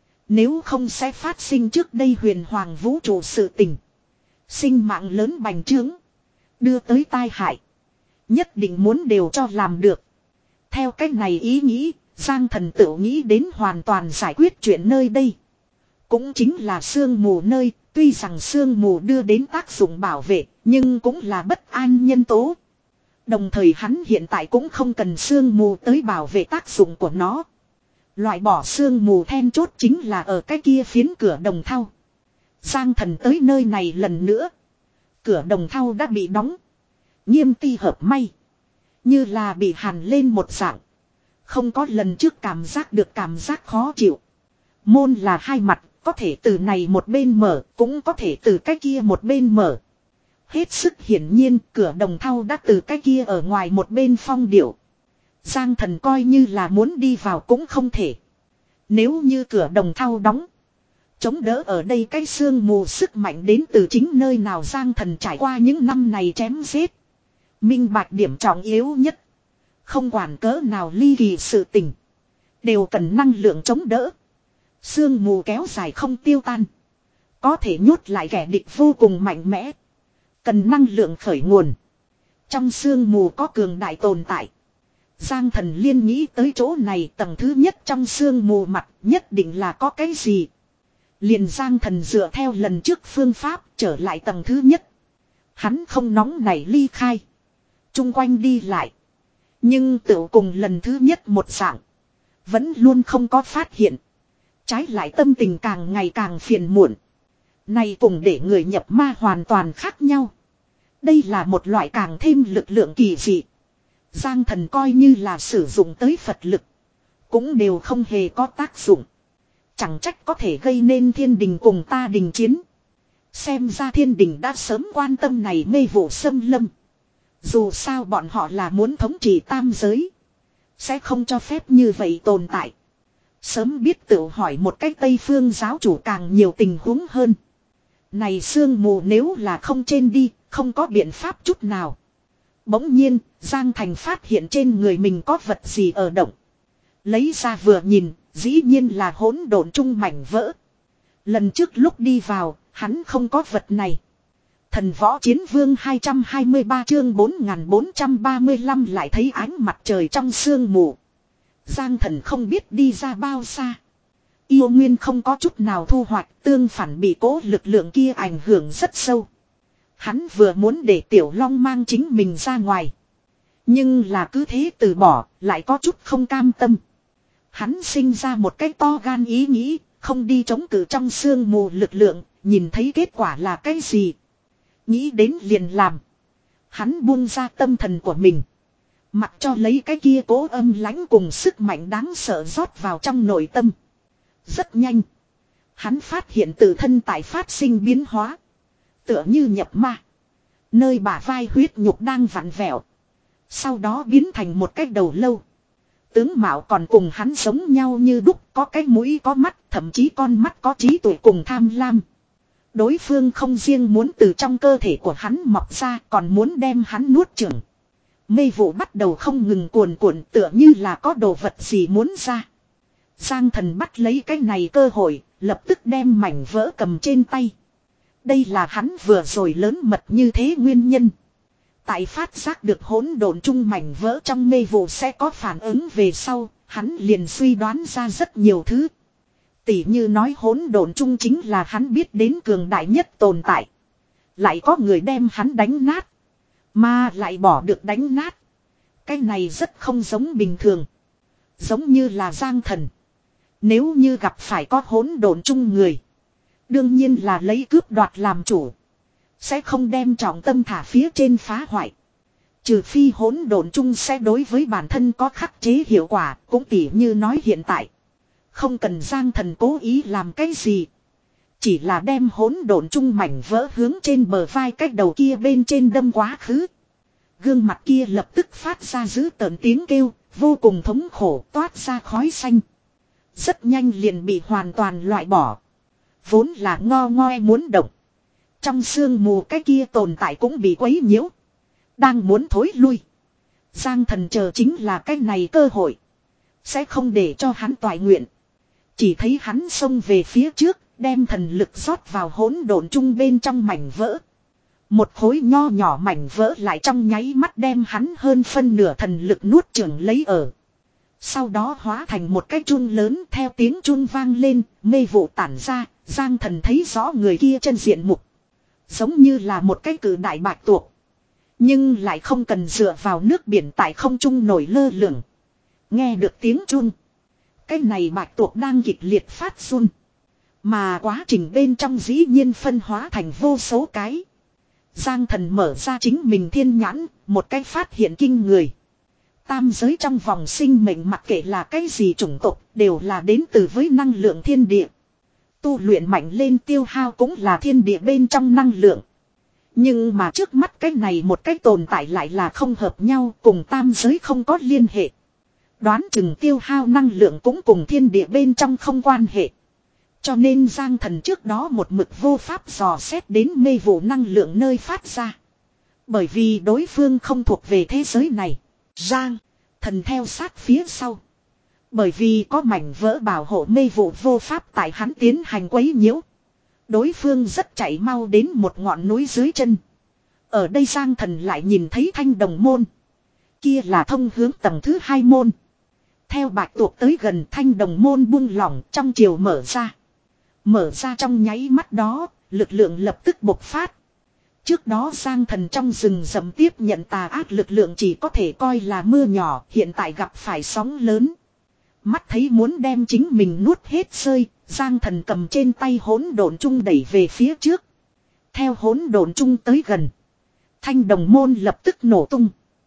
Nếu không sẽ phát sinh trước đây huyền hoàng vũ trụ sự tình. Sinh mạng lớn bành trướng. Đưa tới tai hại. Nhất định muốn đều cho làm được. Theo cách này ý nghĩ, Giang Thần tự nghĩ đến hoàn toàn giải quyết chuyện nơi đây. Cũng chính là sương mù nơi, tuy rằng sương mù đưa đến tác dụng bảo vệ, nhưng cũng là bất an nhân tố. Đồng thời hắn hiện tại cũng không cần sương mù tới bảo vệ tác dụng của nó. Loại bỏ sương mù then chốt chính là ở cái kia phiến cửa đồng thau. Giang Thần tới nơi này lần nữa. Cửa đồng thau đã bị đóng. Nghiêm ti hợp may. Như là bị hàn lên một dạng. Không có lần trước cảm giác được cảm giác khó chịu. Môn là hai mặt, có thể từ này một bên mở, cũng có thể từ cái kia một bên mở. Hết sức hiển nhiên, cửa đồng thau đã từ cái kia ở ngoài một bên phong điệu. Giang Thần coi như là muốn đi vào cũng không thể. Nếu như cửa đồng thau đóng, chống đỡ ở đây cái sương mù sức mạnh đến từ chính nơi nào. Giang Thần trải qua những năm này chém giết. Minh bạch điểm trọng yếu nhất. Không quản cỡ nào ly kỳ sự tình. Đều cần năng lượng chống đỡ. Sương mù kéo dài không tiêu tan. Có thể nhốt lại kẻ địch vô cùng mạnh mẽ. Cần năng lượng khởi nguồn. Trong sương mù có cường đại tồn tại. Giang Thần liên nghĩ tới chỗ này, tầng thứ nhất trong sương mù mặt nhất định là có cái gì. Liền Giang Thần dựa theo lần trước phương pháp trở lại tầng thứ nhất. Hắn không nóng nảy ly khai. Trung quanh đi lại. Nhưng tự cùng lần thứ nhất một dạng. Vẫn luôn không có phát hiện. Trái lại tâm tình càng ngày càng phiền muộn. Này cùng để người nhập ma hoàn toàn khác nhau. Đây là một loại càng thêm lực lượng kỳ dị. Giang Thần coi như là sử dụng tới Phật lực. Cũng đều không hề có tác dụng. Chẳng trách có thể gây nên thiên đình cùng ta đình chiến. Xem ra thiên đình đã sớm quan tâm này mê vụ xâm lâm. Dù sao bọn họ là muốn thống trị tam giới. Sẽ không cho phép như vậy tồn tại. Sớm biết tự hỏi một cách Tây Phương giáo chủ càng nhiều tình huống hơn. Này sương mù nếu là không trên đi, không có biện pháp chút nào. Bỗng nhiên, Giang Thành phát hiện trên người mình có vật gì ở động. Lấy ra vừa nhìn, dĩ nhiên là hỗn độn chung mảnh vỡ. Lần trước lúc đi vào, hắn không có vật này. Thần võ chiến vương hai trăm hai mươi ba chương bốn nghìn bốn trăm ba mươi lăm lại thấy ánh mặt trời trong sương mù. Giang Thần không biết đi ra bao xa. Yêu nguyên không có chút nào thu hoạch, tương phản bị cố lực lượng kia ảnh hưởng rất sâu. Hắn vừa muốn để Tiểu Long mang chính mình ra ngoài. Nhưng là cứ thế từ bỏ, lại có chút không cam tâm. Hắn sinh ra một cái to gan ý nghĩ, không đi chống cự trong sương mù lực lượng, nhìn thấy kết quả là cái gì. Nghĩ đến liền làm. Hắn buông ra tâm thần của mình. Mặc cho lấy cái kia cố âm lãnh cùng sức mạnh đáng sợ rót vào trong nội tâm. Rất nhanh. Hắn phát hiện tự thân tại phát sinh biến hóa. Tựa như nhập ma. Nơi bả vai huyết nhục đang vặn vẹo. Sau đó biến thành một cái đầu lâu. Tướng mạo còn cùng hắn giống nhau như đúc, có cái mũi có mắt, thậm chí con mắt có trí tuệ cùng tham lam. Đối phương không riêng muốn từ trong cơ thể của hắn mọc ra, còn muốn đem hắn nuốt chửng. Mê vụ bắt đầu không ngừng cuồn cuộn, tựa như là có đồ vật gì muốn ra. Giang Thần bắt lấy cái này cơ hội, lập tức đem mảnh vỡ cầm trên tay. Đây là hắn vừa rồi lớn mật như thế nguyên nhân. Tại phát giác được hỗn độn chung mảnh vỡ trong mê vụ sẽ có phản ứng về sau, hắn liền suy đoán ra rất nhiều thứ. Tỉ như nói hỗn độn chung chính là hắn biết đến cường đại nhất tồn tại. Lại có người đem hắn đánh nát. Mà lại bỏ được đánh nát. Cái này rất không giống bình thường. Giống như là Giang Thần. Nếu như gặp phải có hỗn độn chung người. Đương nhiên là lấy cướp đoạt làm chủ. Sẽ không đem trọng tâm thả phía trên phá hoại. Trừ phi hỗn độn chung sẽ đối với bản thân có khắc chế hiệu quả. Cũng tỉ như nói hiện tại. Không cần Giang Thần cố ý làm cái gì. Chỉ là đem hỗn độn chung mảnh vỡ hướng trên bờ vai cái đầu kia bên trên đâm quá khứ. Gương mặt kia lập tức phát ra dữ tợn tiếng kêu, vô cùng thống khổ toát ra khói xanh. Rất nhanh liền bị hoàn toàn loại bỏ. Vốn là ngo ngoe muốn động. Trong sương mù cái kia tồn tại cũng bị quấy nhiễu. Đang muốn thối lui. Giang Thần chờ chính là cái này cơ hội. Sẽ không để cho hắn toại nguyện. Chỉ thấy hắn xông về phía trước, đem thần lực rót vào hỗn độn chung bên trong mảnh vỡ. Một khối nho nhỏ mảnh vỡ lại trong nháy mắt đem hắn hơn phân nửa thần lực nuốt chửng lấy ở. Sau đó hóa thành một cái chun lớn theo tiếng chun vang lên, mê vụ tản ra, Giang Thần thấy rõ người kia chân diện mục. Giống như là một cái cử đại bạch tuộc. Nhưng lại không cần dựa vào nước biển tại không trung nổi lơ lửng. Nghe được tiếng chun. Cái này bạch tuộc đang kịch liệt phát run. Mà quá trình bên trong dĩ nhiên phân hóa thành vô số cái. Giang Thần mở ra chính mình thiên nhãn, một cái phát hiện kinh người. Tam giới trong vòng sinh mệnh mặc kệ là cái gì chủng tộc đều là đến từ với năng lượng thiên địa. Tu luyện mạnh lên tiêu hao cũng là thiên địa bên trong năng lượng. Nhưng mà trước mắt cái này một cái tồn tại lại là không hợp nhau, cùng tam giới không có liên hệ. Đoán chừng tiêu hao năng lượng cũng cùng thiên địa bên trong không quan hệ. Cho nên Giang Thần trước đó một mực vô pháp dò xét đến mê vụ năng lượng nơi phát ra. Bởi vì đối phương không thuộc về thế giới này. Giang Thần theo sát phía sau. Bởi vì có mảnh vỡ bảo hộ mê vụ vô pháp tại hắn tiến hành quấy nhiễu. Đối phương rất chạy mau đến một ngọn núi dưới chân. Ở đây Giang Thần lại nhìn thấy thanh đồng môn. Kia là thông hướng tầng thứ hai môn. Theo bạch tuộc tới gần thanh đồng môn buông lỏng trong chiều mở ra. Mở ra trong nháy mắt đó, lực lượng lập tức bộc phát. Trước đó Giang Thần trong rừng rậm tiếp nhận tà ác lực lượng chỉ có thể coi là mưa nhỏ, hiện tại gặp phải sóng lớn. Mắt thấy muốn đem chính mình nuốt hết rơi, Giang Thần cầm trên tay hỗn độn chung đẩy về phía trước. Theo hỗn độn chung tới gần, thanh đồng môn lập tức nổ tung.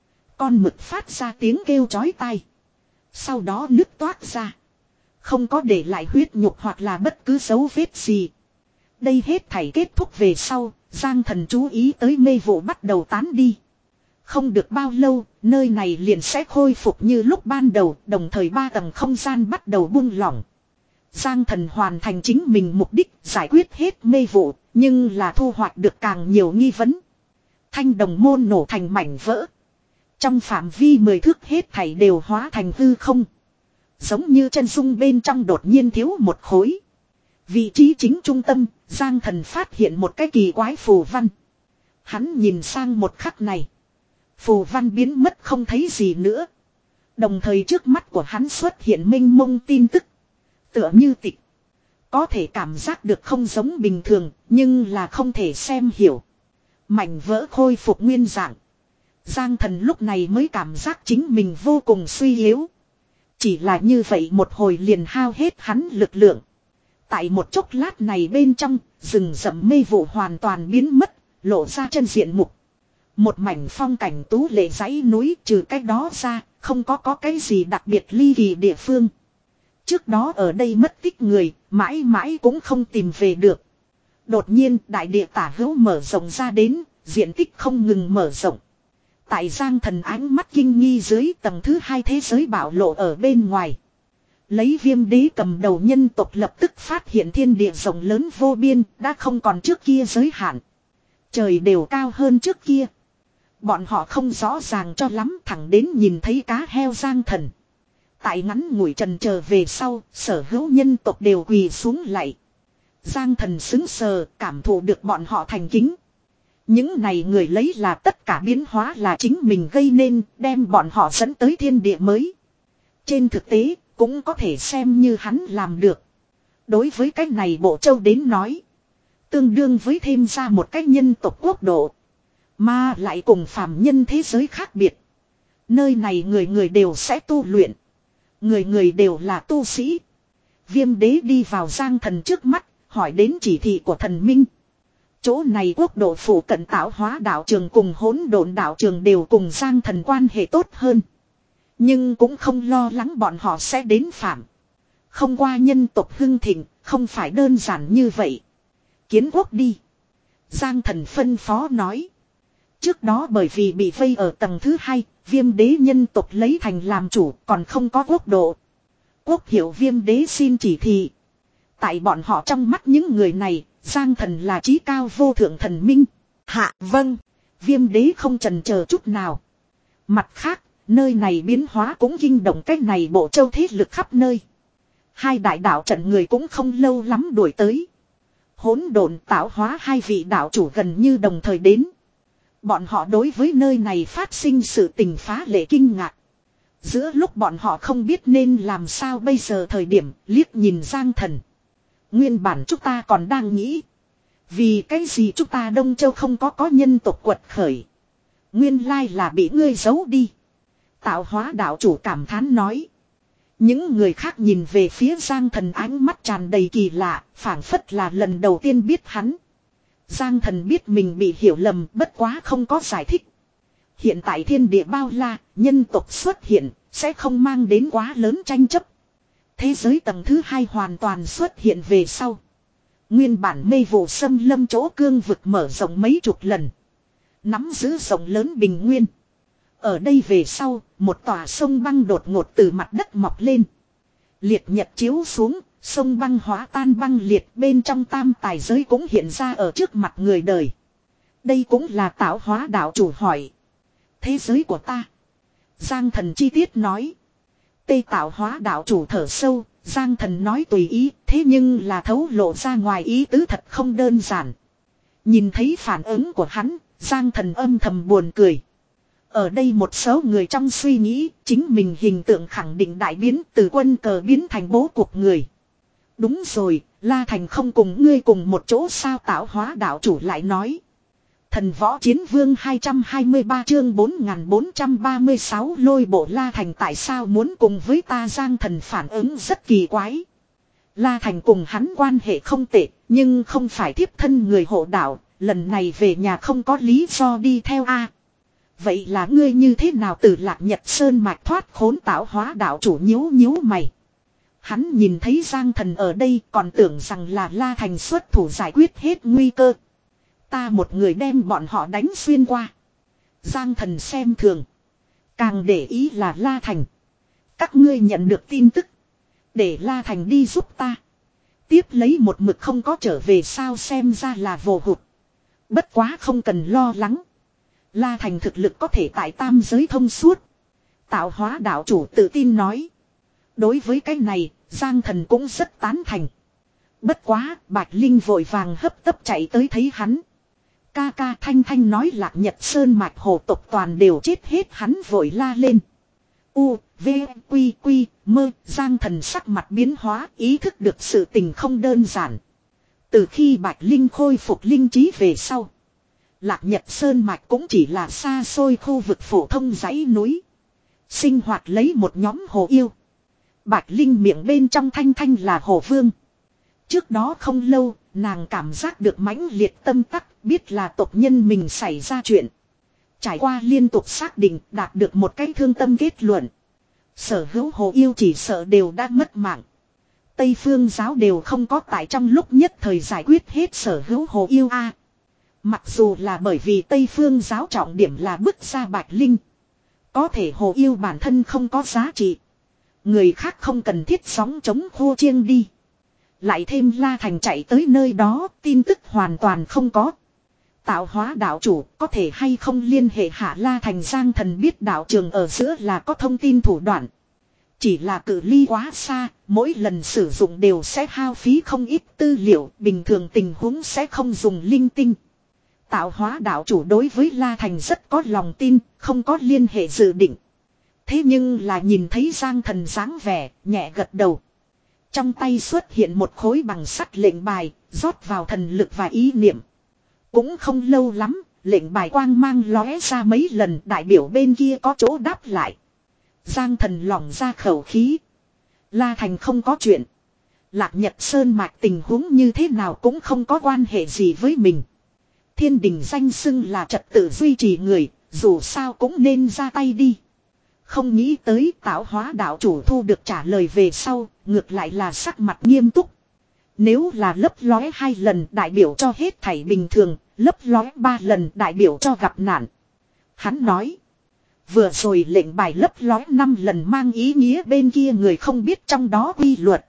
Con mực phát ra tiếng kêu chói tai. Sau đó nứt toát ra. Không có để lại huyết nhục hoặc là bất cứ dấu vết gì. Đây hết thảy kết thúc về sau, Giang Thần chú ý tới mê vụ bắt đầu tán đi. Không được bao lâu, nơi này liền sẽ khôi phục như lúc ban đầu, đồng thời ba tầng không gian bắt đầu buông lỏng. Giang Thần hoàn thành chính mình mục đích giải quyết hết mê vụ, nhưng là thu hoạch được càng nhiều nghi vấn. Thanh đồng môn nổ thành mảnh vỡ. Trong phạm vi mười thước hết thảy đều hóa thành hư không. Giống như chân dung bên trong đột nhiên thiếu một khối. Vị trí chính trung tâm, Giang Thần phát hiện một cái kỳ quái phù văn. Hắn nhìn sang một khắc này. Phù văn biến mất không thấy gì nữa. Đồng thời trước mắt của hắn xuất hiện mênh mông tin tức. Tựa như tịch. Có thể cảm giác được không giống bình thường, nhưng là không thể xem hiểu. Mảnh vỡ khôi phục nguyên dạng. Giang Thần lúc này mới cảm giác chính mình vô cùng suy yếu. Chỉ là như vậy một hồi liền hao hết hắn lực lượng. Tại một chốc lát này bên trong, rừng rậm mây vụ hoàn toàn biến mất, lộ ra chân diện mục. Một mảnh phong cảnh tú lệ dãy núi, trừ cái đó ra, không có có cái gì đặc biệt ly kỳ địa phương. Trước đó ở đây mất tích người, mãi mãi cũng không tìm về được. Đột nhiên đại địa tả hữu mở rộng ra đến, diện tích không ngừng mở rộng. Tại Giang Thần ánh mắt kinh nghi dưới tầng thứ hai thế giới bảo lộ ở bên ngoài. Lấy Viêm Đế cầm đầu nhân tộc lập tức phát hiện thiên địa rộng lớn vô biên, đã không còn trước kia giới hạn. Trời đều cao hơn trước kia. Bọn họ không rõ ràng cho lắm, thẳng đến nhìn thấy cá heo Giang Thần. Tại ngắn ngủi trần chờ về sau, sở hữu nhân tộc đều quỳ xuống lạy. Giang Thần xứng sờ, cảm thụ được bọn họ thành kính. Những này người lấy là tất cả biến hóa là chính mình gây nên, đem bọn họ dẫn tới thiên địa mới. Trên thực tế, cũng có thể xem như hắn làm được. Đối với cái này Bộ Châu đến nói, tương đương với thêm ra một cái nhân tộc quốc độ. Mà lại cùng phàm nhân thế giới khác biệt. Nơi này người người đều sẽ tu luyện. Người người đều là tu sĩ. Viêm Đế đi vào Giang Thần trước mắt, hỏi đến chỉ thị của thần minh. Chỗ này quốc độ phủ cận tạo hóa đạo trường cùng hỗn độn đạo trường đều cùng Giang Thần quan hệ tốt hơn. Nhưng cũng không lo lắng bọn họ sẽ đến phạm. Không qua nhân tộc hưng thịnh, không phải đơn giản như vậy. Kiến quốc đi. Giang Thần phân phó nói. Trước đó bởi vì bị vây ở tầng thứ hai, Viêm Đế nhân tộc lấy thành làm chủ, còn không có quốc độ. Quốc hiệu Viêm Đế xin chỉ thị. Tại bọn họ trong mắt những người này, Giang Thần là trí cao vô thượng thần minh. Hạ vâng. Viêm Đế không chần chờ chút nào. Mặt khác, nơi này biến hóa cũng kinh động cách này Bộ Châu thế lực khắp nơi. Hai đại đạo trận người cũng không lâu lắm đuổi tới. Hỗn độn tạo hóa hai vị đạo chủ gần như đồng thời đến. Bọn họ đối với nơi này phát sinh sự tình phá lệ kinh ngạc. Giữa lúc bọn họ không biết nên làm sao bây giờ thời điểm liếc nhìn Giang Thần. Nguyên bản chúng ta còn đang nghĩ. Vì cái gì chúng ta Đông Châu không có có nhân tộc quật khởi. Nguyên lai là bị ngươi giấu đi. Tạo hóa đạo chủ cảm thán nói. Những người khác nhìn về phía Giang Thần ánh mắt tràn đầy kỳ lạ, phảng phất là lần đầu tiên biết hắn. Giang Thần biết mình bị hiểu lầm, bất quá không có giải thích. Hiện tại thiên địa bao la, nhân tộc xuất hiện, sẽ không mang đến quá lớn tranh chấp. Thế giới tầng thứ hai hoàn toàn xuất hiện về sau. Nguyên bản mê vụ xâm lâm chỗ cương vực mở rộng mấy chục lần. Nắm giữ rộng lớn bình nguyên. Ở đây về sau, một tòa sông băng đột ngột từ mặt đất mọc lên. Liệt nhật chiếu xuống, sông băng hóa tan băng liệt, bên trong tam tài giới cũng hiện ra ở trước mặt người đời. Đây cũng là tạo hóa đạo chủ hỏi. Thế giới của ta. Giang Thần chi tiết nói. Tây tạo hóa đạo chủ thở sâu, Giang Thần nói tùy ý, thế nhưng là thấu lộ ra ngoài ý tứ thật không đơn giản. Nhìn thấy phản ứng của hắn, Giang Thần âm thầm buồn cười. Ở đây một số người trong suy nghĩ, chính mình hình tượng khẳng định đại biến, từ quân cờ biến thành bố cục người. Đúng rồi, La Thành không cùng ngươi cùng một chỗ sao, tạo hóa đạo chủ lại nói. Thần võ chiến vương hai trăm hai mươi ba chương bốn nghìn bốn trăm ba mươi sáu lôi bộ La Thành tại sao muốn cùng với ta. Giang Thần phản ứng rất kỳ quái. La Thành cùng hắn quan hệ không tệ, nhưng không phải thiếp thân người hộ đạo, lần này về nhà không có lý do đi theo a. Vậy là ngươi như thế nào từ Lạc Nhật Sơn mạch thoát khốn? Tạo hóa đạo chủ nhíu nhíu mày. Hắn nhìn thấy Giang Thần ở đây còn tưởng rằng là La Thành xuất thủ giải quyết hết nguy cơ. Ta một người đem bọn họ đánh xuyên qua. Giang Thần xem thường. Càng để ý là La Thành. Các ngươi nhận được tin tức. Để La Thành đi giúp ta. Tiếp lấy một mực không có trở về sao, xem ra là vô hụt. Bất quá không cần lo lắng. La Thành thực lực có thể tại tam giới thông suốt. Tạo hóa đạo chủ tự tin nói. Đối với cái này, Giang Thần cũng rất tán thành. Bất quá, Bạch Linh vội vàng hấp tấp chạy tới thấy hắn. Ca ca Thanh Thanh nói Lạc Nhật Sơn mạch hồ tộc toàn đều chết hết, hắn vội la lên. U, V, Quy, Quy, Mơ, Giang Thần sắc mặt biến hóa, ý thức được sự tình không đơn giản. Từ khi Bạch Linh khôi phục linh trí về sau, Lạc Nhật Sơn mạch cũng chỉ là xa xôi khu vực phổ thông dãy núi. Sinh hoạt lấy một nhóm hồ yêu. Bạch Linh miệng bên trong Thanh Thanh là hồ vương. Trước đó không lâu, nàng cảm giác được mãnh liệt tâm tắc, biết là tộc nhân mình xảy ra chuyện. Trải qua liên tục xác định, đạt được một cái thương tâm kết luận. Sở hữu hồ yêu chỉ sợ đều đã mất mạng. Tây phương giáo đều không có tại trong lúc nhất thời giải quyết hết sở hữu hồ yêu a. À, mặc dù là bởi vì Tây phương giáo trọng điểm là bức ra Bạch Linh. Có thể hồ yêu bản thân không có giá trị. Người khác không cần thiết sóng chống khô chiêng đi. Lại thêm La Thành chạy tới nơi đó, tin tức hoàn toàn không có. Tạo hóa đạo chủ có thể hay không liên hệ hạ La Thành. Giang Thần biết đạo trường ở giữa là có thông tin thủ đoạn. Chỉ là cự ly quá xa, mỗi lần sử dụng đều sẽ hao phí không ít tư liệu, bình thường tình huống sẽ không dùng linh tinh. Tạo hóa đạo chủ đối với La Thành rất có lòng tin, không có liên hệ dự định. Thế nhưng là nhìn thấy Giang Thần dáng vẻ, nhẹ gật đầu. Trong tay xuất hiện một khối bằng sắt lệnh bài, rót vào thần lực và ý niệm. Cũng không lâu lắm, lệnh bài quang mang lóe ra mấy lần, đại biểu bên kia có chỗ đáp lại. Giang Thần lỏng ra khẩu khí. La Thành không có chuyện. Lạc Nhật Sơn mạch tình huống như thế nào cũng không có quan hệ gì với mình. Thiên đình danh xưng là trật tự duy trì người, dù sao cũng nên ra tay đi. Không nghĩ tới tạo hóa đạo chủ thu được trả lời về sau, ngược lại là sắc mặt nghiêm túc. Nếu là lấp lóe hai lần đại biểu cho hết thảy bình thường, lấp lóe ba lần đại biểu cho gặp nạn. Hắn nói, vừa rồi lệnh bài lấp lóe năm lần mang ý nghĩa bên kia người không biết trong đó quy luật.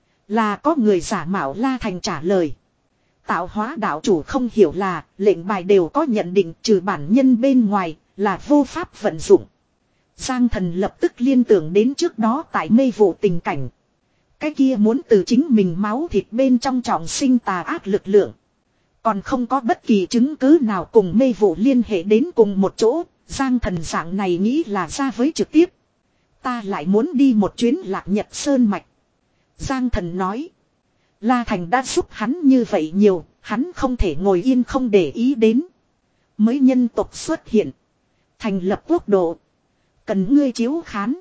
Là có người giả mạo. La Thành trả lời. Tạo hóa đạo chủ không hiểu là lệnh bài đều có nhận định trừ bản nhân bên ngoài là vô pháp vận dụng. Giang Thần lập tức liên tưởng đến trước đó tại mê vụ tình cảnh. Cái kia muốn từ chính mình máu thịt bên trong trọng sinh tà ác lực lượng. Còn không có bất kỳ chứng cứ nào cùng mê vụ liên hệ đến cùng một chỗ. Giang Thần dạng này nghĩ là ra với trực tiếp. Ta lại muốn đi một chuyến Lạc Nhật Sơn mạch. Giang Thần nói. La Thành đã giúp hắn như vậy nhiều, hắn không thể ngồi yên không để ý đến. Mới nhân tộc xuất hiện. Thành lập quốc độ. Cần ngươi chiếu khán.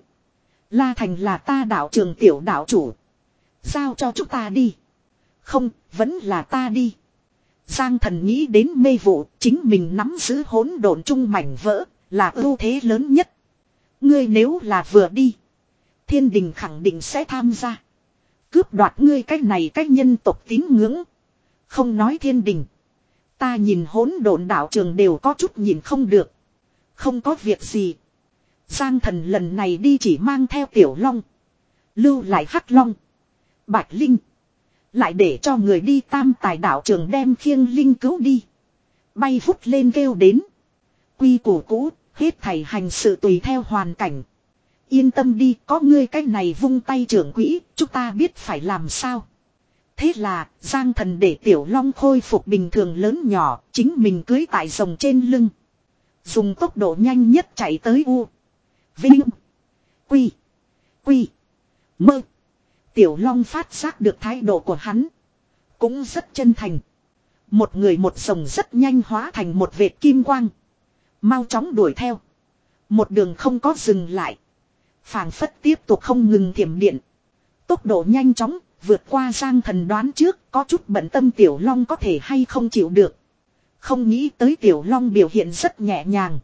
La Thành là ta đạo trường tiểu đạo chủ. Giao cho chúng ta đi. Không, vẫn là ta đi. Giang Thần nghĩ đến mê vụ, chính mình nắm giữ hỗn độn chung mảnh vỡ, là ưu thế lớn nhất. Ngươi nếu là vừa đi, thiên đình khẳng định sẽ tham gia. Cướp đoạt ngươi cái này cái nhân tộc tín ngưỡng. Không nói thiên đình. Ta nhìn hỗn độn đạo trường đều có chút nhìn không được. Không có việc gì. Giang Thần lần này đi chỉ mang theo Tiểu Long. Lưu lại Hắc Long. Bạch Linh. Lại để cho người đi tam tài đạo trường đem khiêng Linh cứu đi. Bay vút lên kêu đến. Quy củ cũ, hết thảy hành sự tùy theo hoàn cảnh. Yên tâm đi, có ngươi cái này vung tay trưởng quỹ, chúng ta biết phải làm sao. Thế là, Giang Thần để Tiểu Long khôi phục bình thường lớn nhỏ, chính mình cưới tại rồng trên lưng. Dùng tốc độ nhanh nhất chạy tới U. Vinh. Quy. Quy. Mơ. Tiểu Long phát giác được thái độ của hắn. Cũng rất chân thành. Một người một rồng rất nhanh hóa thành một vệt kim quang. Mau chóng đuổi theo. Một đường không có dừng lại. Phảng phất tiếp tục không ngừng thiểm điện. Tốc độ nhanh chóng, vượt qua Giang Thần đoán trước, có chút bận tâm Tiểu Long có thể hay không chịu được. Không nghĩ tới Tiểu Long biểu hiện rất nhẹ nhàng.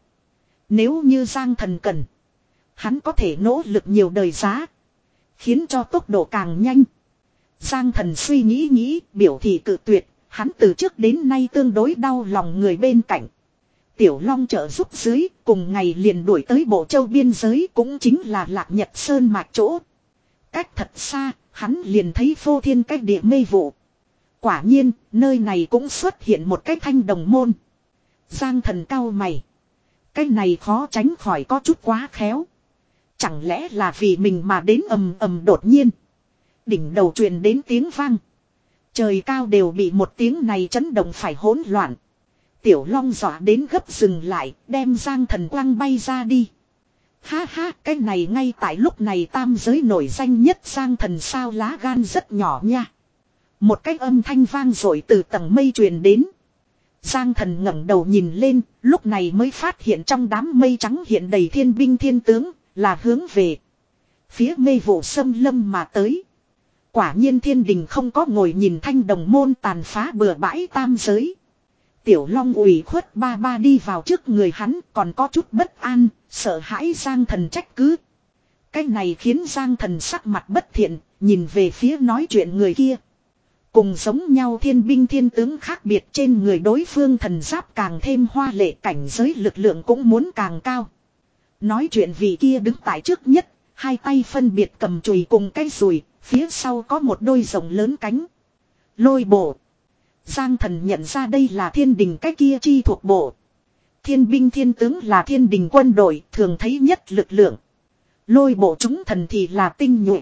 Nếu như Giang Thần cần, hắn có thể nỗ lực nhiều đời giá. Khiến cho tốc độ càng nhanh. Giang Thần suy nghĩ nghĩ, biểu thị cự tuyệt, hắn từ trước đến nay tương đối đau lòng người bên cạnh. Tiểu Long trợ giúp dưới, cùng ngày liền đuổi tới Bộ Châu biên giới, cũng chính là Lạc Nhật Sơn mạch chỗ. Cách thật xa, hắn liền thấy phô thiên cách địa mê vụ. Quả nhiên, nơi này cũng xuất hiện một cái thanh đồng môn. Giang Thần cau mày. Cái này khó tránh khỏi có chút quá khéo. Chẳng lẽ là vì mình mà đến ầm ầm đột nhiên. Đỉnh đầu truyền đến tiếng vang. Trời cao đều bị một tiếng này chấn động phải hỗn loạn. Tiểu Long dọa đến gấp dừng lại, đem Giang Thần quăng bay ra đi. Ha ha, cái này ngay tại lúc này tam giới nổi danh nhất Giang Thần sao lá gan rất nhỏ nha. Một cái âm thanh vang dội từ tầng mây truyền đến. Giang Thần ngẩng đầu nhìn lên, lúc này mới phát hiện trong đám mây trắng hiện đầy thiên binh thiên tướng, là hướng về phía mê vụ xâm lâm mà tới. Quả nhiên thiên đình không có ngồi nhìn Thanh Đồng môn tàn phá bừa bãi tam giới. Tiểu Long ủy khuất ba ba đi vào trước người hắn, còn có chút bất an, sợ hãi Giang Thần trách cứ. Cái này khiến Giang Thần sắc mặt bất thiện, nhìn về phía nói chuyện người kia. Cùng giống nhau thiên binh thiên tướng khác biệt, trên người đối phương thần giáp càng thêm hoa lệ, cảnh giới lực lượng cũng muốn càng cao. Nói chuyện vị kia đứng tại trước nhất, hai tay phân biệt cầm chùy cùng cái dùi, phía sau có một đôi rồng lớn cánh. Lôi bộ. Giang Thần nhận ra đây là thiên đình cái kia chi thuộc bộ. Thiên binh thiên tướng là thiên đình quân đội, thường thấy nhất lực lượng. Lôi bộ chúng thần thì là tinh nhuệ.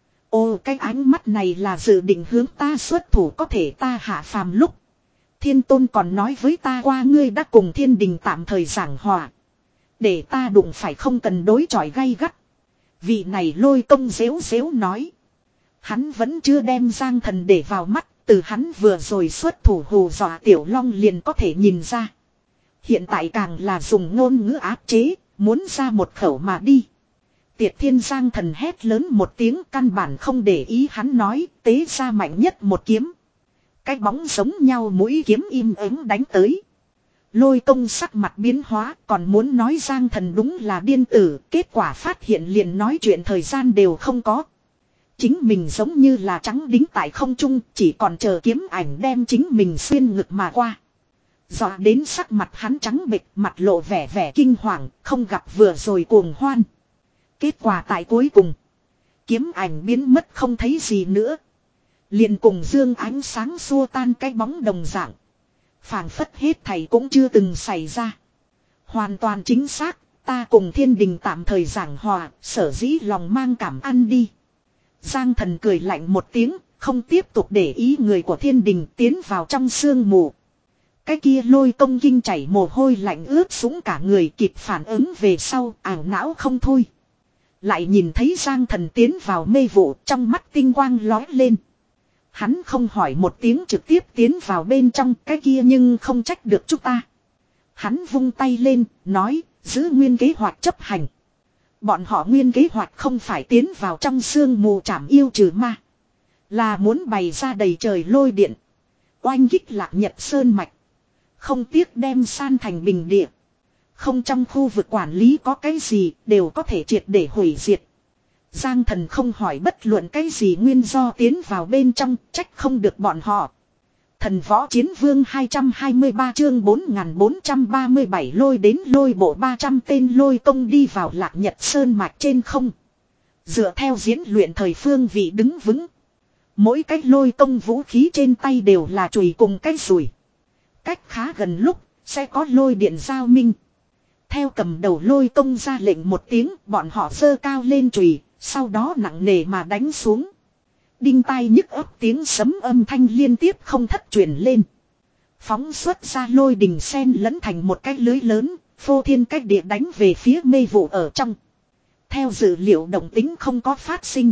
Ô, cái ánh mắt này là dự định hướng ta xuất thủ, có thể ta hạ phàm lúc. Thiên tôn còn nói với ta qua ngươi đã cùng thiên đình tạm thời giảng hòa. Để ta đụng phải không cần đối chọi gay gắt. Vị này Lôi công dễu dễu nói. Hắn vẫn chưa đem Giang Thần để vào mắt, từ hắn vừa rồi xuất thủ hù dọa Tiểu Long liền có thể nhìn ra. Hiện tại càng là dùng ngôn ngữ áp chế, muốn ra một khẩu mà đi. Tiệt Thiên Giang Thần hét lớn một tiếng, căn bản không để ý hắn nói, tế ra mạnh nhất một kiếm. Cái bóng giống nhau mũi kiếm im ắng đánh tới. Lôi công sắc mặt biến hóa, còn muốn nói Giang Thần đúng là điên tử, kết quả phát hiện liền nói chuyện thời gian đều không có. Chính mình giống như là trắng đính tại không trung, chỉ còn chờ kiếm ảnh đem chính mình xuyên ngực mà qua. Dọa đến sắc mặt hắn trắng bệch, mặt lộ vẻ vẻ kinh hoàng, không gặp vừa rồi cuồng hoan. Kết quả tại cuối cùng, kiếm ảnh biến mất không thấy gì nữa. Liền cùng dương ánh sáng xua tan cái bóng đồng dạng. Phảng phất hết thảy cũng chưa từng xảy ra. Hoàn toàn chính xác, ta cùng thiên đình tạm thời giảng hòa, sở dĩ lòng mang cảm ăn đi. Giang Thần cười lạnh một tiếng, không tiếp tục để ý người của thiên đình, tiến vào trong sương mù. Cái kia Lôi công kinh chảy mồ hôi lạnh ướt sũng cả người, kịp phản ứng về sau, ảo não không thôi. Lại nhìn thấy Giang Thần tiến vào mê vụ, trong mắt tinh quang lói lên. Hắn không hỏi một tiếng trực tiếp tiến vào bên trong, cái kia nhưng không trách được chúng ta. Hắn vung tay lên, nói, giữ nguyên kế hoạch chấp hành. Bọn họ nguyên kế hoạch không phải tiến vào trong sương mù trảm yêu trừ ma, là muốn bày ra đầy trời lôi điện, oanh kích Lạc Nhật Sơn mạch. Không tiếc đem san thành bình địa. Không trong khu vực quản lý có cái gì, đều có thể triệt để hủy diệt. Giang Thần không hỏi bất luận cái gì nguyên do tiến vào bên trong, trách không được bọn họ. Thần Võ Chiến Vương hai trăm hai mươi ba chương bốn nghìn bốn trăm ba mươi bảy lôi đến lôi bộ ba trăm tên lôi công đi vào Lạc Nhật Sơn mạch trên không. Dựa theo diễn luyện thời phương vị đứng vững. Mỗi cái lôi công vũ khí trên tay đều là chùy cùng cái rùi. Cách khá gần lúc, sẽ có lôi điện giao minh. Theo cầm đầu lôi công ra lệnh một tiếng, bọn họ giơ cao lên chùy, sau đó nặng nề mà đánh xuống. Đinh tai nhức ấp tiếng sấm âm thanh liên tiếp không thất truyền lên. Phóng xuất ra lôi đình sen lẫn thành một cái lưới lớn, phô thiên cách địa đánh về phía mê vụ ở trong. Theo dữ liệu động tính không có phát sinh.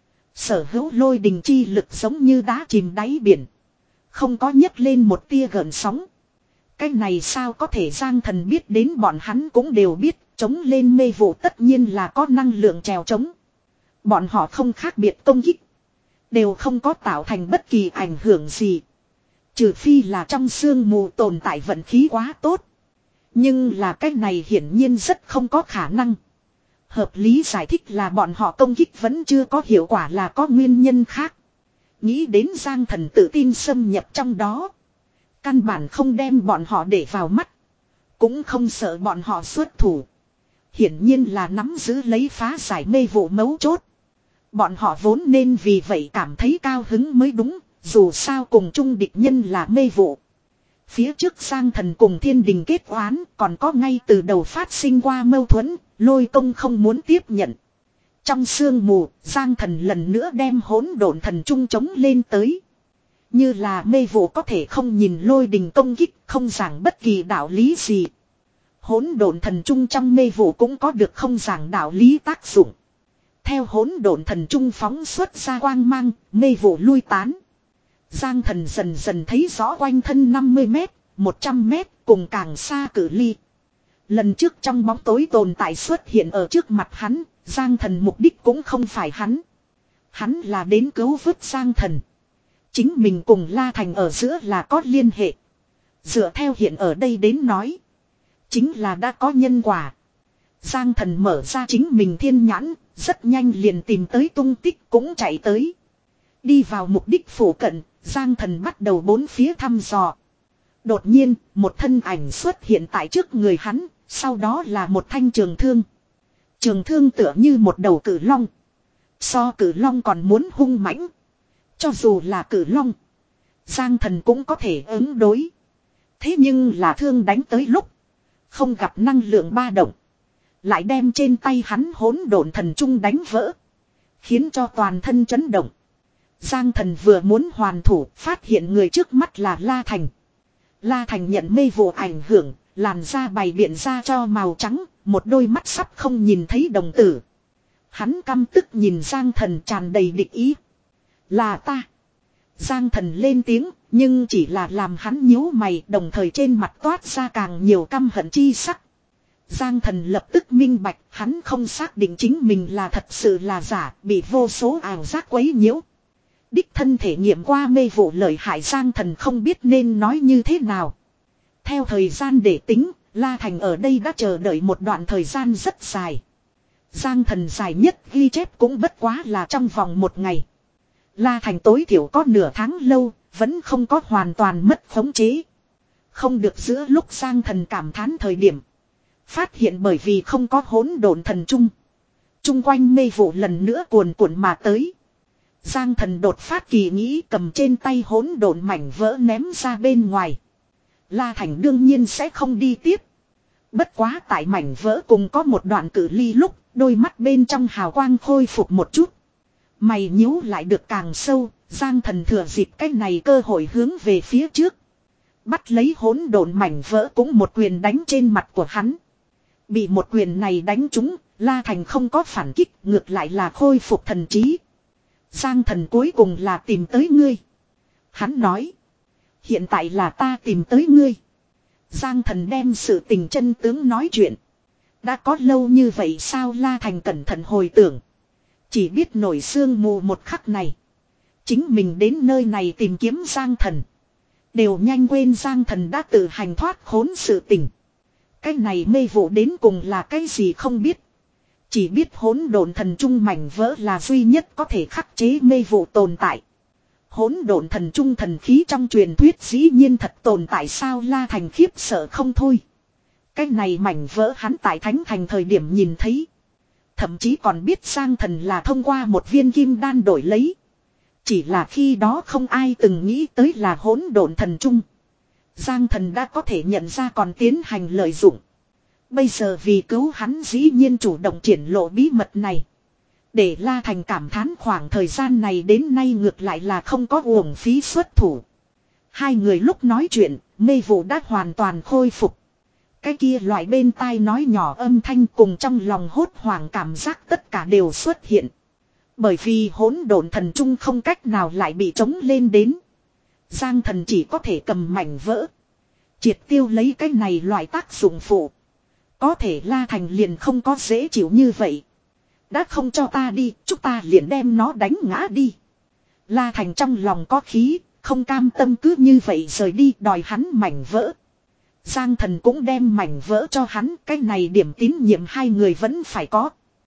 Sở hữu lôi đình chi lực giống như đá chìm đáy biển. Không có nhấc lên một tia gợn sóng. Cái này sao có thể? Giang Thần biết đến bọn hắn cũng đều biết, chống lên mê vụ tất nhiên là có năng lượng trèo trống. Bọn họ không khác biệt công kích, đều không có tạo thành bất kỳ ảnh hưởng gì. Trừ phi là trong sương mù tồn tại vận khí quá tốt. Nhưng là cái này hiển nhiên rất không có khả năng. Hợp lý giải thích là bọn họ công kích vẫn chưa có hiệu quả, là có nguyên nhân khác. Nghĩ đến Giang Thần tự tin xâm nhập trong đó. Căn bản không đem bọn họ để vào mắt. Cũng không sợ bọn họ xuất thủ. Hiển nhiên là nắm giữ lấy phá giải mê vụ mấu chốt. Bọn họ vốn nên vì vậy cảm thấy cao hứng mới đúng. Dù sao cùng chung địch nhân là mê vụ. Phía trước Giang Thần cùng thiên đình kết oán, còn có ngay từ đầu phát sinh qua mâu thuẫn, lôi công không muốn tiếp nhận. Trong sương mù, Giang Thần lần nữa đem hỗn độn thần trung chống lên tới. Như là mê vụ có thể không nhìn lôi đình công kích, không giảng bất kỳ đạo lý gì. Hỗn độn thần trung trong mê vụ cũng có được không giảng đạo lý tác dụng. Theo hỗn độn thần trung phóng xuất ra quang mang, mê vụ lui tán. Giang Thần dần dần thấy rõ quanh thân năm mươi mét, một trăm mét cùng càng xa cự ly. Lần trước trong bóng tối tồn tại xuất hiện ở trước mặt hắn, Giang Thần mục đích cũng không phải hắn. Hắn là đến cứu vớt Giang Thần. Chính mình cùng La Thành ở giữa là có liên hệ. Dựa theo hiện ở đây đến nói. Chính là đã có nhân quả. Giang Thần mở ra chính mình thiên nhãn, rất nhanh liền tìm tới tung tích cũng chạy tới. Đi vào mục đích phủ cận, Giang Thần bắt đầu bốn phía thăm dò. Đột nhiên, một thân ảnh xuất hiện tại trước người hắn, sau đó là một thanh trường thương. Trường thương tựa như một đầu cử long. So cử long còn muốn hung mãnh. Cho dù là cử long, Giang Thần cũng có thể ứng đối. Thế nhưng là thương đánh tới lúc, không gặp năng lượng ba động. Lại đem trên tay hắn hỗn độn thần trung đánh vỡ. Khiến cho toàn thân chấn động. Giang Thần vừa muốn hoàn thủ, phát hiện người trước mắt là La Thành. La Thành nhận mê vụ ảnh hưởng, làn da bày biện ra cho màu trắng, một đôi mắt sắp không nhìn thấy đồng tử. Hắn căm tức nhìn Giang Thần tràn đầy địch ý. Là ta. Giang Thần lên tiếng, nhưng chỉ là làm hắn nhíu mày, đồng thời trên mặt toát ra càng nhiều căm hận chi sắc. Giang Thần lập tức minh bạch, hắn không xác định chính mình là thật sự là giả, bị vô số ảo giác quấy nhiễu. Đích thân thể nghiệm qua mê vụ lợi hại, Giang Thần không biết nên nói như thế nào. Theo thời gian để tính, La Thành ở đây đã chờ đợi một đoạn thời gian rất dài. Giang Thần dài nhất ghi chép cũng bất quá là trong vòng một ngày. La Thành tối thiểu có nửa tháng lâu, vẫn không có hoàn toàn mất khống chế. Không được giữa lúc Giang Thần cảm thán thời điểm. Phát hiện bởi vì không có hỗn độn thần trung. Trung quanh mê vụ lần nữa cuồn cuộn mà tới. Giang Thần đột phát kỳ nghĩ, cầm trên tay hỗn độn mảnh vỡ ném ra bên ngoài. La Thành đương nhiên sẽ không đi tiếp. Bất quá tại mảnh vỡ cùng có một đoạn cự ly lúc, đôi mắt bên trong hào quang khôi phục một chút. Mày nhíu lại được càng sâu, Giang Thần thừa dịp cái này cơ hội hướng về phía trước. Bắt lấy hỗn độn mảnh vỡ cũng một quyền đánh trên mặt của hắn. Bị một quyền này đánh trúng, La Thành không có phản kích, ngược lại là khôi phục thần trí. Giang Thần cuối cùng là tìm tới ngươi. Hắn nói. Hiện tại là ta tìm tới ngươi. Giang Thần đem sự tình chân tướng nói chuyện. Đã có lâu như vậy sao? La Thành cẩn thận hồi tưởng. Chỉ biết nổi sương mù một khắc này. Chính mình đến nơi này tìm kiếm Giang Thần. Đều nhanh quên Giang Thần đã tự hành thoát khốn sự tình. Cái này mê vụ đến cùng là cái gì không biết. Chỉ biết hỗn độn thần trung mảnh vỡ là duy nhất có thể khắc chế mê vụ tồn tại. Hỗn độn thần trung thần khí trong truyền thuyết dĩ nhiên thật tồn tại sao? La Thành khiếp sợ không thôi. Cái này mảnh vỡ hắn tại Thánh Thành thời điểm nhìn thấy. Thậm chí còn biết Giang Thần là thông qua một viên kim đan đổi lấy. Chỉ là khi đó không ai từng nghĩ tới là hỗn độn thần trung. Giang Thần đã có thể nhận ra còn tiến hành lợi dụng. Bây giờ vì cứu hắn dĩ nhiên chủ động triển lộ bí mật này. Để La Thành cảm thán khoảng thời gian này đến nay ngược lại là không có uổng phí xuất thủ. Hai người lúc nói chuyện, mê vụ đã hoàn toàn khôi phục. Cái kia loại bên tai nói nhỏ âm thanh cùng trong lòng hốt hoảng cảm giác tất cả đều xuất hiện. Bởi vì hỗn độn thần trung không cách nào lại bị trống lên đến. Giang Thần chỉ có thể cầm mảnh vỡ. Triệt tiêu lấy cái này loại tác dụng phụ. Có thể La Thành liền không có dễ chịu như vậy. Đã không cho ta đi, chúng ta liền đem nó đánh ngã đi. La Thành trong lòng có khí, không cam tâm cứ như vậy rời đi đòi hắn mảnh vỡ. Giang Thần cũng đem mảnh vỡ cho hắn, cái này điểm tín nhiệm hai người vẫn phải có.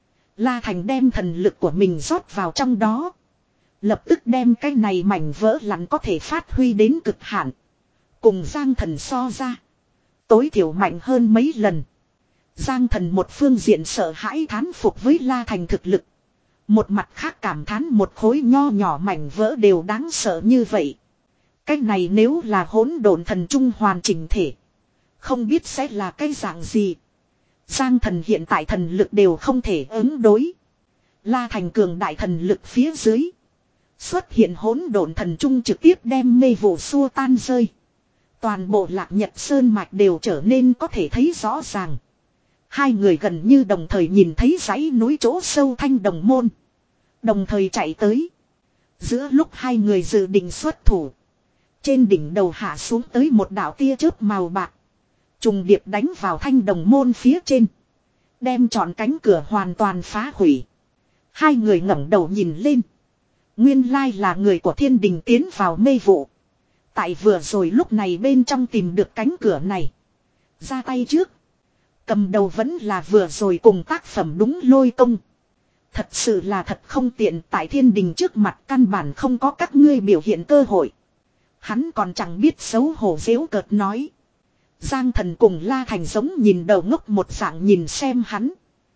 La Thành đem thần lực của mình rót vào trong đó. Lập tức đem cái này mảnh vỡ lặn có thể phát huy đến cực hạn. Cùng Giang Thần so ra. Tối thiểu mạnh hơn mấy lần. Giang Thần một phương diện sợ hãi thán phục với La Thành thực lực. Một mặt khác cảm thán một khối nho nhỏ mảnh vỡ đều đáng sợ như vậy. Cái này nếu là hỗn độn thần trung hoàn chỉnh thể. Không biết sẽ là cái dạng gì. Giang Thần hiện tại thần lực đều không thể ứng đối. La Thành cường đại thần lực phía dưới. Xuất hiện hỗn độn thần trung trực tiếp đem mê vụ xua tan rơi. Toàn bộ Lạc Nhật Sơn mạch đều trở nên có thể thấy rõ ràng. Hai người gần như đồng thời nhìn thấy dãy núi chỗ sâu Thanh Đồng Môn. Đồng thời chạy tới. Giữa lúc hai người dự định xuất thủ. Trên đỉnh đầu hạ xuống tới một đạo tia chớp màu bạc. Trùng điệp đánh vào Thanh Đồng Môn phía trên. Đem trọn cánh cửa hoàn toàn phá hủy. Hai người ngẩng đầu nhìn lên. Nguyên lai là người của thiên đình tiến vào mê vụ. Tại vừa rồi lúc này bên trong tìm được cánh cửa này. Ra tay trước. Cầm đầu vẫn là vừa rồi cùng tác phẩm đúng Lôi Công. Thật sự là thật không tiện, tại thiên đình trước mặt căn bản không có các ngươi biểu hiện cơ hội. Hắn còn chẳng biết xấu hổ giễu cợt nói. Giang Thần cùng La Thành giống nhìn đầu ngốc một dạng nhìn xem hắn.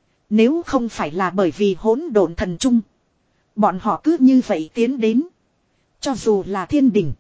Nếu không phải là bởi vì hỗn độn thần trung. Bọn họ cứ như vậy tiến đến. Cho dù là thiên đình.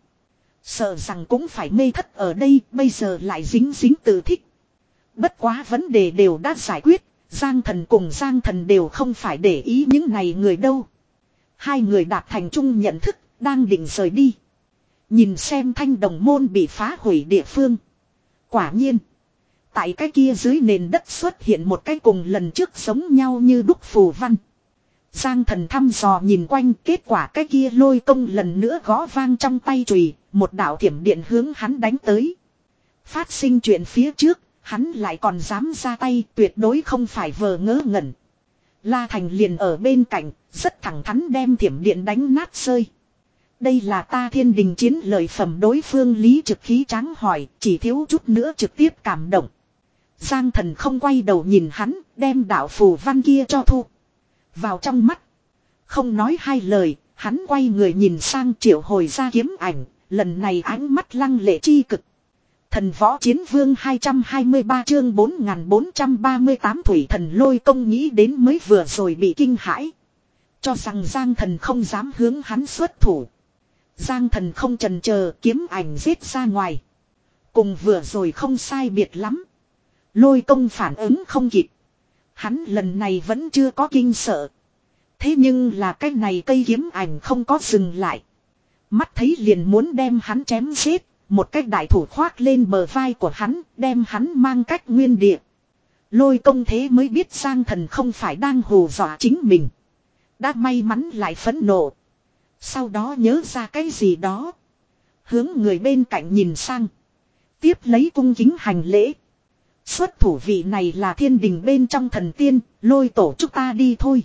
Sợ rằng cũng phải mê thất ở đây, bây giờ lại dính dính tự thích. Bất quá vấn đề đều đã giải quyết. Giang Thần cùng Giang Thần đều không phải để ý những này người đâu. Hai người đạt thành chung nhận thức, đang định rời đi. Nhìn xem Thanh Đồng Môn bị phá hủy địa phương. Quả nhiên. Tại cái kia dưới nền đất xuất hiện một cái cùng lần trước giống nhau như đúc phù văn. Giang Thần thăm dò nhìn quanh, kết quả cái kia Lôi Công lần nữa gõ vang trong tay chùy, một đạo thiểm điện hướng hắn đánh tới. Phát sinh chuyện phía trước, hắn lại còn dám ra tay, tuyệt đối không phải vờ ngớ ngẩn. La Thành liền ở bên cạnh, rất thẳng thắn đem thiểm điện đánh nát rơi. Đây là ta thiên đình chiến lợi phẩm, đối phương Lý Trực khí tráng hỏi, chỉ thiếu chút nữa trực tiếp cảm động. Giang Thần không quay đầu nhìn hắn, đem đạo phù văn kia cho thu vào trong mắt. Không nói hai lời, hắn quay người nhìn sang triệu hồi ra kiếm ảnh, lần này ánh mắt lăng lệ chi cực. Thần Võ Chiến Vương hai trăm hai mươi ba chương bốn nghìn bốn trăm ba mươi tám Thủy Thần Lôi Công nghĩ đến mới vừa rồi bị kinh hãi. Cho rằng Giang Thần không dám hướng hắn xuất thủ. Giang Thần không chần chờ, kiếm ảnh giết ra ngoài. Cùng vừa rồi không sai biệt lắm. Lôi Công phản ứng không kịp. Hắn lần này vẫn chưa có kinh sợ. Thế nhưng là cái này cây kiếm ảnh không có dừng lại. Mắt thấy liền muốn đem hắn chém giết. Một cái đại thủ khoác lên bờ vai của hắn, đem hắn mang cách nguyên địa. Lôi Công thế mới biết Giang Thần không phải đang hù dọa chính mình. Đã may mắn lại phẫn nộ. Sau đó nhớ ra cái gì đó. Hướng người bên cạnh nhìn sang. Tiếp lấy cung kính hành lễ. Xuất thủ vị này là thiên đình bên trong thần tiên, Lôi Tổ chúng ta đi thôi.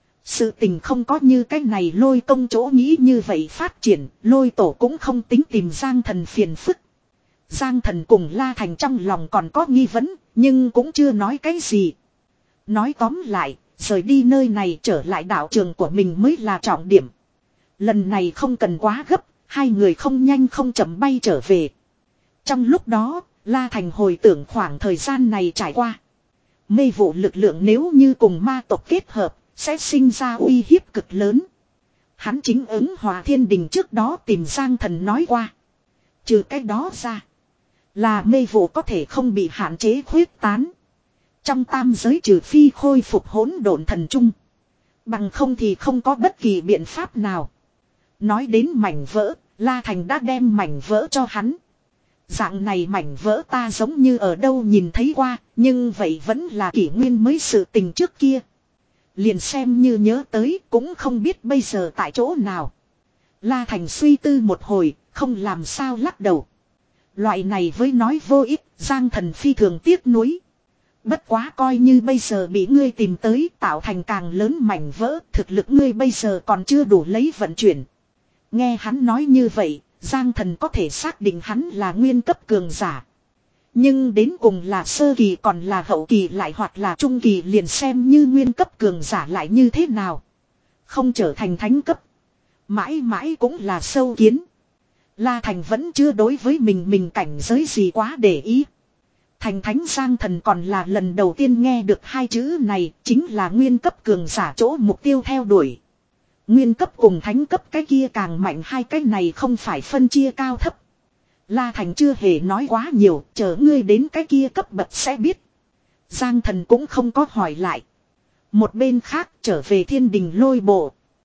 Sự tình không có như cái này Lôi Công chỗ nghĩ như vậy phát triển, Lôi Tổ cũng không tính tìm Giang Thần phiền phức. Giang Thần cùng La Thành trong lòng còn có nghi vấn, nhưng cũng chưa nói cái gì. Nói tóm lại, rời đi nơi này trở lại đạo trường của mình mới là trọng điểm. Lần này không cần quá gấp, hai người không nhanh không chậm bay trở về. Trong lúc đó, La Thành hồi tưởng khoảng thời gian này trải qua. Mê vụ lực lượng nếu như cùng ma tộc kết hợp, sẽ sinh ra uy hiếp cực lớn. Hắn chính ứng Hòa Thiên Đình trước đó tìm Giang Thần nói qua. Trừ cái đó ra, là mê vụ có thể không bị hạn chế khuyết tán. Trong tam giới trừ phi khôi phục hỗn độn thần trung. Bằng không thì không có bất kỳ biện pháp nào. Nói đến mảnh vỡ, La Thành đã đem mảnh vỡ cho hắn. Dạng này mảnh vỡ ta giống như ở đâu nhìn thấy qua, nhưng vậy vẫn là kỷ nguyên mới sự tình trước kia. Liền xem như nhớ tới cũng không biết bây giờ tại chỗ nào. La Thành suy tư một hồi, không làm sao lắc đầu. Loại này với nói vô ích, Giang Thần phi thường tiếc nuối. Bất quá coi như bây giờ bị ngươi tìm tới tạo thành càng lớn mảnh vỡ, thực lực ngươi bây giờ còn chưa đủ lấy vận chuyển. Nghe hắn nói như vậy, Giang Thần có thể xác định hắn là nguyên cấp cường giả. Nhưng đến cùng là sơ kỳ còn là hậu kỳ lại hoặc là trung kỳ liền xem như nguyên cấp cường giả lại như thế nào. Không trở thành thánh cấp. Mãi mãi cũng là sâu kiến. La Thành vẫn chưa đối với mình mình cảnh giới gì quá để ý. Thành thánh Giang Thần còn là lần đầu tiên nghe được hai chữ này, chính là nguyên cấp cường giả chỗ mục tiêu theo đuổi. Nguyên cấp cùng thánh cấp cái kia càng mạnh, hai cái này không phải phân chia cao thấp. La Thành chưa hề nói quá nhiều, chờ ngươi đến cái kia cấp bậc sẽ biết. Giang Thần cũng không có hỏi lại. Một bên khác trở về thiên đình lôi bộ.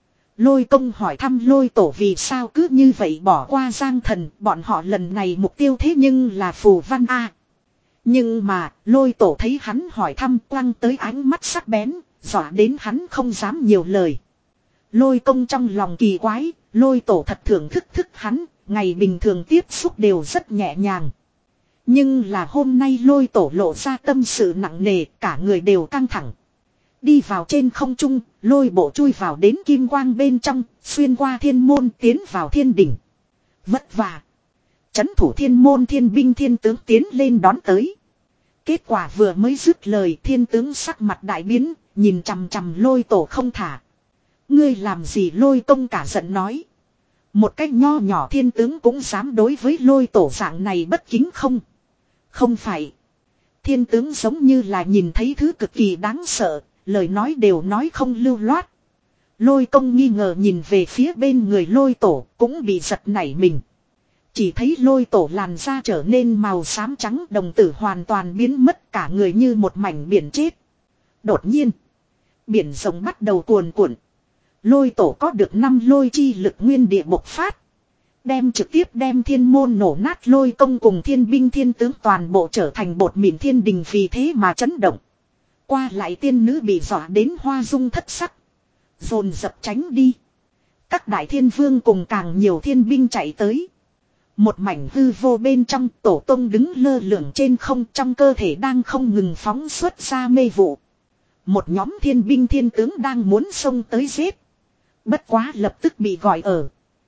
Lôi công hỏi thăm lôi tổ vì sao cứ như vậy bỏ qua Giang Thần, bọn họ lần này mục tiêu thế nhưng là phù văn A. Nhưng mà, lôi tổ thấy hắn hỏi thăm quăng tới ánh mắt sắc bén, dọa đến hắn không dám nhiều lời. Lôi công trong lòng kỳ quái, lôi tổ thật thưởng thức thức hắn, ngày bình thường tiếp xúc đều rất nhẹ nhàng. Nhưng là hôm nay lôi tổ lộ ra tâm sự nặng nề, cả người đều căng thẳng. Đi vào trên không trung, lôi bộ chui vào đến kim quang bên trong, xuyên qua thiên môn tiến vào thiên đỉnh. Vất vả. Chấn thủ thiên môn thiên binh thiên tướng tiến lên đón tới. Kết quả vừa mới dứt lời thiên tướng sắc mặt đại biến, nhìn chằm chằm lôi tổ không thả. Ngươi làm gì lôi công cả giận nói. Một cách nho nhỏ thiên tướng cũng dám đối với lôi tổ dạng này bất kính không? Không phải. Thiên tướng giống như là nhìn thấy thứ cực kỳ đáng sợ, lời nói đều nói không lưu loát. Lôi công nghi ngờ nhìn về phía bên người lôi tổ cũng bị giật nảy mình. Chỉ thấy lôi tổ làn da trở nên màu xám trắng, đồng tử hoàn toàn biến mất, cả người như một mảnh biển chết. Đột nhiên, biển rồng bắt đầu cuồn cuộn. Lôi tổ có được năm lôi chi lực nguyên địa bộc phát. Đem trực tiếp đem thiên môn nổ nát, lôi công cùng thiên binh thiên tướng toàn bộ trở thành bột mịn, thiên đình vì thế mà chấn động. Qua lại tiên nữ bị dọa đến hoa dung thất sắc. Dồn dập tránh đi. Các đại thiên vương cùng càng nhiều thiên binh chạy tới. Một mảnh hư vô bên trong, tổ tông đứng lơ lửng trên không, trong cơ thể đang không ngừng phóng xuất ra mê vụ. Một nhóm thiên binh thiên tướng đang muốn xông tới giết. Bất quá lập tức bị gọi ở.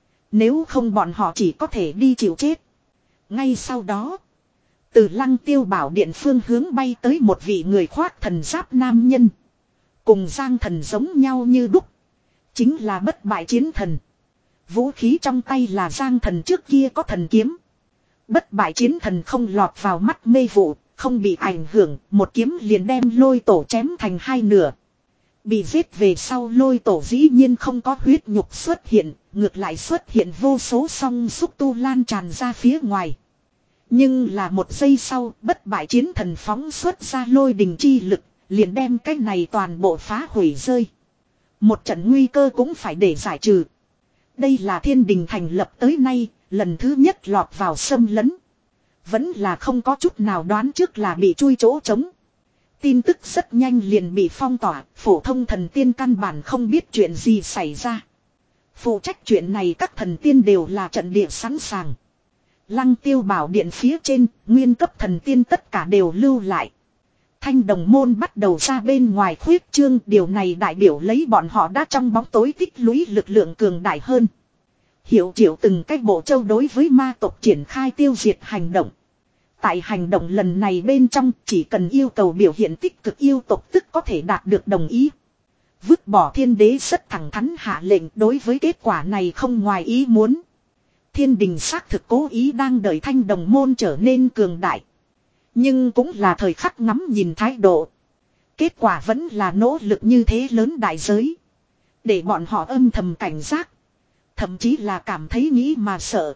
Nếu không bọn họ chỉ có thể đi chịu chết. Ngay sau đó, từ Lăng Tiêu Bảo Điện phương hướng bay tới một vị người khoác thần giáp nam nhân. Cùng Giang Thần giống nhau như đúc. Chính là bất bại chiến thần. Vũ khí trong tay là Giang Thần trước kia có thần kiếm. Bất bại chiến thần không lọt vào mắt mê vụ, không bị ảnh hưởng, một kiếm liền đem lôi tổ chém thành hai nửa. Bị giết về sau lôi tổ dĩ nhiên không có huyết nhục xuất hiện, ngược lại xuất hiện vô số song xúc tu lan tràn ra phía ngoài. Nhưng là một giây sau, bất bại chiến thần phóng xuất ra lôi đình chi lực, liền đem cái này toàn bộ phá hủy rơi. Một trận nguy cơ cũng phải để giải trừ. Đây là thiên đình thành lập tới nay, lần thứ nhất lọt vào xâm lấn. Vẫn là không có chút nào đoán trước là bị chui chỗ trống. Tin tức rất nhanh liền bị phong tỏa, phổ thông thần tiên căn bản không biết chuyện gì xảy ra. Phụ trách chuyện này các thần tiên đều là trận địa sẵn sàng. Lăng Tiêu Bảo Điện phía trên, nguyên cấp thần tiên tất cả đều lưu lại. Thanh đồng môn bắt đầu ra bên ngoài khuyết trương, điều này đại biểu lấy bọn họ đã trong bóng tối tích lũy lực lượng cường đại hơn. Hiểu triệu từng cách bộ châu đối với ma tộc triển khai tiêu diệt hành động. Tại hành động lần này bên trong chỉ cần yêu cầu biểu hiện tích cực yêu tộc tức có thể đạt được đồng ý. Vứt bỏ thiên đế rất thẳng thắn hạ lệnh, đối với kết quả này không ngoài ý muốn. Thiên đình xác thực cố ý đang đợi thanh đồng môn trở nên cường đại. Nhưng cũng là thời khắc ngắm nhìn thái độ. Kết quả vẫn là nỗ lực như thế lớn đại giới. Để bọn họ âm thầm cảnh giác. Thậm chí là cảm thấy nghĩ mà sợ.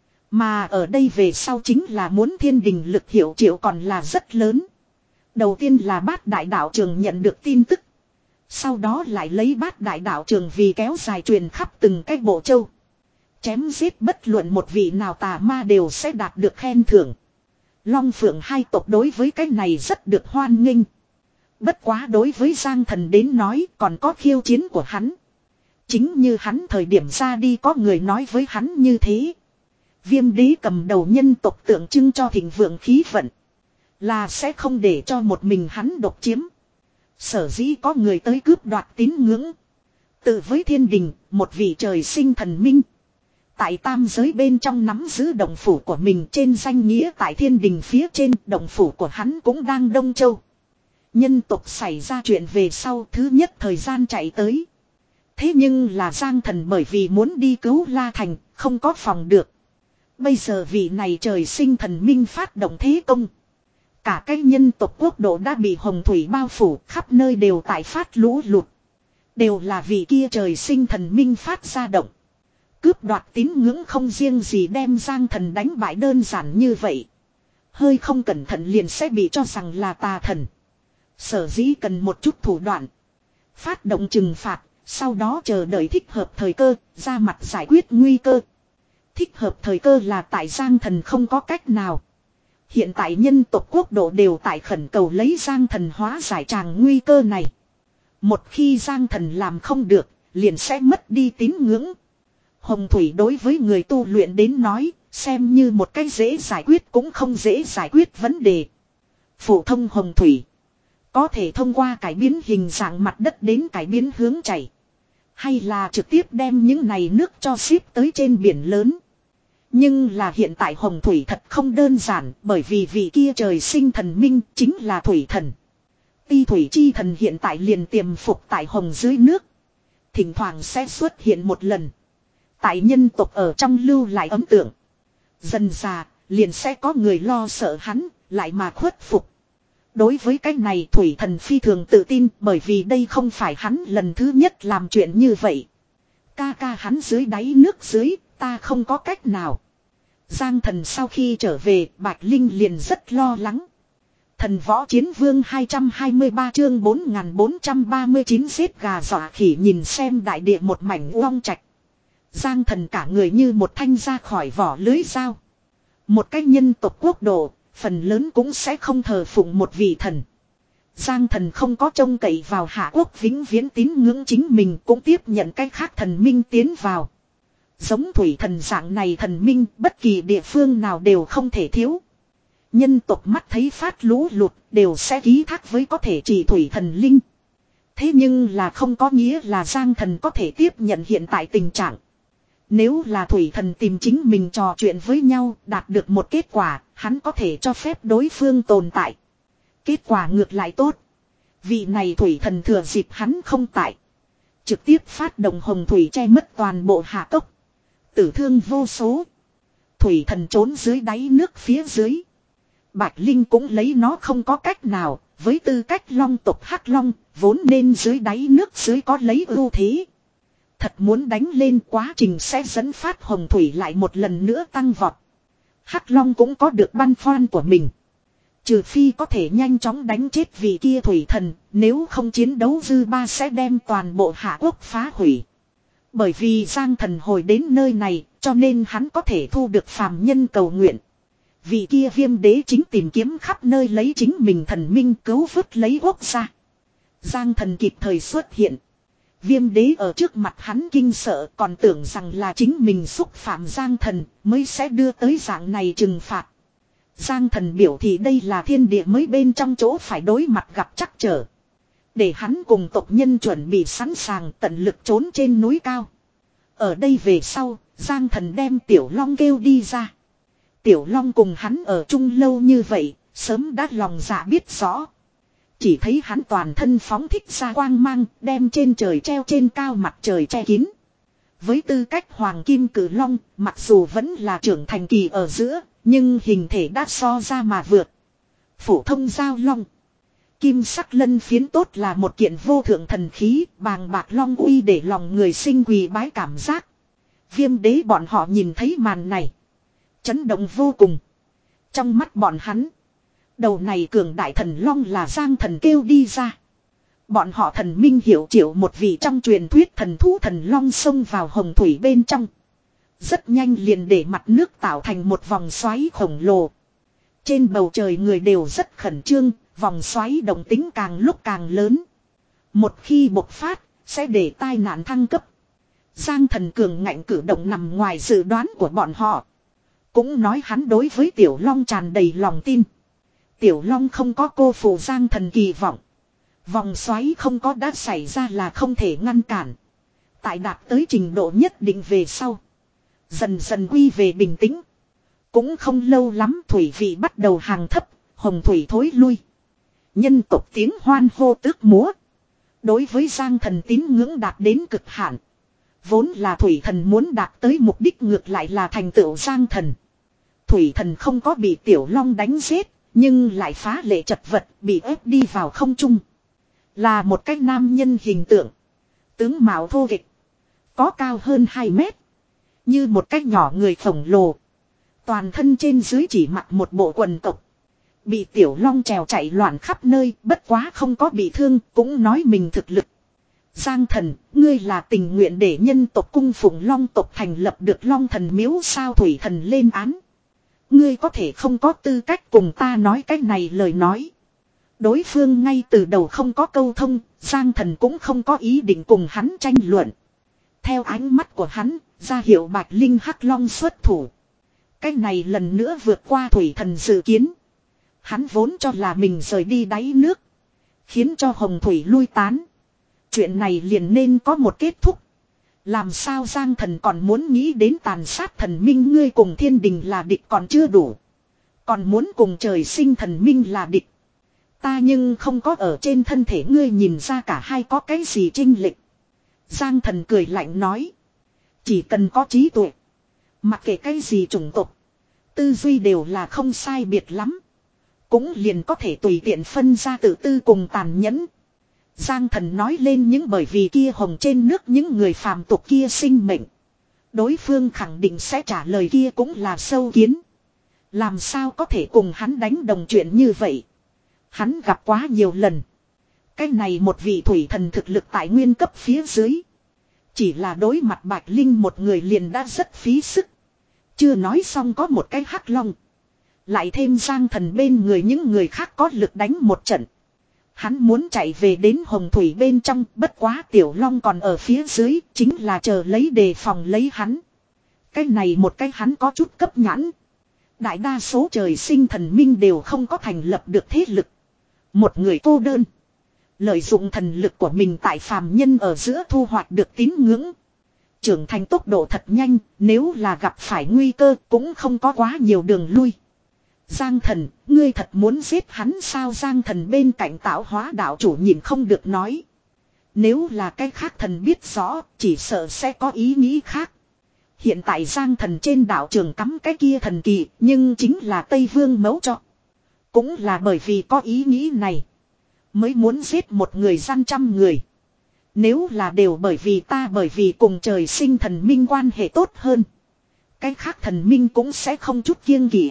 Mà ở đây về sau chính là muốn thiên đình lực hiệu triệu còn là rất lớn. Đầu tiên là bát đại đạo trường nhận được tin tức. Sau đó lại lấy bát đại đạo trường vì kéo dài truyền khắp từng cái bộ châu. Chém giết bất luận một vị nào tà ma đều sẽ đạt được khen thưởng. Long Phượng hai tộc đối với cái này rất được hoan nghênh. Bất quá đối với Giang Thần đến nói còn có khiêu chiến của hắn. Chính như hắn thời điểm ra đi có người nói với hắn như thế. Viêm đế cầm đầu nhân tộc tượng trưng cho thịnh vượng khí vận. Là sẽ không để cho một mình hắn độc chiếm. Sở dĩ có người tới cướp đoạt tín ngưỡng. Tự với thiên đình, một vị trời sinh thần minh. Tại tam giới bên trong nắm giữ động phủ của mình trên danh nghĩa tại thiên đình phía trên, động phủ của hắn cũng đang Đông Châu. Nhân tộc xảy ra chuyện về sau thứ nhất thời gian chạy tới. Thế nhưng là Giang Thần bởi vì muốn đi cứu La Thành, không có phòng được. Bây giờ vị này trời sinh thần minh phát động thế công. Cả cái nhân tộc quốc độ đã bị hồng thủy bao phủ, khắp nơi đều tại phát lũ lụt. Đều là vị kia trời sinh thần minh phát ra động. Cướp đoạt tín ngưỡng không riêng gì đem Giang Thần đánh bại đơn giản như vậy. Hơi không cẩn thận liền sẽ bị cho rằng là tà thần. Sở dĩ cần một chút thủ đoạn. Phát động trừng phạt, Sau đó chờ đợi thích hợp thời cơ, ra mặt giải quyết nguy cơ. Thích hợp thời cơ là tại Giang Thần không có cách nào. Hiện tại nhân tộc quốc độ đều tại khẩn cầu lấy Giang Thần hóa giải tràng nguy cơ này. Một khi Giang Thần làm không được, liền sẽ mất đi tín ngưỡng. Hồng thủy đối với người tu luyện đến nói, xem như một cái dễ giải quyết cũng không dễ giải quyết vấn đề. Phổ thông hồng thủy có thể thông qua cải biến hình dạng mặt đất đến cải biến hướng chảy. Hay là trực tiếp đem những này nước cho ship tới trên biển lớn. Nhưng là hiện tại hồng thủy thật không đơn giản, bởi vì vị kia trời sinh thần minh chính là thủy thần. Ti thủy chi thần hiện tại liền tiềm phục tại hồng dưới nước. Thỉnh thoảng sẽ xuất hiện một lần. Tại nhân tộc ở trong lưu lại ấn tượng. Dần già, liền sẽ có người lo sợ hắn, lại mà khuất phục. Đối với cái này thủy thần phi thường tự tin, bởi vì đây không phải hắn lần thứ nhất làm chuyện như vậy. Ca ca hắn dưới đáy nước dưới, ta không có cách nào. Giang Thần sau khi trở về, Bạch Linh liền rất lo lắng. Thần võ chiến vương hai trăm hai mươi ba chương bốn nghìn bốn trăm ba mươi chín giết gà dọa khỉ nhìn xem đại địa một mảnh uong trạch. Giang Thần cả người như một thanh ra khỏi vỏ lưới dao. Một cái nhân tộc quốc độ, phần lớn cũng sẽ không thờ phụng một vị thần. Giang Thần không có trông cậy vào Hạ Quốc vĩnh viễn tín ngưỡng chính mình, cũng tiếp nhận cái khác thần minh tiến vào. Giống thủy thần dạng này thần minh, bất kỳ địa phương nào đều không thể thiếu. Nhân tộc mắt thấy phát lũ lụt đều sẽ ký thác với có thể trị thủy thần linh. Thế nhưng là không có nghĩa là Giang Thần có thể tiếp nhận hiện tại tình trạng. Nếu là thủy thần tìm chính mình trò chuyện với nhau, đạt được một kết quả, hắn có thể cho phép đối phương tồn tại. Kết quả ngược lại tốt. Vị này thủy thần thừa dịp hắn không tại. Trực tiếp phát động hồng thủy che mất toàn bộ hạ cốc. Tử thương vô số. Thủy thần trốn dưới đáy nước phía dưới. Bạch Linh cũng lấy nó không có cách nào, với tư cách long tộc hắc long, vốn nên dưới đáy nước dưới có lấy ưu thế. Thật muốn đánh lên quá trình sẽ dẫn phát hồng thủy lại một lần nữa tăng vọt. Hắc long cũng có được băn khoăn của mình. Trừ phi có thể nhanh chóng đánh chết vị kia thủy thần, nếu không chiến đấu dư ba sẽ đem toàn bộ hạ quốc phá hủy. Bởi vì Giang Thần hồi đến nơi này, cho nên hắn có thể thu được phàm nhân cầu nguyện. Vị kia viêm đế chính tìm kiếm khắp nơi lấy chính mình thần minh cứu vớt lấy quốc gia. Giang Thần kịp thời xuất hiện. Viêm đế ở trước mặt hắn kinh sợ, còn tưởng rằng là chính mình xúc phạm Giang Thần mới sẽ đưa tới dạng này trừng phạt. Giang Thần biểu thì đây là thiên địa mới bên trong chỗ phải đối mặt gặp trắc trở. Để hắn cùng tộc nhân chuẩn bị sẵn sàng tận lực trốn trên núi cao. Ở đây về sau, Giang Thần đem Tiểu Long kêu đi ra. Tiểu Long cùng hắn ở chung lâu như vậy, sớm đã lòng dạ biết rõ. Chỉ thấy hắn toàn thân phóng thích ra quang mang, đem trên trời treo trên cao mặt trời che kín. Với tư cách Hoàng Kim Cử Long, mặc dù vẫn là trưởng thành kỳ ở giữa, nhưng hình thể đã so ra mà vượt. Phổ thông giao long. Kim sắc lân phiến tốt là một kiện vô thượng thần khí, bàng bạc long uy để lòng người sinh quỳ bái cảm giác. Viêm đế bọn họ nhìn thấy màn này. Chấn động vô cùng. Trong mắt bọn hắn. Đầu này cường đại thần long là Giang Thần kêu đi ra. Bọn họ thần minh hiểu triệu một vị trong truyền thuyết thần thú thần long xông vào hồng thủy bên trong. Rất nhanh liền để mặt nước tạo thành một vòng xoáy khổng lồ. Trên bầu trời người đều rất khẩn trương, vòng xoáy động tính càng lúc càng lớn. Một khi bộc phát, sẽ để tai nạn thăng cấp. Giang Thần cường ngạnh cử động nằm ngoài dự đoán của bọn họ. Cũng nói hắn đối với Tiểu Long tràn đầy lòng tin. Tiểu Long không có cô phụ Giang Thần kỳ vọng. Vòng xoáy không có đã xảy ra là không thể ngăn cản. Tại đạt tới trình độ nhất định về sau. Dần dần quy về bình tĩnh. Cũng không lâu lắm thủy vị bắt đầu hàng thấp, hồng thủy thối lui. Nhân tộc tiếng hoan hô tước múa. Đối với Giang Thần tín ngưỡng đạt đến cực hạn. Vốn là thủy thần muốn đạt tới mục đích ngược lại là thành tựu Giang Thần. Thủy thần không có bị Tiểu Long đánh giết, nhưng lại phá lệ chật vật bị ép đi vào không trung. Là một cái nam nhân hình tượng. Tướng mạo thô kịch. Có cao hơn hai mét. Như một cái nhỏ người khổng lồ. Toàn thân trên dưới chỉ mặc một bộ quần tộc. Bị Tiểu Long trèo chạy loạn khắp nơi, bất quá không có bị thương, cũng nói mình thực lực. Giang thần, ngươi là tình nguyện để nhân tộc cung phụng long tộc thành lập được long thần miếu sao? Thủy thần lên án. Ngươi có thể không có tư cách cùng ta nói cái này lời nói. Đối phương ngay từ đầu không có câu thông, Giang thần cũng không có ý định cùng hắn tranh luận. Theo ánh mắt của hắn, ra hiệu Bạch Linh Hắc Long xuất thủ. Cái này lần nữa vượt qua thủy thần dự kiến. Hắn vốn cho là mình rời đi đáy nước, khiến cho hồng thủy lui tán. Chuyện này liền nên có một kết thúc. Làm sao Giang thần còn muốn nghĩ đến tàn sát thần minh? Ngươi cùng thiên đình là địch còn chưa đủ, còn muốn cùng trời sinh thần minh là địch. Ta nhưng không có ở trên thân thể ngươi nhìn ra cả hai có cái gì chênh lệch. Giang thần cười lạnh nói. Chỉ cần có trí tuệ, mặc kệ cái gì chủng tộc, tư duy đều là không sai biệt lắm. Cũng liền có thể tùy tiện phân ra tự tư cùng tàn nhẫn. Giang thần nói lên những bởi vì kia hồng trên nước những người phàm tục kia sinh mệnh. Đối phương khẳng định sẽ trả lời kia cũng là sâu kiến. Làm sao có thể cùng hắn đánh đồng chuyện như vậy? Hắn gặp quá nhiều lần. Cái này một vị thủy thần thực lực tại nguyên cấp phía dưới. Chỉ là đối mặt Bạch Linh một người liền đã rất phí sức. Chưa nói xong có một cái hắc long. Lại thêm Giang thần bên người những người khác có lực đánh một trận. Hắn muốn chạy về đến hồng thủy bên trong, bất quá tiểu long còn ở phía dưới, chính là chờ lấy đề phòng lấy hắn. Cái này một cái hắn có chút cấp nhãn. Đại đa số trời sinh thần minh đều không có thành lập được thế lực. Một người cô đơn, lợi dụng thần lực của mình tại phàm nhân ở giữa thu hoạch được tín ngưỡng. Trưởng thành tốc độ thật nhanh, nếu là gặp phải nguy cơ cũng không có quá nhiều đường lui. Giang thần, ngươi thật muốn giết hắn sao? Giang thần bên cạnh tạo hóa đạo chủ nhìn không được nói. Nếu là cái khác thần biết rõ, chỉ sợ sẽ có ý nghĩ khác. Hiện tại Giang thần trên đạo trường cắm cái kia thần kỳ, nhưng chính là Tây Vương mấu cho. Cũng là bởi vì có ý nghĩ này, mới muốn giết một người gian trăm người. Nếu là đều bởi vì ta bởi vì cùng trời sinh thần minh quan hệ tốt hơn, cái khác thần minh cũng sẽ không chút kiêng kỵ.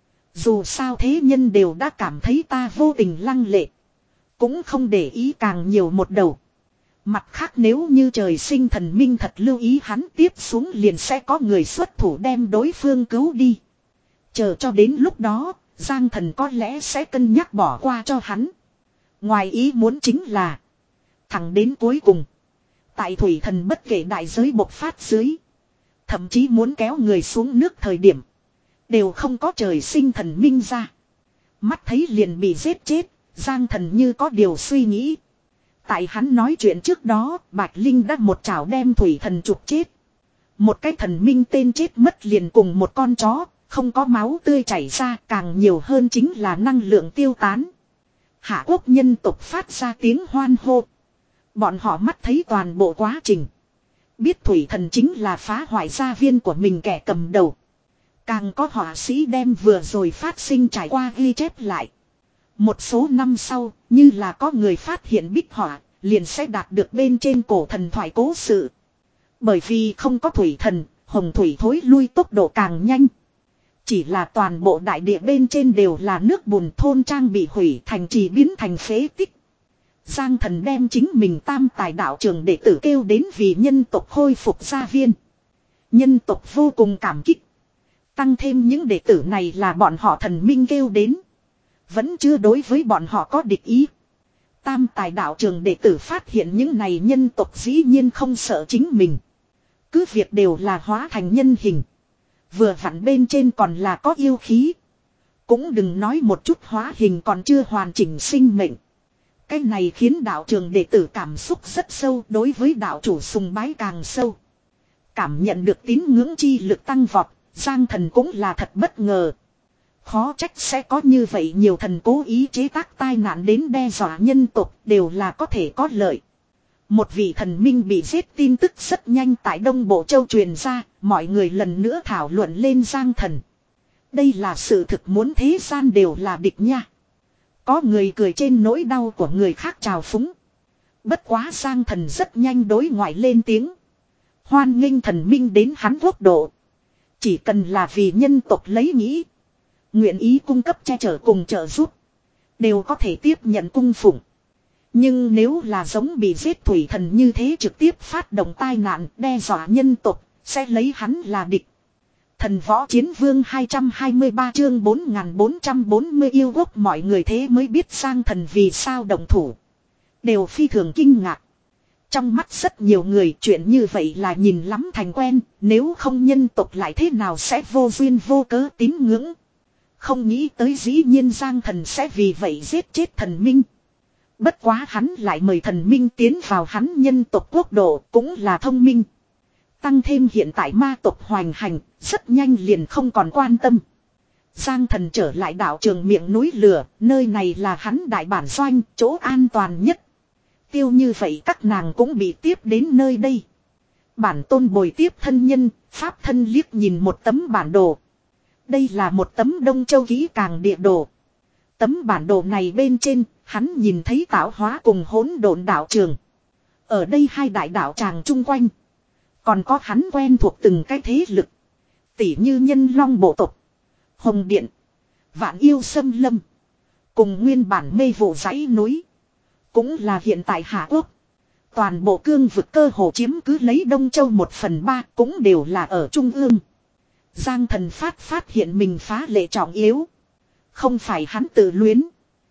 Dù sao thế nhân đều đã cảm thấy ta vô tình lăng lệ, cũng không để ý càng nhiều một đầu. Mặt khác nếu như trời sinh thần minh thật lưu ý hắn, tiếp xuống liền sẽ có người xuất thủ đem đối phương cứu đi. Chờ cho đến lúc đó, Giang thần có lẽ sẽ cân nhắc bỏ qua cho hắn. Ngoài ý muốn chính là, thẳng đến cuối cùng, tại thủy thần bất kể đại giới bộc phát dưới, thậm chí muốn kéo người xuống nước thời điểm, đều không có trời sinh thần minh ra. Mắt thấy liền bị giết chết, Giang thần như có điều suy nghĩ. Tại hắn nói chuyện trước đó, Bạch Linh đã một chảo đem thủy thần trục chết. Một cái thần minh tên chết mất liền cùng một con chó, không có máu tươi chảy ra, càng nhiều hơn chính là năng lượng tiêu tán. Hạ quốc nhân tộc phát ra tiếng hoan hô. Bọn họ mắt thấy toàn bộ quá trình, biết thủy thần chính là phá hoại gia viên của mình kẻ cầm đầu. Càng có họa sĩ đem vừa rồi phát sinh trải qua ghi chép lại. Một số năm sau, như là có người phát hiện bích họa, liền sẽ đạt được bên trên cổ thần thoại cố sự. Bởi vì không có thủy thần, hồng thủy thối lui tốc độ càng nhanh. Chỉ là toàn bộ đại địa bên trên đều là nước bùn, thôn trang bị hủy, thành trì biến thành phế tích. Giang thần đem chính mình tam tài đạo trường đệ tử kêu đến vì nhân tộc khôi phục gia viên. Nhân tộc vô cùng cảm kích. Tăng thêm những đệ tử này là bọn họ thần minh kêu đến, vẫn chưa đối với bọn họ có địch ý. Tam tài đạo trường đệ tử phát hiện những này nhân tộc dĩ nhiên không sợ chính mình. Cứ việc đều là hóa thành nhân hình, vừa vặn bên trên còn là có yêu khí. Cũng đừng nói một chút hóa hình còn chưa hoàn chỉnh sinh mệnh. Cái này khiến đạo trường đệ tử cảm xúc rất sâu, đối với đạo chủ sùng bái càng sâu. Cảm nhận được tín ngưỡng chi lực tăng vọt, Giang thần cũng là thật bất ngờ. Khó trách sẽ có như vậy nhiều thần cố ý chế tác tai nạn đến đe dọa nhân tộc, đều là có thể có lợi. Một vị thần minh bị giết tin tức rất nhanh tại Đông Bộ Châu truyền ra, mọi người lần nữa thảo luận lên Giang thần. Đây là sự thực, muốn thế gian đều là địch nha. Có người cười trên nỗi đau của người khác trào phúng. Bất quá Giang thần rất nhanh đối ngoại lên tiếng. Hoan nghênh thần minh đến hắn quốc độ. Chỉ cần là vì nhân tộc lấy nghĩ, nguyện ý cung cấp che chở cùng trợ giúp, đều có thể tiếp nhận cung phụng. Nhưng nếu là giống bị giết thủy thần như thế trực tiếp phát động tai nạn đe dọa nhân tộc, sẽ lấy hắn là địch. Thần võ chiến vương hai trăm hai mươi ba chương bốn nghìn bốn trăm bốn mươi yêu quốc mọi người thế mới biết Giang Thần vì sao động thủ. Đều phi thường kinh ngạc. Trong mắt rất nhiều người chuyện như vậy là nhìn lắm thành quen, nếu không nhân tộc lại thế nào sẽ vô duyên vô cớ tín ngưỡng. Không nghĩ tới dĩ nhiên Giang Thần sẽ vì vậy giết chết thần minh. Bất quá hắn lại mời thần minh tiến vào hắn nhân tộc quốc độ cũng là thông minh. Tăng thêm hiện tại ma tộc hoành hành, rất nhanh liền không còn quan tâm. Giang Thần trở lại đảo trường miệng núi lửa, nơi này là hắn đại bản doanh, chỗ an toàn nhất. Tiêu như vậy các nàng cũng bị tiếp đến nơi đây. Bản tôn bồi tiếp thân nhân, pháp thân liếc nhìn một tấm bản đồ. Đây là một tấm Đông Châu kỹ càng địa đồ. Tấm bản đồ này bên trên, hắn nhìn thấy tạo hóa cùng hỗn độn đảo trường. Ở đây hai đại đảo tràng chung quanh. Còn có hắn quen thuộc từng cái thế lực. Tỉ như nhân long bộ tộc, Hồng Điện, Vạn Yêu Xâm Lâm. Cùng nguyên bản mê vụ dãy núi. Cũng là hiện tại Hạ Quốc. Toàn bộ cương vực cơ hồ chiếm cứ lấy Đông Châu một phần ba cũng đều là ở Trung ương. Giang Thần phát phát hiện mình phá lệ trọng yếu. Không phải hắn tự luyến.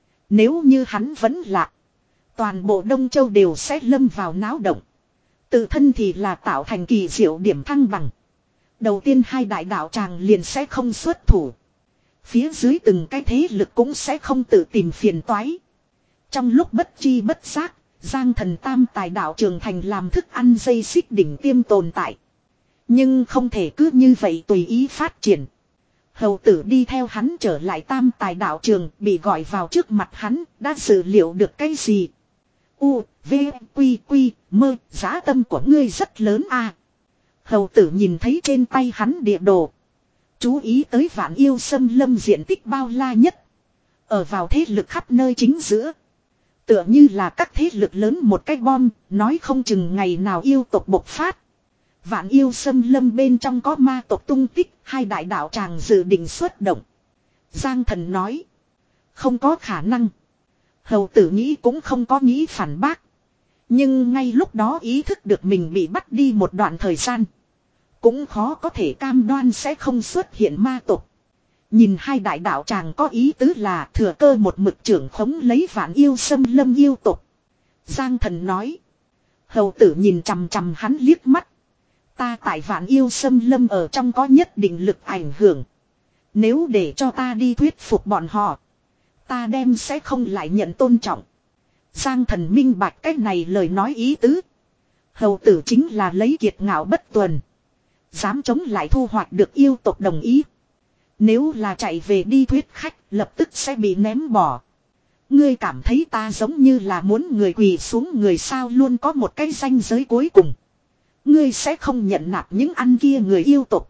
Nếu như hắn vẫn lạc, toàn bộ Đông Châu đều sẽ lâm vào náo động. Tự thân thì là tạo thành kỳ diệu điểm thăng bằng. Đầu tiên hai đại đạo tràng liền sẽ không xuất thủ. Phía dưới từng cái thế lực cũng sẽ không tự tìm phiền toái. Trong lúc bất chi bất giác, Giang Thần tam tài đạo trường thành làm thức ăn dây xích đỉnh tiêm tồn tại. Nhưng không thể cứ như vậy tùy ý phát triển. Hầu tử đi theo hắn trở lại tam tài đạo trường, bị gọi vào trước mặt hắn, đã dự liệu được cái gì. U, V, Quy, Quy, mơ, giá tâm của ngươi rất lớn a. Hầu tử nhìn thấy trên tay hắn địa đồ. Chú ý tới Vạn Yêu Xâm Lâm diện tích bao la nhất. Ở vào thế lực khắp nơi chính giữa. Tựa như là các thế lực lớn một cái bom, nói không chừng ngày nào yêu tộc bộc phát. Vạn Yêu Xâm Lâm bên trong có ma tộc tung tích, hai đại đạo tràng dự định xuất động. Giang Thần nói. Không có khả năng. Hầu tử nghĩ cũng không có nghĩ phản bác. Nhưng ngay lúc đó ý thức được mình bị bắt đi một đoạn thời gian. Cũng khó có thể cam đoan sẽ không xuất hiện ma tộc. Nhìn hai đại đạo tràng có ý tứ là thừa cơ một mực trưởng khống lấy Vạn Yêu Xâm Lâm yêu tộc. Giang Thần nói. Hầu tử nhìn chằm chằm hắn liếc mắt. Ta tại Vạn Yêu Xâm Lâm ở trong có nhất định lực ảnh hưởng. Nếu để cho ta đi thuyết phục bọn họ, ta đem sẽ không lại nhận tôn trọng. Giang Thần minh bạch cách này lời nói ý tứ. Hầu tử chính là lấy kiệt ngạo bất tuần. Dám chống lại thu hoạch được yêu tộc đồng ý. Nếu là chạy về đi thuyết khách, lập tức sẽ bị ném bỏ. Ngươi cảm thấy ta giống như là muốn người quỳ xuống người sao, luôn có một cái ranh giới cuối cùng. Ngươi sẽ không nhận nạp những ăn kia người yêu tộc.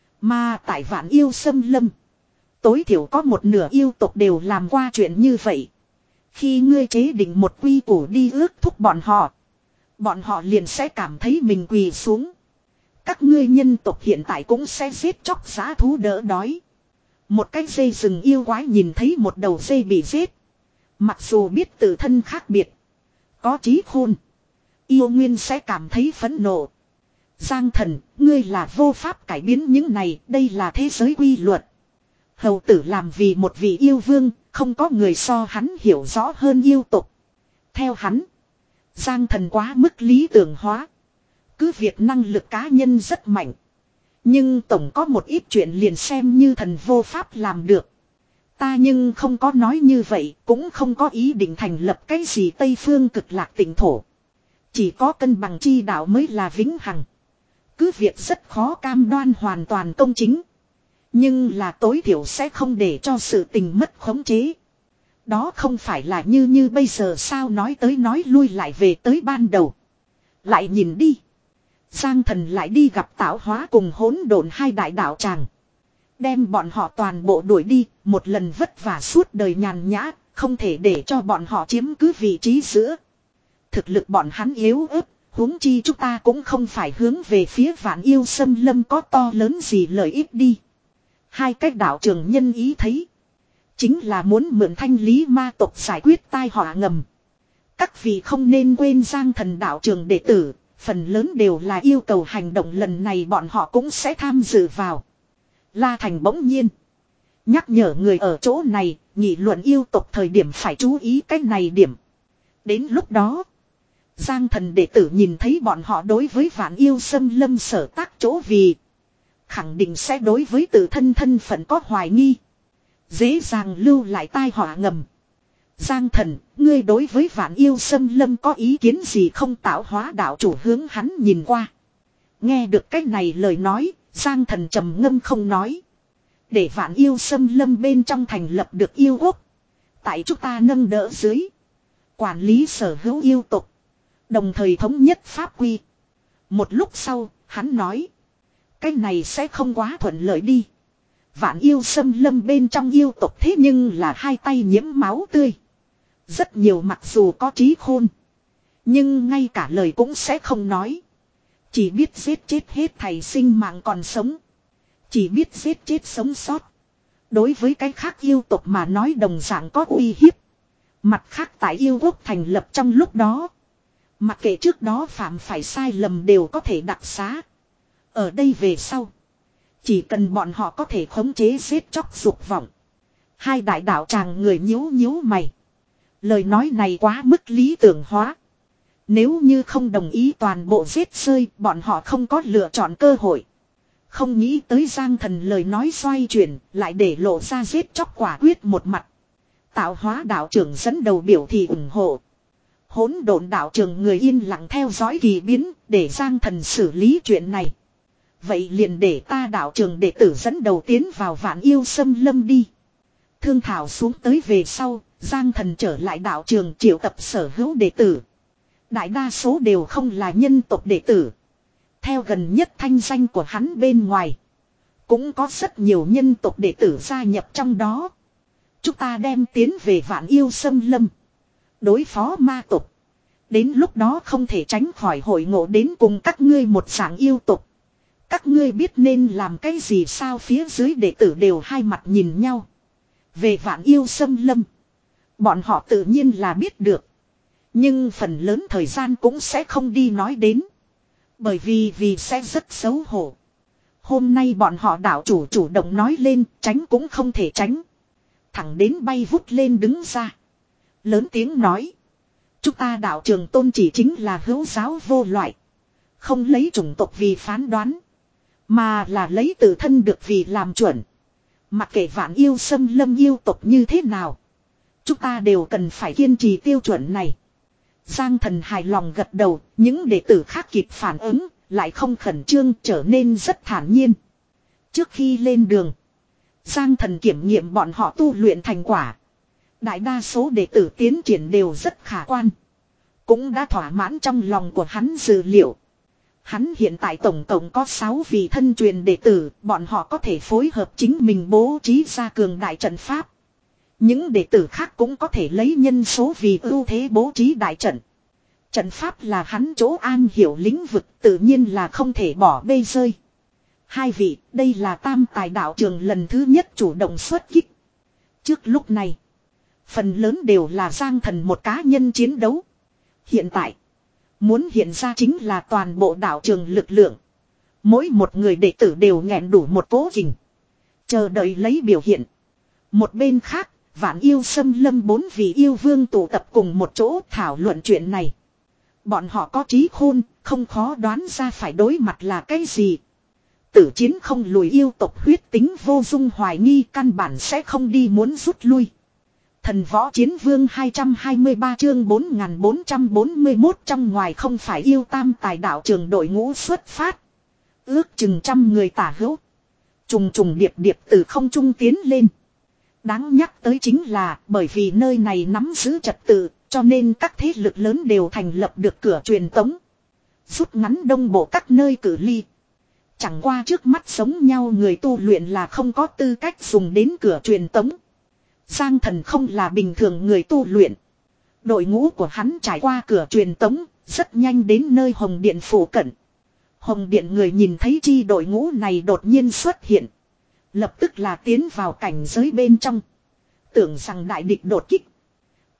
Mà tại Vạn Yêu Xâm Lâm, tối thiểu có một nửa yêu tộc đều làm qua chuyện như vậy. Khi ngươi chế định một quy củ đi ước thúc bọn họ, bọn họ liền sẽ cảm thấy mình quỳ xuống. Các ngươi nhân tộc hiện tại cũng sẽ giết chóc giá thú đỡ đói. Một cái dây rừng yêu quái nhìn thấy một đầu dây bị giết. Mặc dù biết tự thân khác biệt, có trí khôn, yêu nguyên sẽ cảm thấy phẫn nộ. Giang Thần, ngươi là vô pháp cải biến những này, đây là thế giới quy luật. Hầu tử làm vì một vị yêu vương, không có người so hắn hiểu rõ hơn yêu tục. Theo hắn, Giang Thần quá mức lý tưởng hóa. Cứ việc năng lực cá nhân rất mạnh, nhưng tổng có một ít chuyện liền xem như thần vô pháp làm được. Ta nhưng không có nói như vậy, cũng không có ý định thành lập cái gì Tây Phương Cực Lạc Tịnh Thổ. Chỉ có cân bằng chi đạo mới là vĩnh hằng. Cứ việc rất khó cam đoan hoàn toàn công chính, nhưng là tối thiểu sẽ không để cho sự tình mất khống chế. Đó không phải là như như bây giờ sao, nói tới nói lui lại về tới ban đầu. Lại nhìn đi. Giang Thần lại đi gặp tạo hóa cùng hỗn độn hai đại đạo tràng. Đem bọn họ toàn bộ đuổi đi, một lần vất vả suốt đời nhàn nhã, không thể để cho bọn họ chiếm cứ vị trí giữa. Thực lực bọn hắn yếu ớt, huống chi chúng ta cũng không phải hướng về phía Vạn Yêu Xâm Lâm có to lớn gì lợi ích đi. Hai cách đạo trường nhân ý thấy, chính là muốn mượn thanh lý ma tộc giải quyết tai họa ngầm. Các vị không nên quên Giang Thần đạo trường đệ tử, phần lớn đều là yêu cầu hành động lần này bọn họ cũng sẽ tham dự vào. La Thành bỗng nhiên nhắc nhở người ở chỗ này, nghị luận yêu tộc thời điểm phải chú ý cái này điểm. Đến lúc đó, Giang Thần đệ tử nhìn thấy bọn họ đối với Vạn Yêu Xâm Lâm sở tác chỗ vì, khẳng định sẽ đối với tự thân thân phận có hoài nghi, dễ dàng lưu lại tai họa ngầm. Giang Thần, ngươi đối với Vạn Yêu Xâm Lâm có ý kiến gì không? Tạo hóa đạo chủ hướng hắn nhìn qua. Nghe được cái này lời nói, Giang Thần trầm ngâm không nói. Để Vạn Yêu Xâm Lâm bên trong thành lập được yêu quốc, tại chúng ta nâng đỡ dưới, quản lý sở hữu yêu tộc, đồng thời thống nhất pháp quy. Một lúc sau, hắn nói, cái này sẽ không quá thuận lợi đi. Vạn Yêu Xâm Lâm bên trong yêu tộc thế nhưng là hai tay nhiễm máu tươi. Rất nhiều mặc dù có trí khôn, nhưng ngay cả lời cũng sẽ không nói. Chỉ biết giết chết hết thầy sinh mạng còn sống. Chỉ biết giết chết sống sót. Đối với cái khác yêu tộc mà nói đồng dạng có uy hiếp. Mặt khác tại yêu quốc thành lập trong lúc đó, mặc kệ trước đó phạm phải sai lầm đều có thể đặc xá. Ở đây về sau, chỉ cần bọn họ có thể khống chế giết chóc dục vọng. Hai đại đạo tràng người nhíu nhíu mày. Lời nói này quá mức lý tưởng hóa. Nếu như không đồng ý toàn bộ giết rơi, bọn họ không có lựa chọn cơ hội. Không nghĩ tới Giang Thần lời nói xoay chuyển, lại để lộ ra giết chóc quả quyết một mặt. Tạo hóa đạo trưởng dẫn đầu biểu thị ủng hộ. Hỗn độn đạo trưởng người yên lặng theo dõi kỳ biến, để Giang Thần xử lý chuyện này. Vậy liền để ta đạo trưởng đệ tử dẫn đầu tiến vào Vạn Yêu Xâm Lâm đi. Thương thảo xuống tới về sau, Giang Thần trở lại đạo trường triệu tập sở hữu đệ tử. Đại đa số đều không là nhân tộc đệ tử. Theo gần nhất thanh danh của hắn bên ngoài, cũng có rất nhiều nhân tộc đệ tử gia nhập trong đó. Chúng ta đem tiến về Vạn Yêu Xâm Lâm, đối phó ma tộc. Đến lúc đó không thể tránh khỏi hội ngộ đến cùng các ngươi một dạng yêu tộc. Các ngươi biết nên làm cái gì sao? Phía dưới đệ tử đều hai mặt nhìn nhau. Về Vạn Yêu Xâm Lâm, bọn họ tự nhiên là biết được. Nhưng phần lớn thời gian cũng sẽ không đi nói đến. Bởi vì vì sẽ rất xấu hổ. Hôm nay bọn họ đạo chủ chủ động nói lên, tránh cũng không thể tránh. Thẳng đến bay vút lên đứng ra. Lớn tiếng nói, chúng ta đạo trường tôn chỉ chính là hữu giáo vô loại. Không lấy chủng tộc vì phán đoán, mà là lấy tự thân được vì làm chuẩn. Mặc kệ Vạn Yêu Xâm Lâm yêu tộc như thế nào, chúng ta đều cần phải kiên trì tiêu chuẩn này. Giang Thần hài lòng gật đầu, những đệ tử khác kịp phản ứng, lại không khẩn trương, trở nên rất thản nhiên. Trước khi lên đường, Giang Thần kiểm nghiệm bọn họ tu luyện thành quả. Đại đa số đệ tử tiến triển đều rất khả quan, cũng đã thỏa mãn trong lòng của hắn dự liệu. Hắn hiện tại tổng cộng có sáu vị thân truyền đệ tử, bọn họ có thể phối hợp chính mình bố trí ra cường đại trận pháp. Những đệ tử khác cũng có thể lấy nhân số vì ưu thế bố trí đại trận. Trận pháp là hắn chỗ an hiểu lĩnh vực, tự nhiên là không thể bỏ bê rơi. Hai vị, đây là Tam Tài đạo trường lần thứ nhất chủ động xuất kích. Trước lúc này, phần lớn đều là Giang Thần một cá nhân chiến đấu. Hiện tại, muốn hiện ra chính là toàn bộ đạo trường lực lượng. Mỗi một người đệ tử đều nghẹn đủ một cố kình, chờ đợi lấy biểu hiện. Một bên khác, Vạn Yêu Xâm Lâm bốn vị yêu vương tụ tập cùng một chỗ thảo luận chuyện này. Bọn họ có trí khôn, không khó đoán ra phải đối mặt là cái gì. Tử chiến không lùi, yêu tộc huyết tính vô dung hoài nghi, căn bản sẽ không đi muốn rút lui. Thần võ chiến vương hai trăm hai mươi ba chương bốn nghìn bốn trăm bốn mươi mốt trong ngoài không phải yêu Tam Tài đạo trường đội ngũ xuất phát. Ước chừng trăm người tả hữu. Trùng trùng điệp điệp từ không trung tiến lên. Đáng nhắc tới chính là bởi vì nơi này nắm giữ trật tự, cho nên các thế lực lớn đều thành lập được cửa truyền tống, rút ngắn đông bộ các nơi cử ly. Chẳng qua trước mắt sống nhau người tu luyện là không có tư cách dùng đến cửa truyền tống. Giang Thần không là bình thường người tu luyện. Đội ngũ của hắn trải qua cửa truyền tống, rất nhanh đến nơi Hồng Điện phủ cận. Hồng Điện người nhìn thấy chi đội ngũ này đột nhiên xuất hiện, lập tức là tiến vào cảnh giới bên trong, tưởng rằng đại địch đột kích.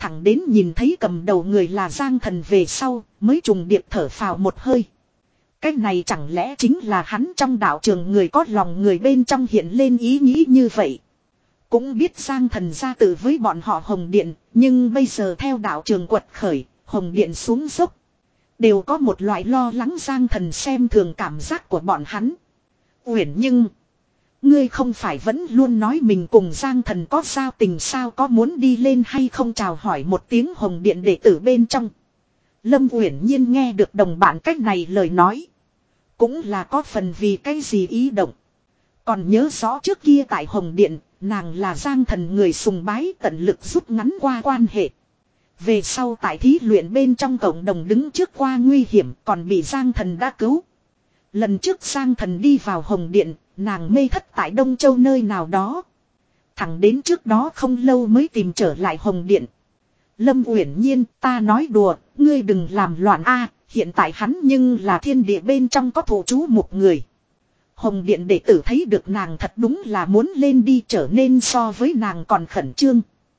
Thẳng đến nhìn thấy cầm đầu người là Giang Thần về sau, mới trùng điệp thở phào một hơi. Cái này chẳng lẽ chính là hắn trong đạo trường người có lòng người bên trong hiện lên ý nghĩ như vậy. Cũng biết Giang Thần ra tự với bọn họ Hồng Điện, nhưng bây giờ theo đạo trường quật khởi, Hồng Điện xuống dốc. Đều có một loại lo lắng Giang Thần xem thường cảm giác của bọn hắn. Uyển nhưng, ngươi không phải vẫn luôn nói mình cùng Giang Thần có giao tình sao, có muốn đi lên hay không, chào hỏi một tiếng Hồng Điện đệ tử bên trong. Lâm Uyển Nhiên nghe được đồng bạn cách này lời nói. Cũng là có phần vì cái gì ý động. Còn nhớ rõ trước kia tại Hồng Điện, nàng là Giang Thần người sùng bái, tận lực rút ngắn qua quan hệ. Về sau tại thí luyện bên trong cộng đồng đứng trước qua nguy hiểm, còn bị Giang Thần đã cứu. Lần trước Giang Thần đi vào Hồng Điện, nàng mê thất tại Đông Châu nơi nào đó. Thẳng đến trước đó không lâu mới tìm trở lại Hồng Điện. Lâm Uyển Nhiên, ta nói đùa, ngươi đừng làm loạn a, hiện tại hắn nhưng là thiên địa bên trong có thủ chú một người. Hồng Điện đệ tử thấy được nàng thật đúng là muốn lên đi, trở nên so với nàng còn khẩn trương.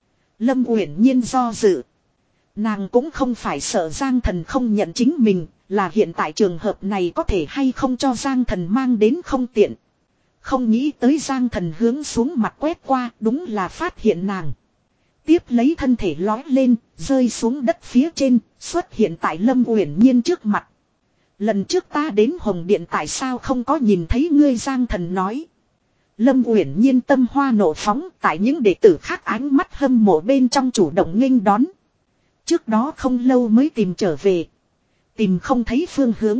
Lâm Uyển Nhiên do dự. Nàng cũng không phải sợ Giang Thần không nhận chính mình, là hiện tại trường hợp này có thể hay không cho Giang Thần mang đến không tiện. Không nghĩ tới Giang Thần hướng xuống mặt quét qua, đúng là phát hiện nàng. Tiếp lấy thân thể lói lên, rơi xuống đất phía trên, xuất hiện tại Lâm Uyển Nhiên trước mặt. Lần trước ta đến Hồng Điện tại sao không có nhìn thấy ngươi, Giang Thần nói. Lâm Uyển Nhiên tâm hoa nộ phóng, tại những đệ tử khác ánh mắt hâm mộ bên trong chủ động nghênh đón. Trước đó không lâu mới tìm trở về. Tìm không thấy phương hướng.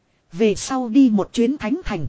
Về sau đi một chuyến Thánh Thành.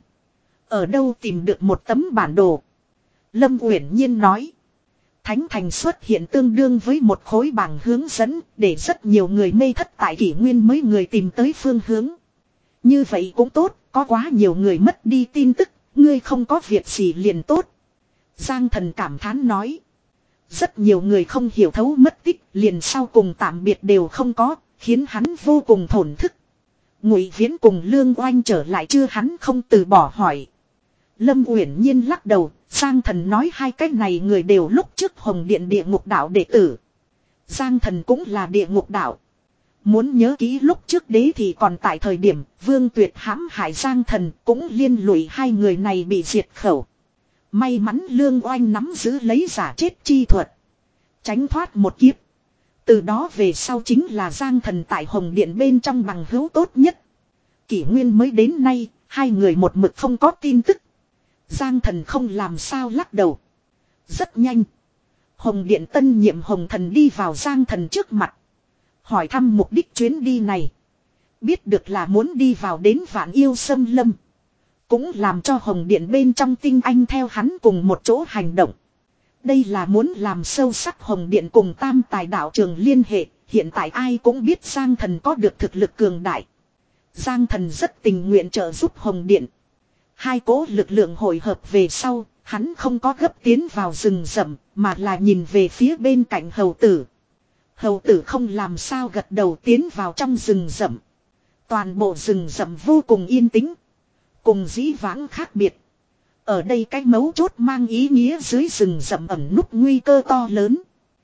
Ở đâu tìm được một tấm bản đồ. Lâm Uyển Nhiên nói. Thánh Thành xuất hiện tương đương với một khối bảng hướng dẫn, để rất nhiều người mê thất tại kỷ nguyên mới người tìm tới phương hướng. Như vậy cũng tốt, có quá nhiều người mất đi tin tức, ngươi không có việc gì liền tốt. Giang Thần cảm thán nói. Rất nhiều người không hiểu thấu mất tích, liền sau cùng tạm biệt đều không có, khiến hắn vô cùng thổn thức. Ngụy Viễn cùng Lương Oanh trở lại chưa, hắn không từ bỏ hỏi. Lâm Uyển Nhiên lắc đầu, Giang Thần nói hai cái này người đều lúc trước Hồng Điện địa ngục đạo đệ tử. Giang Thần cũng là địa ngục đạo. Muốn nhớ kỹ lúc trước đế thì còn tại thời điểm Vương Tuyệt hãm hại Giang Thần, cũng liên lụy hai người này bị diệt khẩu. May mắn Lương Oanh nắm giữ lấy giả chết chi thuật, tránh thoát một kiếp. Từ đó về sau chính là Giang Thần tại Hồng Điện bên trong bằng hữu tốt nhất. Kỷ nguyên mới đến nay, hai người một mực không có tin tức. Giang Thần không làm sao lắc đầu. Rất nhanh, Hồng Điện tân nhiệm Hồng Thần đi vào Giang Thần trước mặt, hỏi thăm mục đích chuyến đi này. Biết được là muốn đi vào đến Vạn Yêu Xâm Lâm. Cũng làm cho Hồng Điện bên trong tinh anh theo hắn cùng một chỗ hành động. Đây là muốn làm sâu sắc Hồng Điện cùng Tam Tài đạo trường liên hệ. Hiện tại ai cũng biết Giang Thần có được thực lực cường đại. Giang Thần rất tình nguyện trợ giúp Hồng Điện. Hai cố lực lượng hội hợp về sau, hắn không có gấp tiến vào rừng rậm, mà là nhìn về phía bên cạnh hầu tử. Hầu tử không làm sao gật đầu tiến vào trong rừng rậm. Toàn bộ rừng rậm vô cùng yên tĩnh. Cùng dĩ vãng khác biệt. Ở đây cái mấu chốt mang ý nghĩa dưới rừng rậm ẩn núp nguy cơ to lớn.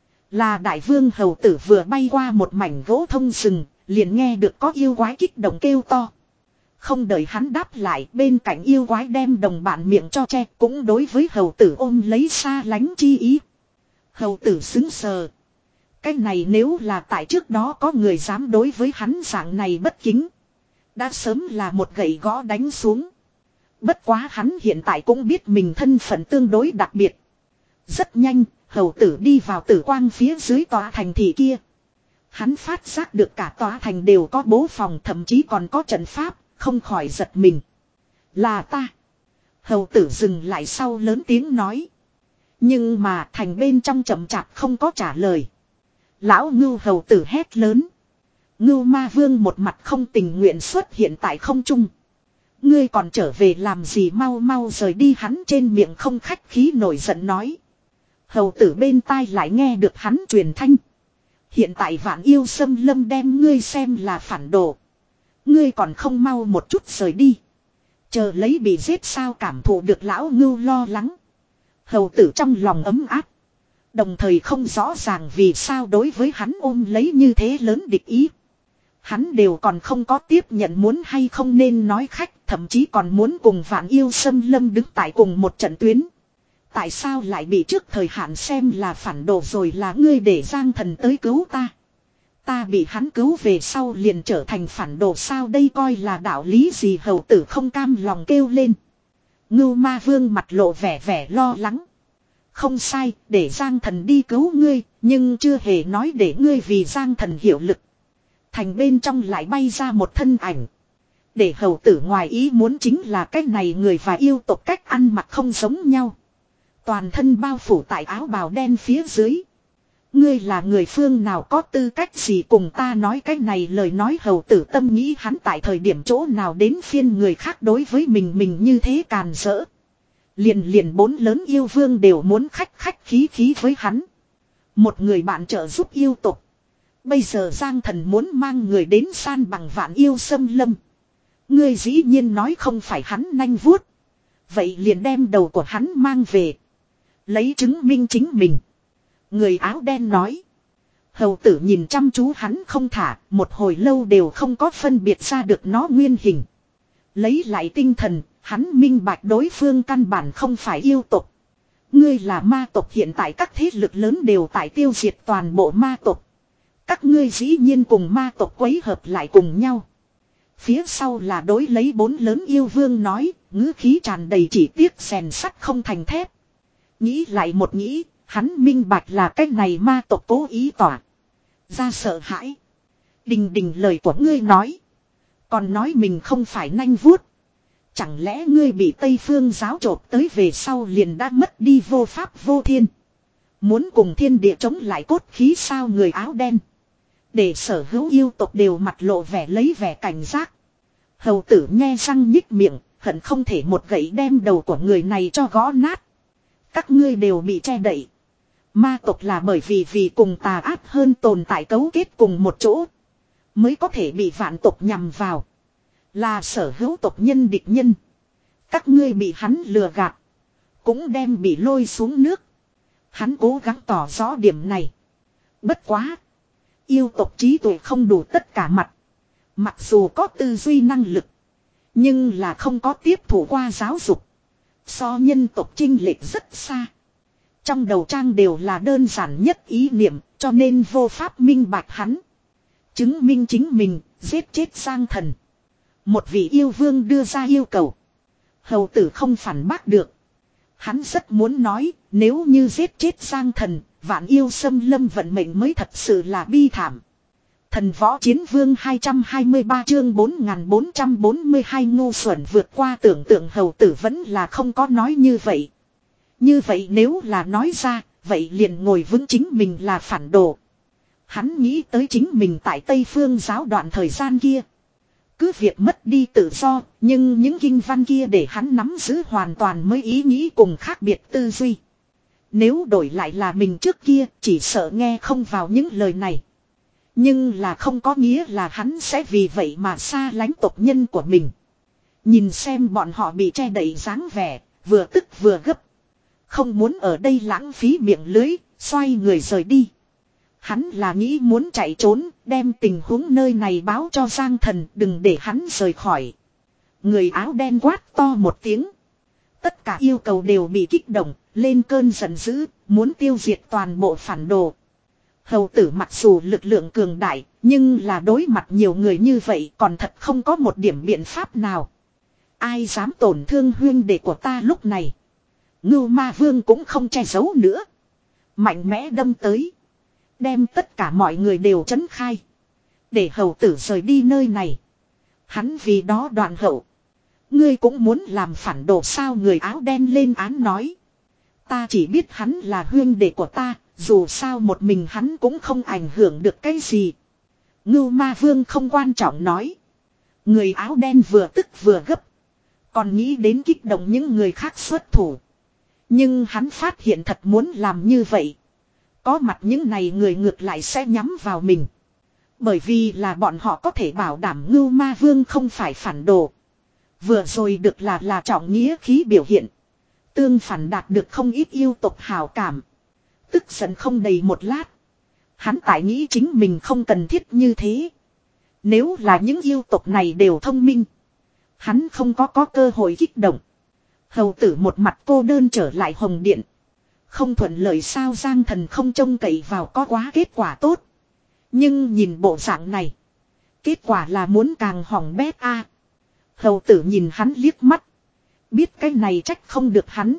Là đại vương hầu tử vừa bay qua một mảnh gỗ thông rừng, liền nghe được có yêu quái kích động kêu to. Không đợi hắn đáp lại, bên cạnh yêu quái đem đồng bạn miệng cho che, cũng đối với hầu tử ôm lấy xa lánh chi ý. Hầu tử xứng sờ. Cái này nếu là tại trước đó có người dám đối với hắn dạng này bất kính, đã sớm là một gậy gõ đánh xuống. Bất quá hắn hiện tại cũng biết mình thân phận tương đối đặc biệt. Rất nhanh, hầu tử đi vào tử quang phía dưới tòa thành thị kia. Hắn phát giác được cả tòa thành đều có bố phòng, thậm chí còn có trận pháp, không khỏi giật mình. Là ta. Hầu tử dừng lại sau lớn tiếng nói. Nhưng mà thành bên trong chậm chạp không có trả lời. Lão Ngưu hầu tử hét lớn. Ngưu Ma Vương một mặt không tình nguyện xuất hiện tại không trung. Ngươi còn trở về làm gì, mau mau rời đi, hắn trên miệng không khách khí nổi giận nói. Hầu tử bên tai lại nghe được hắn truyền thanh. Hiện tại Vạn Yêu Xâm Lâm đem ngươi xem là phản đồ. Ngươi còn không mau một chút rời đi. Chờ lấy bị giết sao, cảm thụ được lão Ngưu lo lắng. Hầu tử trong lòng ấm áp. Đồng thời không rõ ràng vì sao đối với hắn ôm lấy như thế lớn địch ý. Hắn đều còn không có tiếp nhận muốn hay không nên nói khách, thậm chí còn muốn cùng Vạn Yêu Xâm Lâm đứng tại cùng một trận tuyến. Tại sao lại bị trước thời hạn xem là phản đồ rồi là ngươi để Giang Thần tới cứu ta? Ta bị hắn cứu về sau liền trở thành phản đồ sao đây coi là đạo lý gì hầu tử không cam lòng kêu lên. Ngưu Ma Vương mặt lộ vẻ vẻ lo lắng. Không sai, để Giang Thần đi cứu ngươi, nhưng chưa hề nói để ngươi vì Giang Thần hiệu lực. Thành bên trong lại bay ra một thân ảnh. Để hầu tử ngoài ý muốn chính là cách này người và yêu tộc cách ăn mặc không giống nhau. Toàn thân bao phủ tại áo bào đen phía dưới. Ngươi là người phương nào có tư cách gì cùng ta nói cái này lời nói hầu tử tâm nghĩ hắn tại thời điểm chỗ nào đến phiên người khác đối với mình mình như thế càn rỡ. Liền liền bốn lớn yêu vương đều muốn khách khách khí khí với hắn. Một người bạn trợ giúp yêu tục. Bây giờ Giang Thần muốn mang người đến san bằng Vạn Yêu Xâm Lâm. Ngươi dĩ nhiên nói không phải hắn nanh vuốt. Vậy liền đem đầu của hắn mang về. Lấy chứng minh chính mình. Người áo đen nói. Hầu tử nhìn chăm chú hắn không thả. Một hồi lâu đều không có phân biệt ra được nó nguyên hình. Lấy lại tinh thần. Hắn minh bạch đối phương căn bản không phải yêu tộc. Ngươi là ma tộc hiện tại các thế lực lớn đều tại tiêu diệt toàn bộ ma tộc. Các ngươi dĩ nhiên cùng ma tộc quấy hợp lại cùng nhau. Phía sau là đối lấy bốn lớn yêu vương nói, ngữ khí tràn đầy chỉ tiếc rèn sắt không thành thép. Nghĩ lại một nghĩ, hắn minh bạch là cái này ma tộc cố ý tỏa ra sợ hãi. Đình đình lời của ngươi nói. Còn nói mình không phải nanh vuốt. Chẳng lẽ ngươi bị Tây Phương giáo trộp tới về sau liền đã mất đi vô pháp vô thiên. Muốn cùng thiên địa chống lại cốt khí sao người áo đen. Để sở hữu yêu tộc đều mặt lộ vẻ lấy vẻ cảnh giác. Hầu tử nghe răng nhích miệng, hận không thể một gậy đem đầu của người này cho gõ nát. Các ngươi đều bị che đậy. Ma tộc là bởi vì vì cùng tà ác hơn tồn tại cấu kết cùng một chỗ. Mới có thể bị vạn tộc nhằm vào. Là sở hữu tộc nhân địch nhân. Các ngươi bị hắn lừa gạt. Cũng đem bị lôi xuống nước. Hắn cố gắng tỏ rõ điểm này. Bất quá. Yêu tộc trí tuệ không đủ tất cả mặt. Mặc dù có tư duy năng lực. Nhưng là không có tiếp thủ qua giáo dục. So nhân tộc chênh lệch rất xa. Trong đầu trang đều là đơn giản nhất ý niệm. Cho nên vô pháp minh bạch hắn. Chứng minh chính mình giết chết Giang Thần. Một vị yêu vương đưa ra yêu cầu. Hầu tử không phản bác được. Hắn rất muốn nói nếu như giết chết Giang Thần. Vạn Yêu Xâm Lâm vận mệnh mới thật sự là bi thảm. Thần Võ Chiến Vương hai trăm hai mươi ba chương bốn nghìn bốn trăm bốn mươi hai ngu xuẩn vượt qua tưởng tượng hầu tử vẫn là không có nói như vậy. Như vậy nếu là nói ra, vậy liền ngồi vững chính mình là phản đồ. Hắn nghĩ tới chính mình tại Tây Phương giáo đoạn thời gian kia. Cứ việc mất đi tự do, nhưng những kinh văn kia để hắn nắm giữ hoàn toàn mới ý nghĩ cùng khác biệt tư duy. Nếu đổi lại là mình trước kia, chỉ sợ nghe không vào những lời này. Nhưng là không có nghĩa là hắn sẽ vì vậy mà xa lánh tộc nhân của mình. Nhìn xem bọn họ bị che đậy dáng vẻ, vừa tức vừa gấp. Không muốn ở đây lãng phí miệng lưới, xoay người rời đi. Hắn là nghĩ muốn chạy trốn, đem tình huống nơi này báo cho Giang Thần, đừng để hắn rời khỏi. Người áo đen quát to một tiếng. Tất cả yêu cầu đều bị kích động, lên cơn giận dữ, muốn tiêu diệt toàn bộ phản đồ. Hầu tử mặc dù lực lượng cường đại, nhưng là đối mặt nhiều người như vậy còn thật không có một điểm biện pháp nào. Ai dám tổn thương huynh đệ của ta lúc này. Ngưu Ma Vương cũng không che giấu nữa. Mạnh mẽ đâm tới. Đem tất cả mọi người đều chấn khai. Để hầu tử rời đi nơi này. Hắn vì đó đoạn hậu. Ngươi cũng muốn làm phản đồ sao người áo đen lên án nói. Ta chỉ biết hắn là huynh đệ của ta. Dù sao một mình hắn cũng không ảnh hưởng được cái gì. Ngưu Ma Vương không quan trọng nói. Người áo đen vừa tức vừa gấp. Còn nghĩ đến kích động những người khác xuất thủ. Nhưng hắn phát hiện thật muốn làm như vậy. Có mặt những này người ngược lại sẽ nhắm vào mình. Bởi vì là bọn họ có thể bảo đảm Ngưu Ma Vương không phải phản đồ. Vừa rồi được là là trọng nghĩa khí biểu hiện. Tương phản đạt được không ít yêu tộc hào cảm. Tức giận không đầy một lát. Hắn tại nghĩ chính mình không cần thiết như thế. Nếu là những yêu tộc này đều thông minh. Hắn không có có cơ hội kích động. Hầu tử một mặt cô đơn trở lại hồng điện. Không thuận lợi sao Giang Thần không trông cậy vào có quá kết quả tốt. Nhưng nhìn bộ dạng này. Kết quả là muốn càng hỏng bét a. Hầu tử nhìn hắn liếc mắt. Biết cái này trách không được hắn.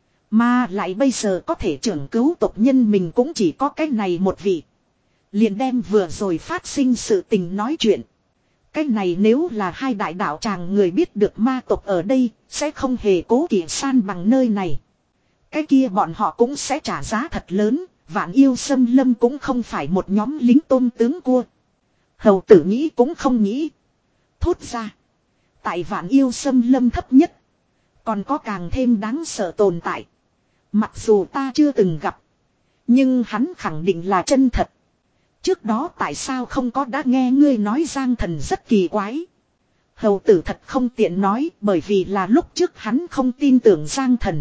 Mà lại bây giờ có thể trưởng cứu tộc nhân mình cũng chỉ có cái này một vị. Liền đem vừa rồi phát sinh sự tình nói chuyện. Cái này nếu là hai đại đạo tràng người biết được ma tộc ở đây, sẽ không hề cố kỵ san bằng nơi này. Cái kia bọn họ cũng sẽ trả giá thật lớn, Vạn Yêu Xâm Lâm cũng không phải một nhóm lính tôm tướng cua. Hầu tử nghĩ cũng không nghĩ. Thốt ra. Tại Vạn Yêu Xâm Lâm thấp nhất. Còn có càng thêm đáng sợ tồn tại. Mặc dù ta chưa từng gặp. Nhưng hắn khẳng định là chân thật. Trước đó tại sao không có đã nghe ngươi nói Giang Thần rất kỳ quái. Hầu tử thật không tiện nói bởi vì là lúc trước hắn không tin tưởng Giang Thần.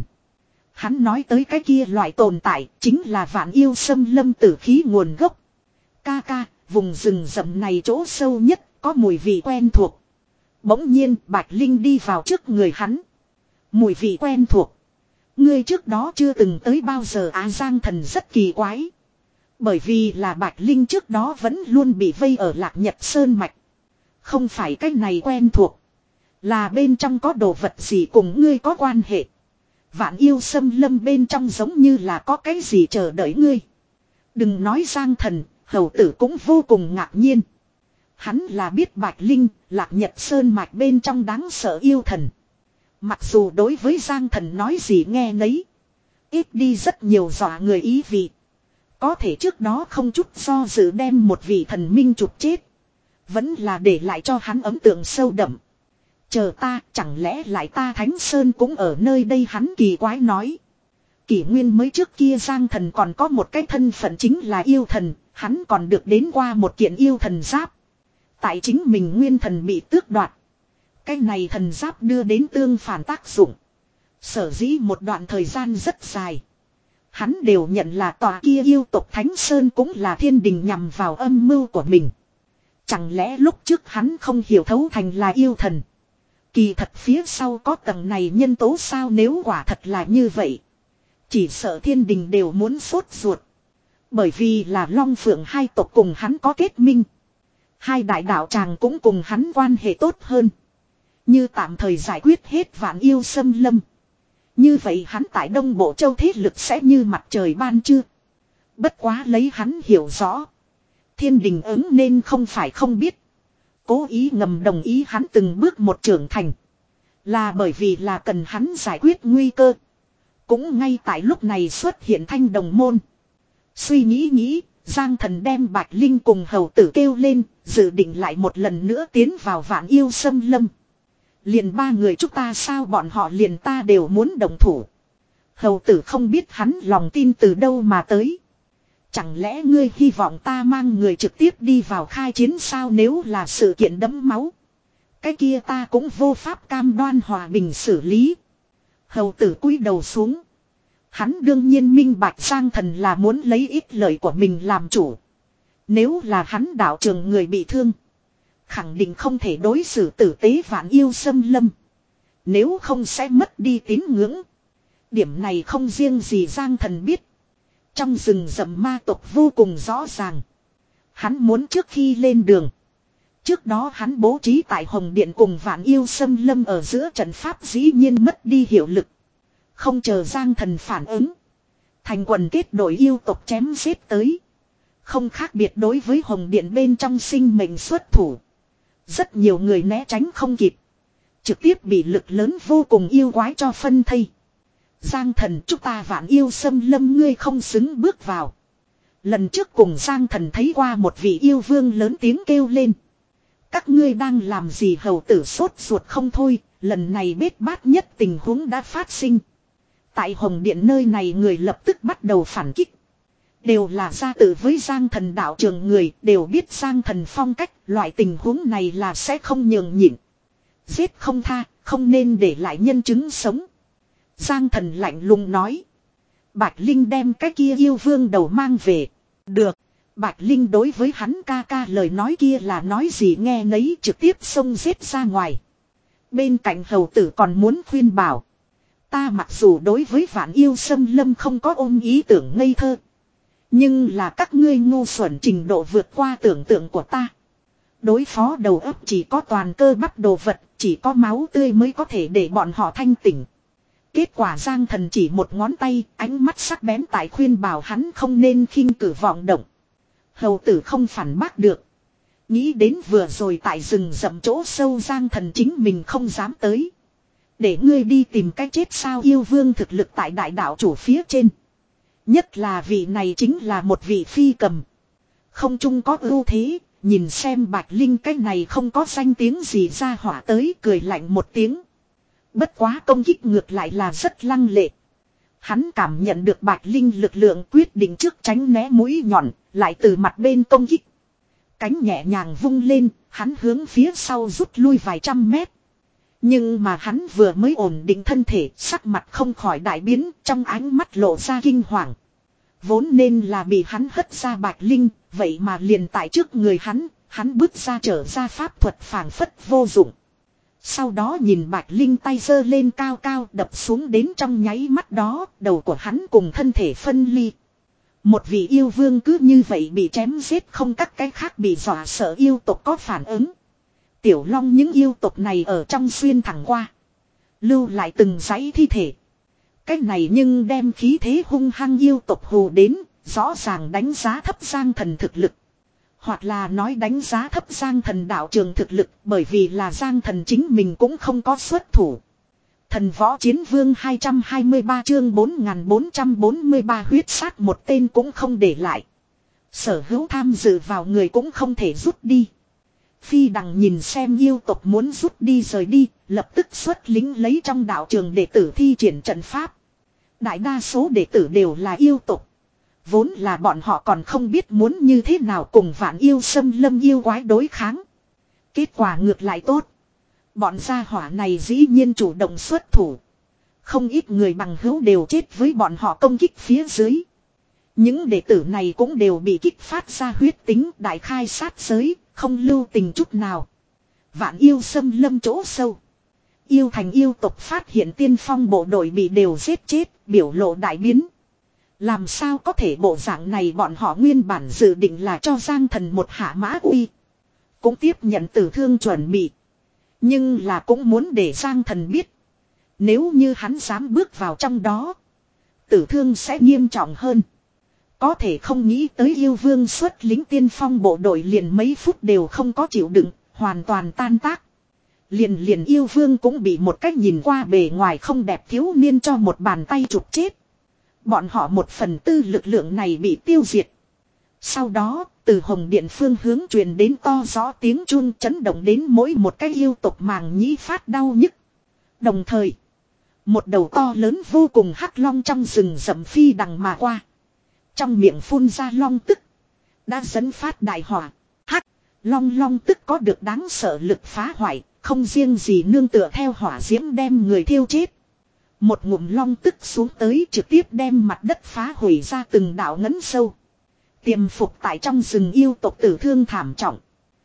Hắn nói tới cái kia loại tồn tại chính là Vạn Yêu Xâm Lâm tử khí nguồn gốc. Ca ca, vùng rừng rậm này chỗ sâu nhất có mùi vị quen thuộc. Bỗng nhiên Bạch Linh đi vào trước người hắn. Mùi vị quen thuộc. Ngươi trước đó chưa từng tới bao giờ à Giang Thần rất kỳ quái. Bởi vì là Bạch Linh trước đó vẫn luôn bị vây ở Lạc Nhật Sơn Mạch. Không phải cái này quen thuộc. Là bên trong có đồ vật gì cùng ngươi có quan hệ. Vạn Yêu Xâm Lâm bên trong giống như là có cái gì chờ đợi ngươi. Đừng nói Giang Thần, hầu tử cũng vô cùng ngạc nhiên. Hắn là biết Bạch Linh, Lạc Nhật Sơn Mạch bên trong đáng sợ yêu thần. Mặc dù đối với Giang Thần nói gì nghe nấy. Ít đi rất nhiều dọa người ý vị. Có thể trước đó không chút do dự đem một vị thần minh chụp chết. Vẫn là để lại cho hắn ấn tượng sâu đậm. Chờ ta, chẳng lẽ lại ta Thánh Sơn cũng ở nơi đây hắn kỳ quái nói. Kỷ nguyên mới trước kia Giang Thần còn có một cái thân phận chính là yêu thần, hắn còn được đến qua một kiện yêu thần giáp. Tại chính mình nguyên thần bị tước đoạt. Cái này thần giáp đưa đến tương phản tác dụng. Sở dĩ một đoạn thời gian rất dài. Hắn đều nhận là tòa kia yêu tộc Thánh Sơn cũng là thiên đình nhằm vào âm mưu của mình. Chẳng lẽ lúc trước hắn không hiểu thấu thành là yêu thần. Kỳ thật phía sau có tầng này nhân tố sao nếu quả thật là như vậy. Chỉ sợ thiên đình đều muốn sốt ruột. Bởi vì là Long Phượng hai tộc cùng hắn có kết minh. Hai đại đạo tràng cũng cùng hắn quan hệ tốt hơn. Như tạm thời giải quyết hết Vạn Yêu Xâm Lâm. Như vậy hắn tại Đông Bộ Châu thế lực sẽ như mặt trời ban trưa. Bất quá lấy hắn hiểu rõ. Thiên đình ứng nên không phải không biết. Cố ý ngầm đồng ý hắn từng bước một trưởng thành. Là bởi vì là cần hắn giải quyết nguy cơ. Cũng ngay tại lúc này xuất hiện Thanh Đồng Môn. Suy nghĩ nghĩ, Giang Thần đem Bạch Linh cùng hầu tử kêu lên, dự định lại một lần nữa tiến vào Vạn Yêu Xâm Lâm. Liền ba người chúng ta sao bọn họ liền ta đều muốn đồng thủ. Hầu tử không biết hắn lòng tin từ đâu mà tới. Chẳng lẽ ngươi hy vọng ta mang người trực tiếp đi vào khai chiến sao nếu là sự kiện đẫm máu. Cái kia ta cũng vô pháp cam đoan hòa bình xử lý. Hầu tử cúi đầu xuống. Hắn đương nhiên minh bạch Giang Thần là muốn lấy ít lợi của mình làm chủ. Nếu là hắn đạo trường người bị thương. Khẳng định không thể đối xử tử tế Vạn Yêu Xâm Lâm. Nếu không sẽ mất đi tín ngưỡng. Điểm này không riêng gì Giang Thần biết. Trong rừng rậm ma tộc vô cùng rõ ràng. Hắn muốn trước khi lên đường. Trước đó hắn bố trí tại Hồng Điện cùng Vạn Yêu Xâm Lâm ở giữa trận pháp dĩ nhiên mất đi hiệu lực. Không chờ Giang Thần phản ứng. Thành quần kết đội yêu tộc chém giết tới. Không khác biệt đối với Hồng Điện bên trong sinh mệnh xuất thủ. Rất nhiều người né tránh không kịp. Trực tiếp bị lực lớn vô cùng yêu quái cho phân thây. Giang Thần chúng ta Vạn Yêu Xâm Lâm ngươi không xứng bước vào. Lần trước cùng Giang Thần thấy qua một vị yêu vương lớn tiếng kêu lên. Các ngươi đang làm gì hầu tử sốt ruột không thôi. Lần này bết bát nhất tình huống đã phát sinh. Tại Hồng Điện nơi này người lập tức bắt đầu phản kích. Đều là gia tử với Giang Thần đạo trường người đều biết Giang Thần phong cách. Loại tình huống này là sẽ không nhường nhịn. Giết không tha, không nên để lại nhân chứng sống. Giang Thần lạnh lùng nói. Bạch Linh đem cái kia yêu vương đầu mang về. Được. Bạch Linh đối với hắn ca ca lời nói kia là nói gì nghe nấy, trực tiếp xông giết ra ngoài. Bên cạnh hầu tử còn muốn khuyên bảo. Ta mặc dù đối với vạn yêu xâm lâm không có ôm ý tưởng ngây thơ. Nhưng là các ngươi ngu xuẩn trình độ vượt qua tưởng tượng của ta. Đối phó đầu óc chỉ có toàn cơ bắp đồ vật, chỉ có máu tươi mới có thể để bọn họ thanh tỉnh. Kết quả Giang Thần chỉ một ngón tay, ánh mắt sắc bén tại khuyên bảo hắn không nên khinh cử vọng động. Hầu tử không phản bác được. Nghĩ đến vừa rồi tại rừng rậm chỗ sâu Giang Thần chính mình không dám tới. Để ngươi đi tìm cách chết sao, yêu vương thực lực tại đại đạo chủ phía trên. Nhất là vị này chính là một vị phi cầm. Không chung có ưu thế, nhìn xem Bạch Linh cái này không có danh tiếng gì ra hỏa tới, cười lạnh một tiếng. Bất quá công kích ngược lại là rất lăng lệ. Hắn cảm nhận được Bạch Linh lực lượng, quyết định trước tránh né mũi nhọn, lại từ mặt bên công kích. Cánh nhẹ nhàng vung lên, hắn hướng phía sau rút lui vài trăm mét. Nhưng mà hắn vừa mới ổn định thân thể, sắc mặt không khỏi đại biến, trong ánh mắt lộ ra kinh hoàng. Vốn nên là bị hắn hất ra Bạch Linh, vậy mà liền tại trước người hắn, hắn bước ra trở ra pháp thuật phảng phất vô dụng. Sau đó nhìn Bạch Linh tay giơ lên cao cao đập xuống đến trong nháy mắt đó, đầu của hắn cùng thân thể phân ly. Một vị yêu vương cứ như vậy bị chém giết, không các cái khác bị dọa sợ yêu tộc có phản ứng. Tiểu Long những yêu tộc này ở trong xuyên thẳng qua. Lưu lại từng dãy thi thể. Cái này nhưng đem khí thế hung hăng yêu tộc hù đến, rõ ràng đánh giá thấp Giang Thần thực lực. Hoặc là nói đánh giá thấp Giang Thần đạo trường thực lực, bởi vì là Giang Thần chính mình cũng không có xuất thủ. Thần võ chiến vương hai trăm hai mươi ba chương bốn nghìn bốn trăm bốn mươi ba huyết sát một tên cũng không để lại. Sở hữu tham dự vào người cũng không thể rút đi. Phi Đằng nhìn xem yêu tộc muốn rút đi rời đi, lập tức xuất lính lấy trong đạo trường đệ tử thi triển trận pháp. Đại đa số đệ tử đều là yêu tộc. Vốn là bọn họ còn không biết muốn như thế nào cùng vạn yêu xâm lâm yêu quái đối kháng. Kết quả ngược lại tốt. Bọn gia hỏa này dĩ nhiên chủ động xuất thủ. Không ít người bằng hữu đều chết với bọn họ công kích phía dưới. Những đệ tử này cũng đều bị kích phát ra huyết tính đại khai sát giới, không lưu tình chút nào. Vạn yêu xâm lâm chỗ sâu. Yêu thành yêu tộc phát hiện tiên phong bộ đội bị đều giết chết, biểu lộ đại biến. Làm sao có thể bộ dạng này, bọn họ nguyên bản dự định là cho Giang Thần một hạ mã uy. Cũng tiếp nhận tử thương chuẩn bị. Nhưng là cũng muốn để Giang Thần biết. Nếu như hắn dám bước vào trong đó, tử thương sẽ nghiêm trọng hơn. Có thể không nghĩ tới yêu vương xuất lính tiên phong bộ đội liền mấy phút đều không có chịu đựng, hoàn toàn tan tác. Liền liền yêu vương cũng bị một cách nhìn qua bề ngoài không đẹp thiếu niên cho một bàn tay chụp chết. Bọn họ một phần tư lực lượng này bị tiêu diệt. Sau đó, từ hồng điện phương hướng truyền đến to rõ tiếng chuông chấn động đến mỗi một cái yêu tộc màng nhĩ phát đau nhức. Đồng thời, một đầu to lớn vô cùng hắc long trong rừng rậm phi đằng mà qua. Trong miệng phun ra long tức, đã dẫn phát đại hỏa. Hắc long long tức có được đáng sợ lực phá hoại, không riêng gì nương tựa theo hỏa diễm đem người thiêu chết. Một ngụm long tức xuống tới trực tiếp đem mặt đất phá hủy ra từng đạo ngấn sâu. Tiềm phục tại trong rừng yêu tộc tử thương thảm trọng.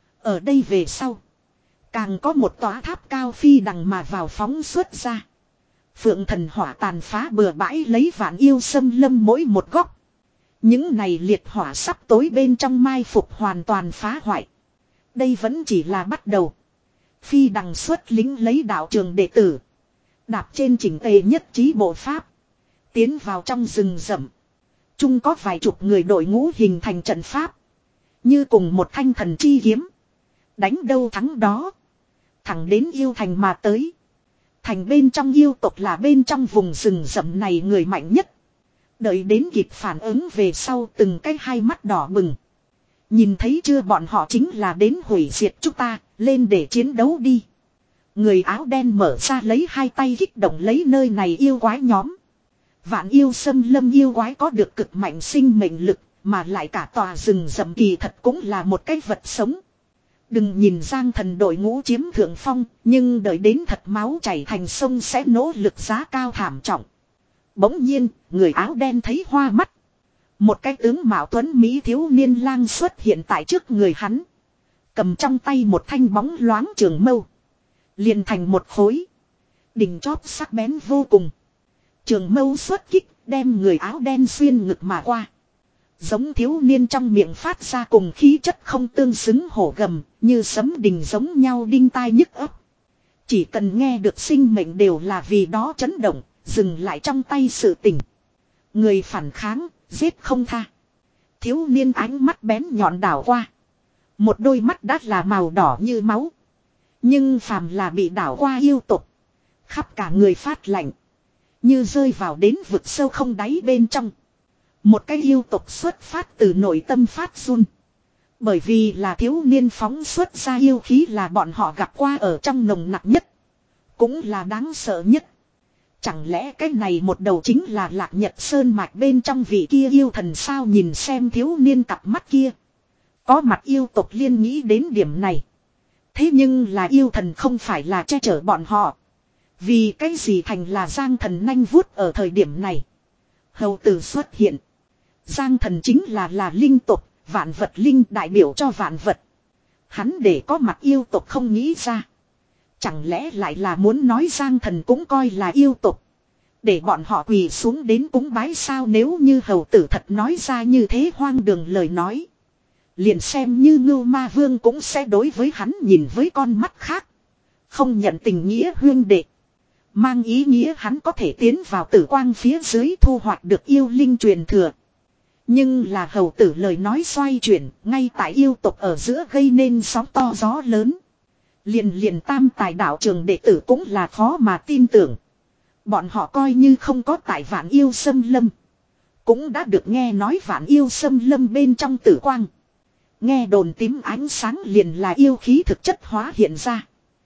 Ở đây về sau, càng có một tòa tháp cao phi đằng mà vào phóng xuất ra. Phượng thần hỏa tàn phá bừa bãi lấy vạn yêu xâm lâm mỗi một góc. Những này liệt hỏa sắp tối bên trong mai phục hoàn toàn phá hoại. Đây vẫn chỉ là bắt đầu. Phi đằng xuất lính lấy đạo trường đệ tử. Đạp trên chỉnh tề nhất trí bộ pháp. Tiến vào trong rừng rậm. Chung có vài chục người đội ngũ hình thành trận pháp. Như cùng một thanh thần chi kiếm. Đánh đâu thắng đó. Thẳng đến yêu thành mà tới. Thành bên trong yêu tộc là bên trong vùng rừng rậm này người mạnh nhất. Đợi đến kịp phản ứng về sau từng cái hai mắt đỏ bừng. Nhìn thấy chưa, bọn họ chính là đến hủy diệt chúng ta, lên để chiến đấu đi. Người áo đen mở ra lấy hai tay kích động lấy nơi này yêu quái nhóm. Vạn yêu xâm lâm yêu quái có được cực mạnh sinh mệnh lực, mà lại cả tòa rừng rậm kỳ thật cũng là một cái vật sống. Đừng nhìn Giang Thần đội ngũ chiếm thượng phong, nhưng đợi đến thật máu chảy thành sông sẽ nỗ lực giá cao thảm trọng. Bỗng nhiên, người áo đen thấy hoa mắt. Một cái tướng mạo tuấn Mỹ thiếu niên lang xuất hiện tại trước người hắn. Cầm trong tay một thanh bóng loáng trường mâu. Liền thành một khối. Đỉnh chóp sắc bén vô cùng. Trường mâu xuất kích, đem người áo đen xuyên ngực mà qua. Giống thiếu niên trong miệng phát ra cùng khí chất không tương xứng hổ gầm, như sấm đình giống nhau đinh tai nhức ấp. Chỉ cần nghe được sinh mệnh đều là vì đó chấn động, dừng lại trong tay sự tình. Người phản kháng, giết không tha. Thiếu niên ánh mắt bén nhọn đảo qua. Một đôi mắt đã là màu đỏ như máu. Nhưng phàm là bị đảo qua yêu tục. Khắp cả người phát lạnh. Như rơi vào đến vực sâu không đáy bên trong. Một cái yêu tục xuất phát từ nội tâm phát run. Bởi vì là thiếu niên phóng xuất ra yêu khí là bọn họ gặp qua ở trong nồng nặc nhất. Cũng là đáng sợ nhất. Chẳng lẽ cái này một đầu chính là Lạc Nhật Sơn mạch bên trong vị kia yêu thần sao, nhìn xem thiếu niên cặp mắt kia. Có mặt yêu tộc liên nghĩ đến điểm này. Thế nhưng là yêu thần không phải là che chở bọn họ. Vì cái gì thành là Giang thần nanh vuốt ở thời điểm này. Hầu tử xuất hiện. Giang thần chính là là linh tộc, vạn vật linh đại biểu cho vạn vật. Hắn để có mặt yêu tộc không nghĩ ra. Chẳng lẽ lại là muốn nói Giang thần cũng coi là yêu tộc. Để bọn họ quỳ xuống đến cúng bái sao, nếu như hầu tử thật nói ra như thế hoang đường lời nói. Liền xem như Ngưu Ma Vương cũng sẽ đối với hắn nhìn với con mắt khác. Không nhận tình nghĩa huyên đệ. Mang ý nghĩa hắn có thể tiến vào tử quang phía dưới thu hoạch được yêu linh truyền thừa. Nhưng là hầu tử lời nói xoay chuyển, ngay tại yêu tộc ở giữa gây nên sóng to gió lớn. Liền liền tam tài đạo trường đệ tử cũng là khó mà tin tưởng. Bọn họ coi như không có tại Vạn Yêu Xâm Lâm. Cũng đã được nghe nói Vạn Yêu Xâm Lâm bên trong tử quang. Nghe đồn tím ánh sáng liền là yêu khí thực chất hóa hiện ra.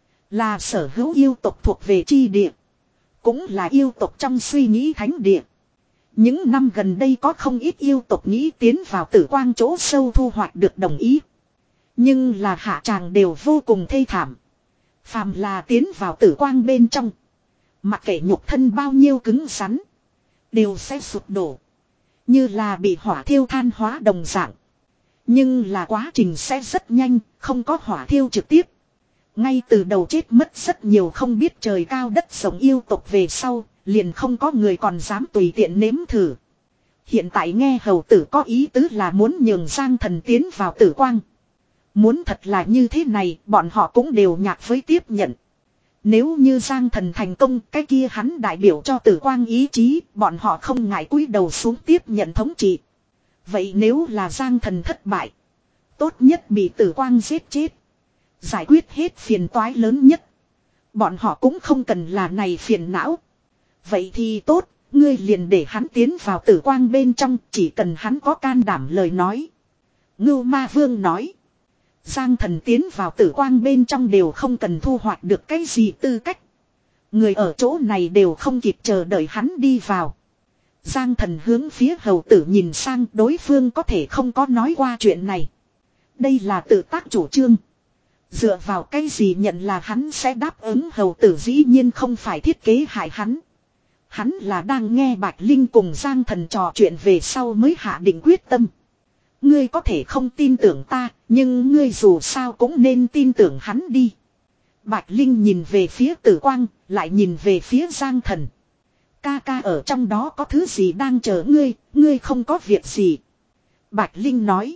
Là sở hữu yêu tộc thuộc về chi địa. Cũng là yêu tộc trong suy nghĩ thánh địa. Những năm gần đây có không ít yêu tộc nghĩ tiến vào tử quang chỗ sâu thu hoạch được đồng ý. Nhưng là hạ tràng đều vô cùng thê thảm. Phàm là tiến vào tử quang bên trong. Mặc kệ nhục thân bao nhiêu cứng rắn. Đều sẽ sụp đổ. Như là bị hỏa thiêu than hóa đồng dạng. Nhưng là quá trình sẽ rất nhanh, không có hỏa thiêu trực tiếp. Ngay từ đầu chết mất rất nhiều không biết trời cao đất rộng yêu tộc về sau, liền không có người còn dám tùy tiện nếm thử. Hiện tại nghe hầu tử có ý tứ là muốn nhường Giang thần tiến vào tử quang. Muốn thật là như thế này, bọn họ cũng đều nhạc với tiếp nhận. Nếu như Giang thần thành công, cái kia hắn đại biểu cho tử quang ý chí, bọn họ không ngại cúi đầu xuống tiếp nhận thống trị. Vậy nếu là Giang thần thất bại, tốt nhất bị tử quang giết chết. Giải quyết hết phiền toái lớn nhất. Bọn họ cũng không cần là này phiền não. Vậy thì tốt, ngươi liền để hắn tiến vào tử quang bên trong, chỉ cần hắn có can đảm lời nói. Ngưu Ma Vương nói. Giang thần tiến vào tử quang bên trong đều không cần thu hoạch được cái gì tư cách. Người ở chỗ này đều không kịp chờ đợi hắn đi vào. Giang thần hướng phía hầu tử nhìn sang, đối phương có thể không có nói qua chuyện này. Đây là tự tác chủ trương. Dựa vào cái gì nhận là hắn sẽ đáp ứng, hầu tử dĩ nhiên không phải thiết kế hại hắn. Hắn là đang nghe Bạch Linh cùng Giang thần trò chuyện về sau mới hạ định quyết tâm. Ngươi có thể không tin tưởng ta, nhưng ngươi dù sao cũng nên tin tưởng hắn đi. Bạch Linh nhìn về phía tử quang, lại nhìn về phía Giang thần. Ca ca ở trong đó có thứ gì đang chờ ngươi, ngươi không có việc gì. Bạch Linh nói.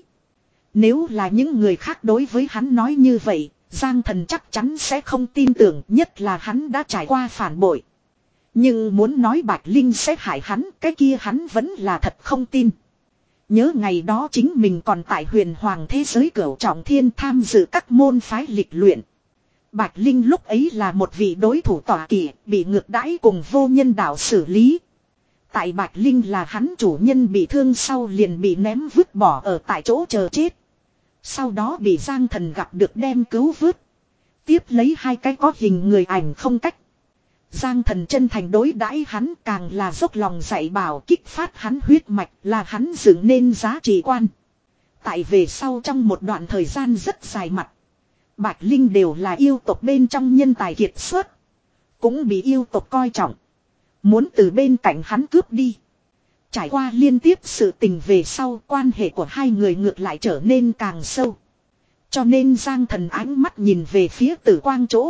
Nếu là những người khác đối với hắn nói như vậy, Giang thần chắc chắn sẽ không tin tưởng, nhất là hắn đã trải qua phản bội. Nhưng muốn nói Bạch Linh sẽ hại hắn, cái kia hắn vẫn là thật không tin. Nhớ ngày đó chính mình còn tại huyền hoàng thế giới cửu trọng thiên tham dự các môn phái lịch luyện. Bạch Linh lúc ấy là một vị đối thủ tỏa kỵ, bị ngược đãi cùng vô nhân đạo xử lý. Tại Bạch Linh là hắn chủ nhân bị thương sau liền bị ném vứt bỏ ở tại chỗ chờ chết. Sau đó bị Giang thần gặp được đem cứu vớt. Tiếp lấy hai cái có hình người ảnh không cách. Giang thần chân thành đối đãi hắn, càng là dốc lòng dạy bảo kích phát hắn huyết mạch, là hắn dựng nên giá trị quan. Tại về sau trong một đoạn thời gian rất dài mặt, Bạch Linh đều là yêu tộc bên trong nhân tài kiệt xuất. Cũng bị yêu tộc coi trọng. Muốn từ bên cạnh hắn cướp đi. Trải qua liên tiếp sự tình về sau, quan hệ của hai người ngược lại trở nên càng sâu. Cho nên Giang Thần ánh mắt nhìn về phía Tử Quang chỗ.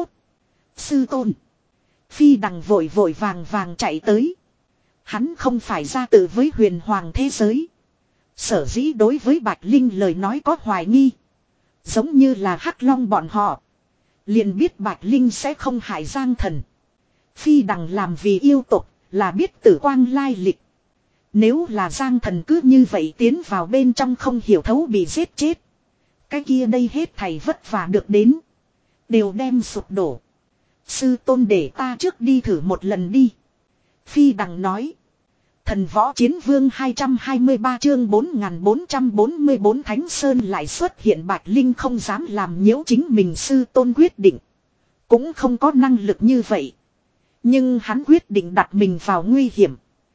Sư tôn. Phi Đằng vội vội vàng vàng chạy tới. Hắn không phải ra tự với huyền hoàng thế giới. Sở dĩ đối với Bạch Linh lời nói có hoài nghi. Giống như là Hắc Long bọn họ. Liền biết Bạch Linh sẽ không hại Giang Thần. Phi Đằng làm vì yêu tục, là biết Tử Quang lai lịch. Nếu là Giang Thần cứ như vậy tiến vào bên trong không hiểu thấu bị giết chết. Cái kia đây hết thầy vất vả được đến. Đều đem sụp đổ. Sư tôn để ta trước đi thử một lần đi. Phi Đằng nói. Thần võ chiến vương hai trăm hai mươi ba chương bốn nghìn bốn trăm bốn mươi bốn Thánh Sơn lại xuất hiện Bạch Linh không dám làm nhiễu chính mình sư tôn quyết định. Cũng không có năng lực như vậy. Nhưng hắn quyết định đặt mình vào nguy hiểm.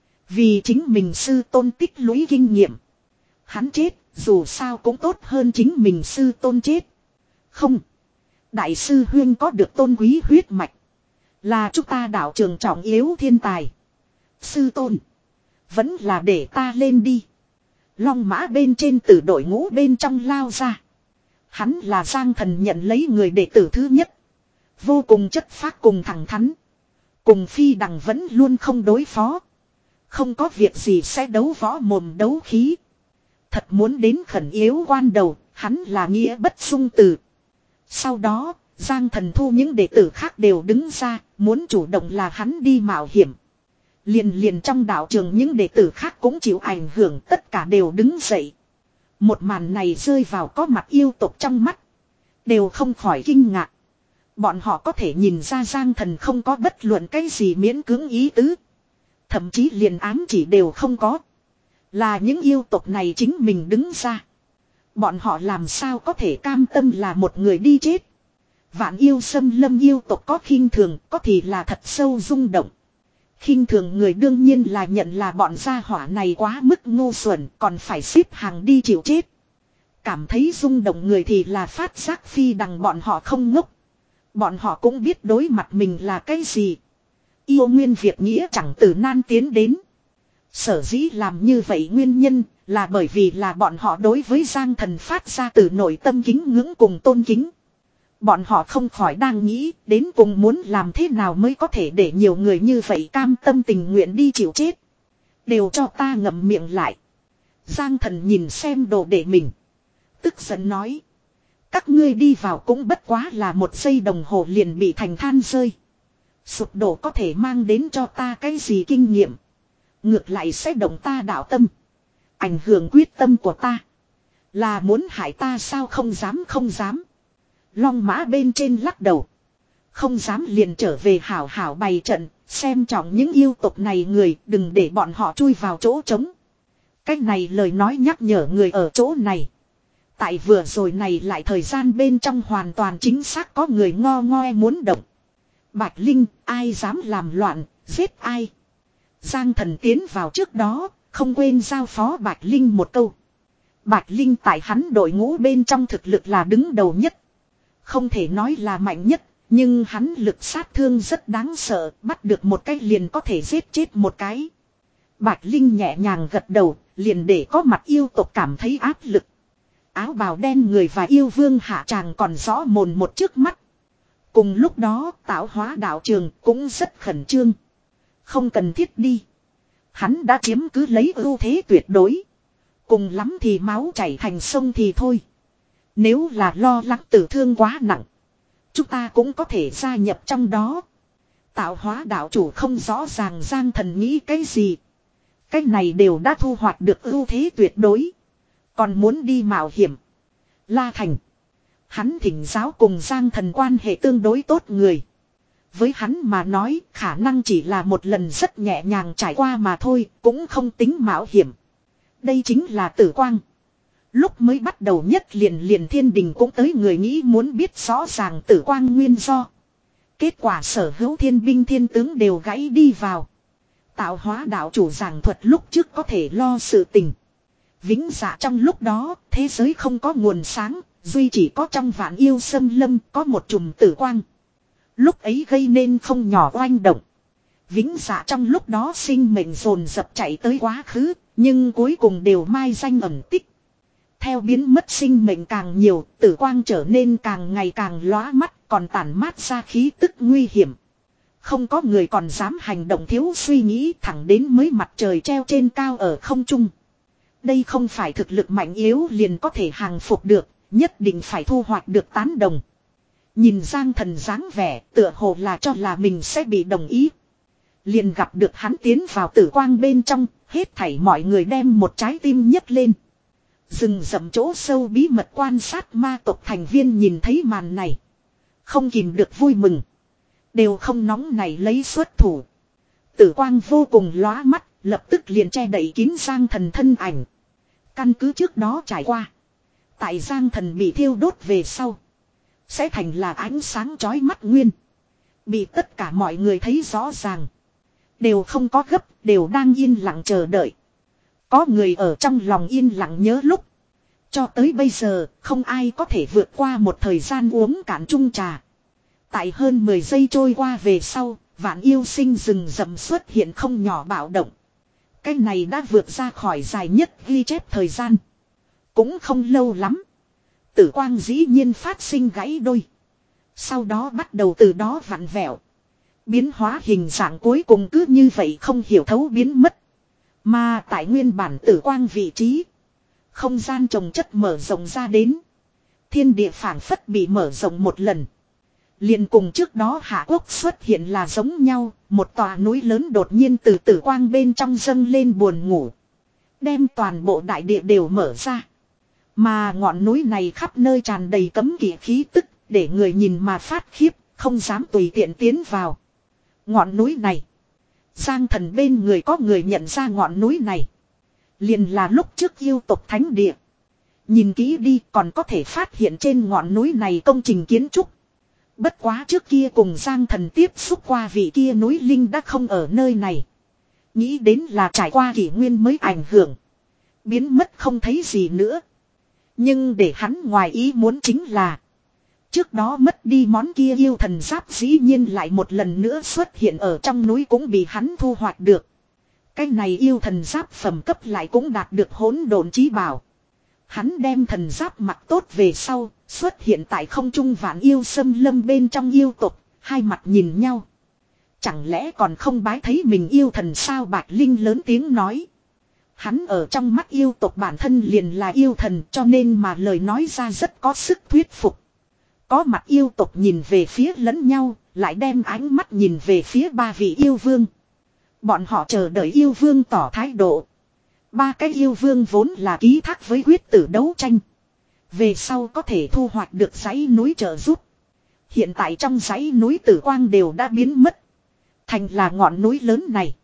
Vì chính mình sư tôn tích lũy kinh nghiệm. Hắn chết dù sao cũng tốt hơn chính mình sư tôn chết. Không. Đại sư huyên có được tôn quý huyết mạch. Là chúng ta đạo trường trọng yếu thiên tài. Sư tôn. Vẫn là để ta lên đi. Long mã bên trên từ đội ngũ bên trong lao ra. Hắn là Giang Thần nhận lấy người đệ tử thứ nhất. Vô cùng chất phác cùng thẳng thắn. Cùng Phi Đằng vẫn luôn không đối phó. Không có việc gì sẽ đấu võ mồm đấu khí. Thật muốn đến khẩn yếu quan đầu, hắn là nghĩa bất dung từ. Sau đó, Giang Thần thu những đệ tử khác đều đứng ra, muốn chủ động là hắn đi mạo hiểm. Liền liền trong đạo trường những đệ tử khác cũng chịu ảnh hưởng, tất cả đều đứng dậy. Một màn này rơi vào có mặt yêu tộc trong mắt. Đều không khỏi kinh ngạc. Bọn họ có thể nhìn ra Giang Thần không có bất luận cái gì miễn cưỡng ý tứ. Thậm chí liền ám chỉ đều không có. Là những yêu tộc này chính mình đứng ra. Bọn họ làm sao có thể cam tâm là một người đi chết. Vạn yêu xâm lâm yêu tộc có khinh thường, có thì là thật sâu rung động. Khinh thường người đương nhiên là nhận là bọn gia hỏa này quá mức ngu xuẩn, còn phải xếp hàng đi chịu chết. Cảm thấy rung động người thì là phát giác Phi Đằng bọn họ không ngốc. Bọn họ cũng biết đối mặt mình là cái gì. Yêu nguyên việc nghĩa chẳng từ nan tiến đến. Sở dĩ làm như vậy nguyên nhân là bởi vì là bọn họ đối với Giang Thần phát ra từ nội tâm kính ngưỡng cùng tôn kính. Bọn họ không khỏi đang nghĩ đến cùng muốn làm thế nào mới có thể để nhiều người như vậy cam tâm tình nguyện đi chịu chết. Đều cho ta ngậm miệng lại. Giang Thần nhìn xem đồ để mình. Tức giận nói. Các ngươi đi vào cũng bất quá là một giây đồng hồ liền bị thành than rơi. Sụp đổ có thể mang đến cho ta cái gì kinh nghiệm. Ngược lại sẽ động ta đạo tâm. Ảnh hưởng quyết tâm của ta. Là muốn hại ta sao không dám không dám. Long mã bên trên lắc đầu. Không dám liền trở về hảo hảo bày trận. Xem trọng những yêu tộc này người. Đừng để bọn họ chui vào chỗ trống. Cách này lời nói nhắc nhở người ở chỗ này. Tại vừa rồi này lại thời gian bên trong hoàn toàn chính xác có người ngo ngoe muốn động. Bạch Linh, ai dám làm loạn, giết ai. Giang Thần tiến vào trước đó, không quên giao phó Bạch Linh một câu. Bạch Linh tại hắn đội ngũ bên trong thực lực là đứng đầu nhất. Không thể nói là mạnh nhất, nhưng hắn lực sát thương rất đáng sợ, bắt được một cái liền có thể giết chết một cái. Bạch Linh nhẹ nhàng gật đầu, liền để có mặt yêu tộc cảm thấy áp lực. Áo bào đen người và yêu vương hạ tràng còn rõ mồn một trước mắt. Cùng lúc đó tạo hóa đạo trường cũng rất khẩn trương. Không cần thiết đi. Hắn đã chiếm cứ lấy ưu thế tuyệt đối. Cùng lắm thì máu chảy thành sông thì thôi. Nếu là lo lắng tử thương quá nặng. Chúng ta cũng có thể gia nhập trong đó. Tạo hóa đạo chủ không rõ ràng Giang Thần nghĩ cái gì. Cái này đều đã thu hoạch được ưu thế tuyệt đối. Còn muốn đi mạo hiểm. La Thành. Hắn thỉnh giáo cùng Giang Thần quan hệ tương đối tốt người. Với hắn mà nói khả năng chỉ là một lần rất nhẹ nhàng trải qua mà thôi, cũng không tính mạo hiểm. Đây chính là Tử Quang. Lúc mới bắt đầu nhất liền liền thiên đình cũng tới người nghĩ muốn biết rõ ràng Tử Quang nguyên do. Kết quả sở hữu thiên binh thiên tướng đều gãy đi vào. Tạo hóa đạo chủ giảng thuật lúc trước có thể lo sự tình. Vĩnh dạ trong lúc đó, thế giới không có nguồn sáng, duy chỉ có trong vạn yêu xâm lâm có một chùm tử quang. Lúc ấy gây nên không nhỏ oanh động. Vĩnh Dạ trong lúc đó sinh mệnh dồn dập chạy tới quá khứ, nhưng cuối cùng đều mai danh ẩn tích. Theo biến mất sinh mệnh càng nhiều, tử quang trở nên càng ngày càng lóa mắt, còn tản mát ra khí tức nguy hiểm. Không có người còn dám hành động thiếu suy nghĩ, thẳng đến mới mặt trời treo trên cao ở không trung. Đây không phải thực lực mạnh yếu liền có thể hàng phục được, nhất định phải thu hoạch được tán đồng. Nhìn Giang Thần dáng vẻ, tựa hồ là cho là mình sẽ bị đồng ý. Liền gặp được hắn tiến vào tử quang bên trong, hết thảy mọi người đem một trái tim nhấc lên. Rừng rậm chỗ sâu bí mật quan sát ma tộc thành viên nhìn thấy màn này. Không kìm được vui mừng. Đều không nóng này lấy xuất thủ. Tử quang vô cùng lóa mắt, lập tức liền che đậy kín Giang Thần thân ảnh. Căn cứ trước đó trải qua. Tại Giang Thần bị thiêu đốt về sau. Sẽ thành là ánh sáng chói mắt nguyên. Bị tất cả mọi người thấy rõ ràng. Đều không có gấp, đều đang yên lặng chờ đợi. Có người ở trong lòng yên lặng nhớ lúc. Cho tới bây giờ, không ai có thể vượt qua một thời gian uống cạn chung trà. Tại hơn mười giây trôi qua về sau, vạn yêu sinh rừng rậm xuất hiện không nhỏ bạo động. Cái này đã vượt ra khỏi dài nhất ghi chép thời gian. Cũng không lâu lắm. Tử quang dĩ nhiên phát sinh gãy đôi. Sau đó bắt đầu từ đó vặn vẹo. Biến hóa hình dạng cuối cùng cứ như vậy không hiểu thấu biến mất. Mà tại nguyên bản tử quang vị trí. Không gian trồng chất mở rộng ra đến. Thiên địa phảng phất bị mở rộng một lần. Liền cùng trước đó Hạ Quốc xuất hiện là giống nhau. Một tòa núi lớn đột nhiên từ tử quang bên trong dâng lên buồn ngủ. Đem toàn bộ đại địa đều mở ra. Mà ngọn núi này khắp nơi tràn đầy cấm kỵ khí tức. Để người nhìn mà phát khiếp. Không dám tùy tiện tiến vào. Ngọn núi này. Giang Thần bên người có người nhận ra ngọn núi này. Liền là lúc trước yêu tộc thánh địa. Nhìn kỹ đi còn có thể phát hiện trên ngọn núi này công trình kiến trúc. Bất quá trước kia cùng Giang Thần tiếp xúc qua vị kia núi linh đã không ở nơi này. Nghĩ đến là trải qua kỷ nguyên mới ảnh hưởng. Biến mất không thấy gì nữa. Nhưng để hắn ngoài ý muốn chính là. Trước đó mất đi món kia yêu thần giáp dĩ nhiên lại một lần nữa xuất hiện ở trong núi cũng bị hắn thu hoạch được. Cái này yêu thần giáp phẩm cấp lại cũng đạt được hỗn độn chí bảo. Hắn đem thần giáp mặc tốt về sau, xuất hiện tại không trung vạn yêu xâm lâm bên trong yêu tộc, hai mặt nhìn nhau. Chẳng lẽ còn không bái thấy mình yêu thần sao? Bạch Linh lớn tiếng nói. Hắn ở trong mắt yêu tộc bản thân liền là yêu thần cho nên mà lời nói ra rất có sức thuyết phục. Có mặt yêu tộc nhìn về phía lẫn nhau, lại đem ánh mắt nhìn về phía ba vị yêu vương. Bọn họ chờ đợi yêu vương tỏ thái độ. Ba cái yêu vương vốn là ký thác với quyết tử đấu tranh. Về sau có thể thu hoạch được dãy núi trợ giúp. Hiện tại trong dãy núi tử quang đều đã biến mất. Thành là ngọn núi lớn này.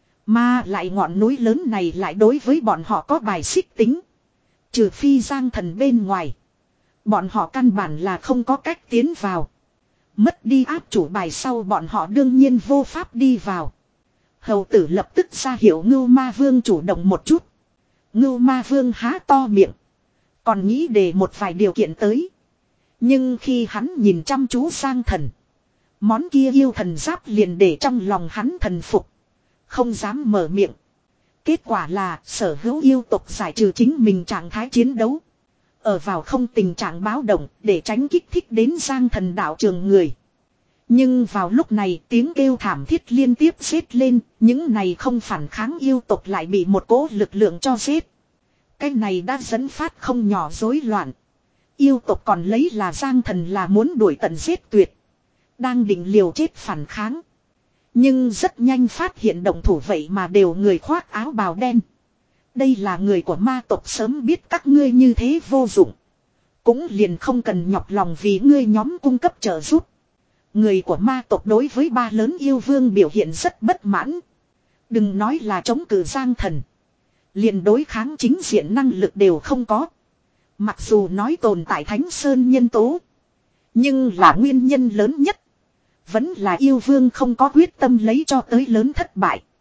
Mà lại ngọn núi lớn này lại đối với bọn họ có bài xích tính. Trừ phi Giang Thần bên ngoài. Bọn họ căn bản là không có cách tiến vào. Mất đi áp chủ bài sau bọn họ đương nhiên vô pháp đi vào. Hầu tử lập tức ra hiệu Ngưu Ma Vương chủ động một chút. Ngưu Ma Vương há to miệng. Còn nghĩ để một vài điều kiện tới. Nhưng khi hắn nhìn chăm chú Giang Thần. Món kia yêu thần giáp liền để trong lòng hắn thần phục. Không dám mở miệng. Kết quả là sở hữu yêu tộc giải trừ chính mình trạng thái chiến đấu. Ở vào không tình trạng báo động để tránh kích thích đến Giang Thần đạo trường người. Nhưng vào lúc này tiếng kêu thảm thiết liên tiếp xếp lên, những này không phản kháng yêu tộc lại bị một cỗ lực lượng cho xếp. Cái này đã dẫn phát không nhỏ rối loạn. Yêu tộc còn lấy là Giang Thần là muốn đuổi tận giết tuyệt. Đang định liều chết phản kháng. Nhưng rất nhanh phát hiện động thủ vậy mà đều người khoác áo bào đen. Đây là người của ma tộc sớm biết các ngươi như thế vô dụng. Cũng liền không cần nhọc lòng vì ngươi nhóm cung cấp trợ giúp. Người của ma tộc đối với ba lớn yêu vương biểu hiện rất bất mãn. Đừng nói là chống cự Giang Thần. Liền đối kháng chính diện năng lực đều không có. Mặc dù nói tồn tại Thánh Sơn nhân tố. Nhưng là nguyên nhân lớn nhất. Vẫn là yêu vương không có quyết tâm lấy cho tới lớn thất bại.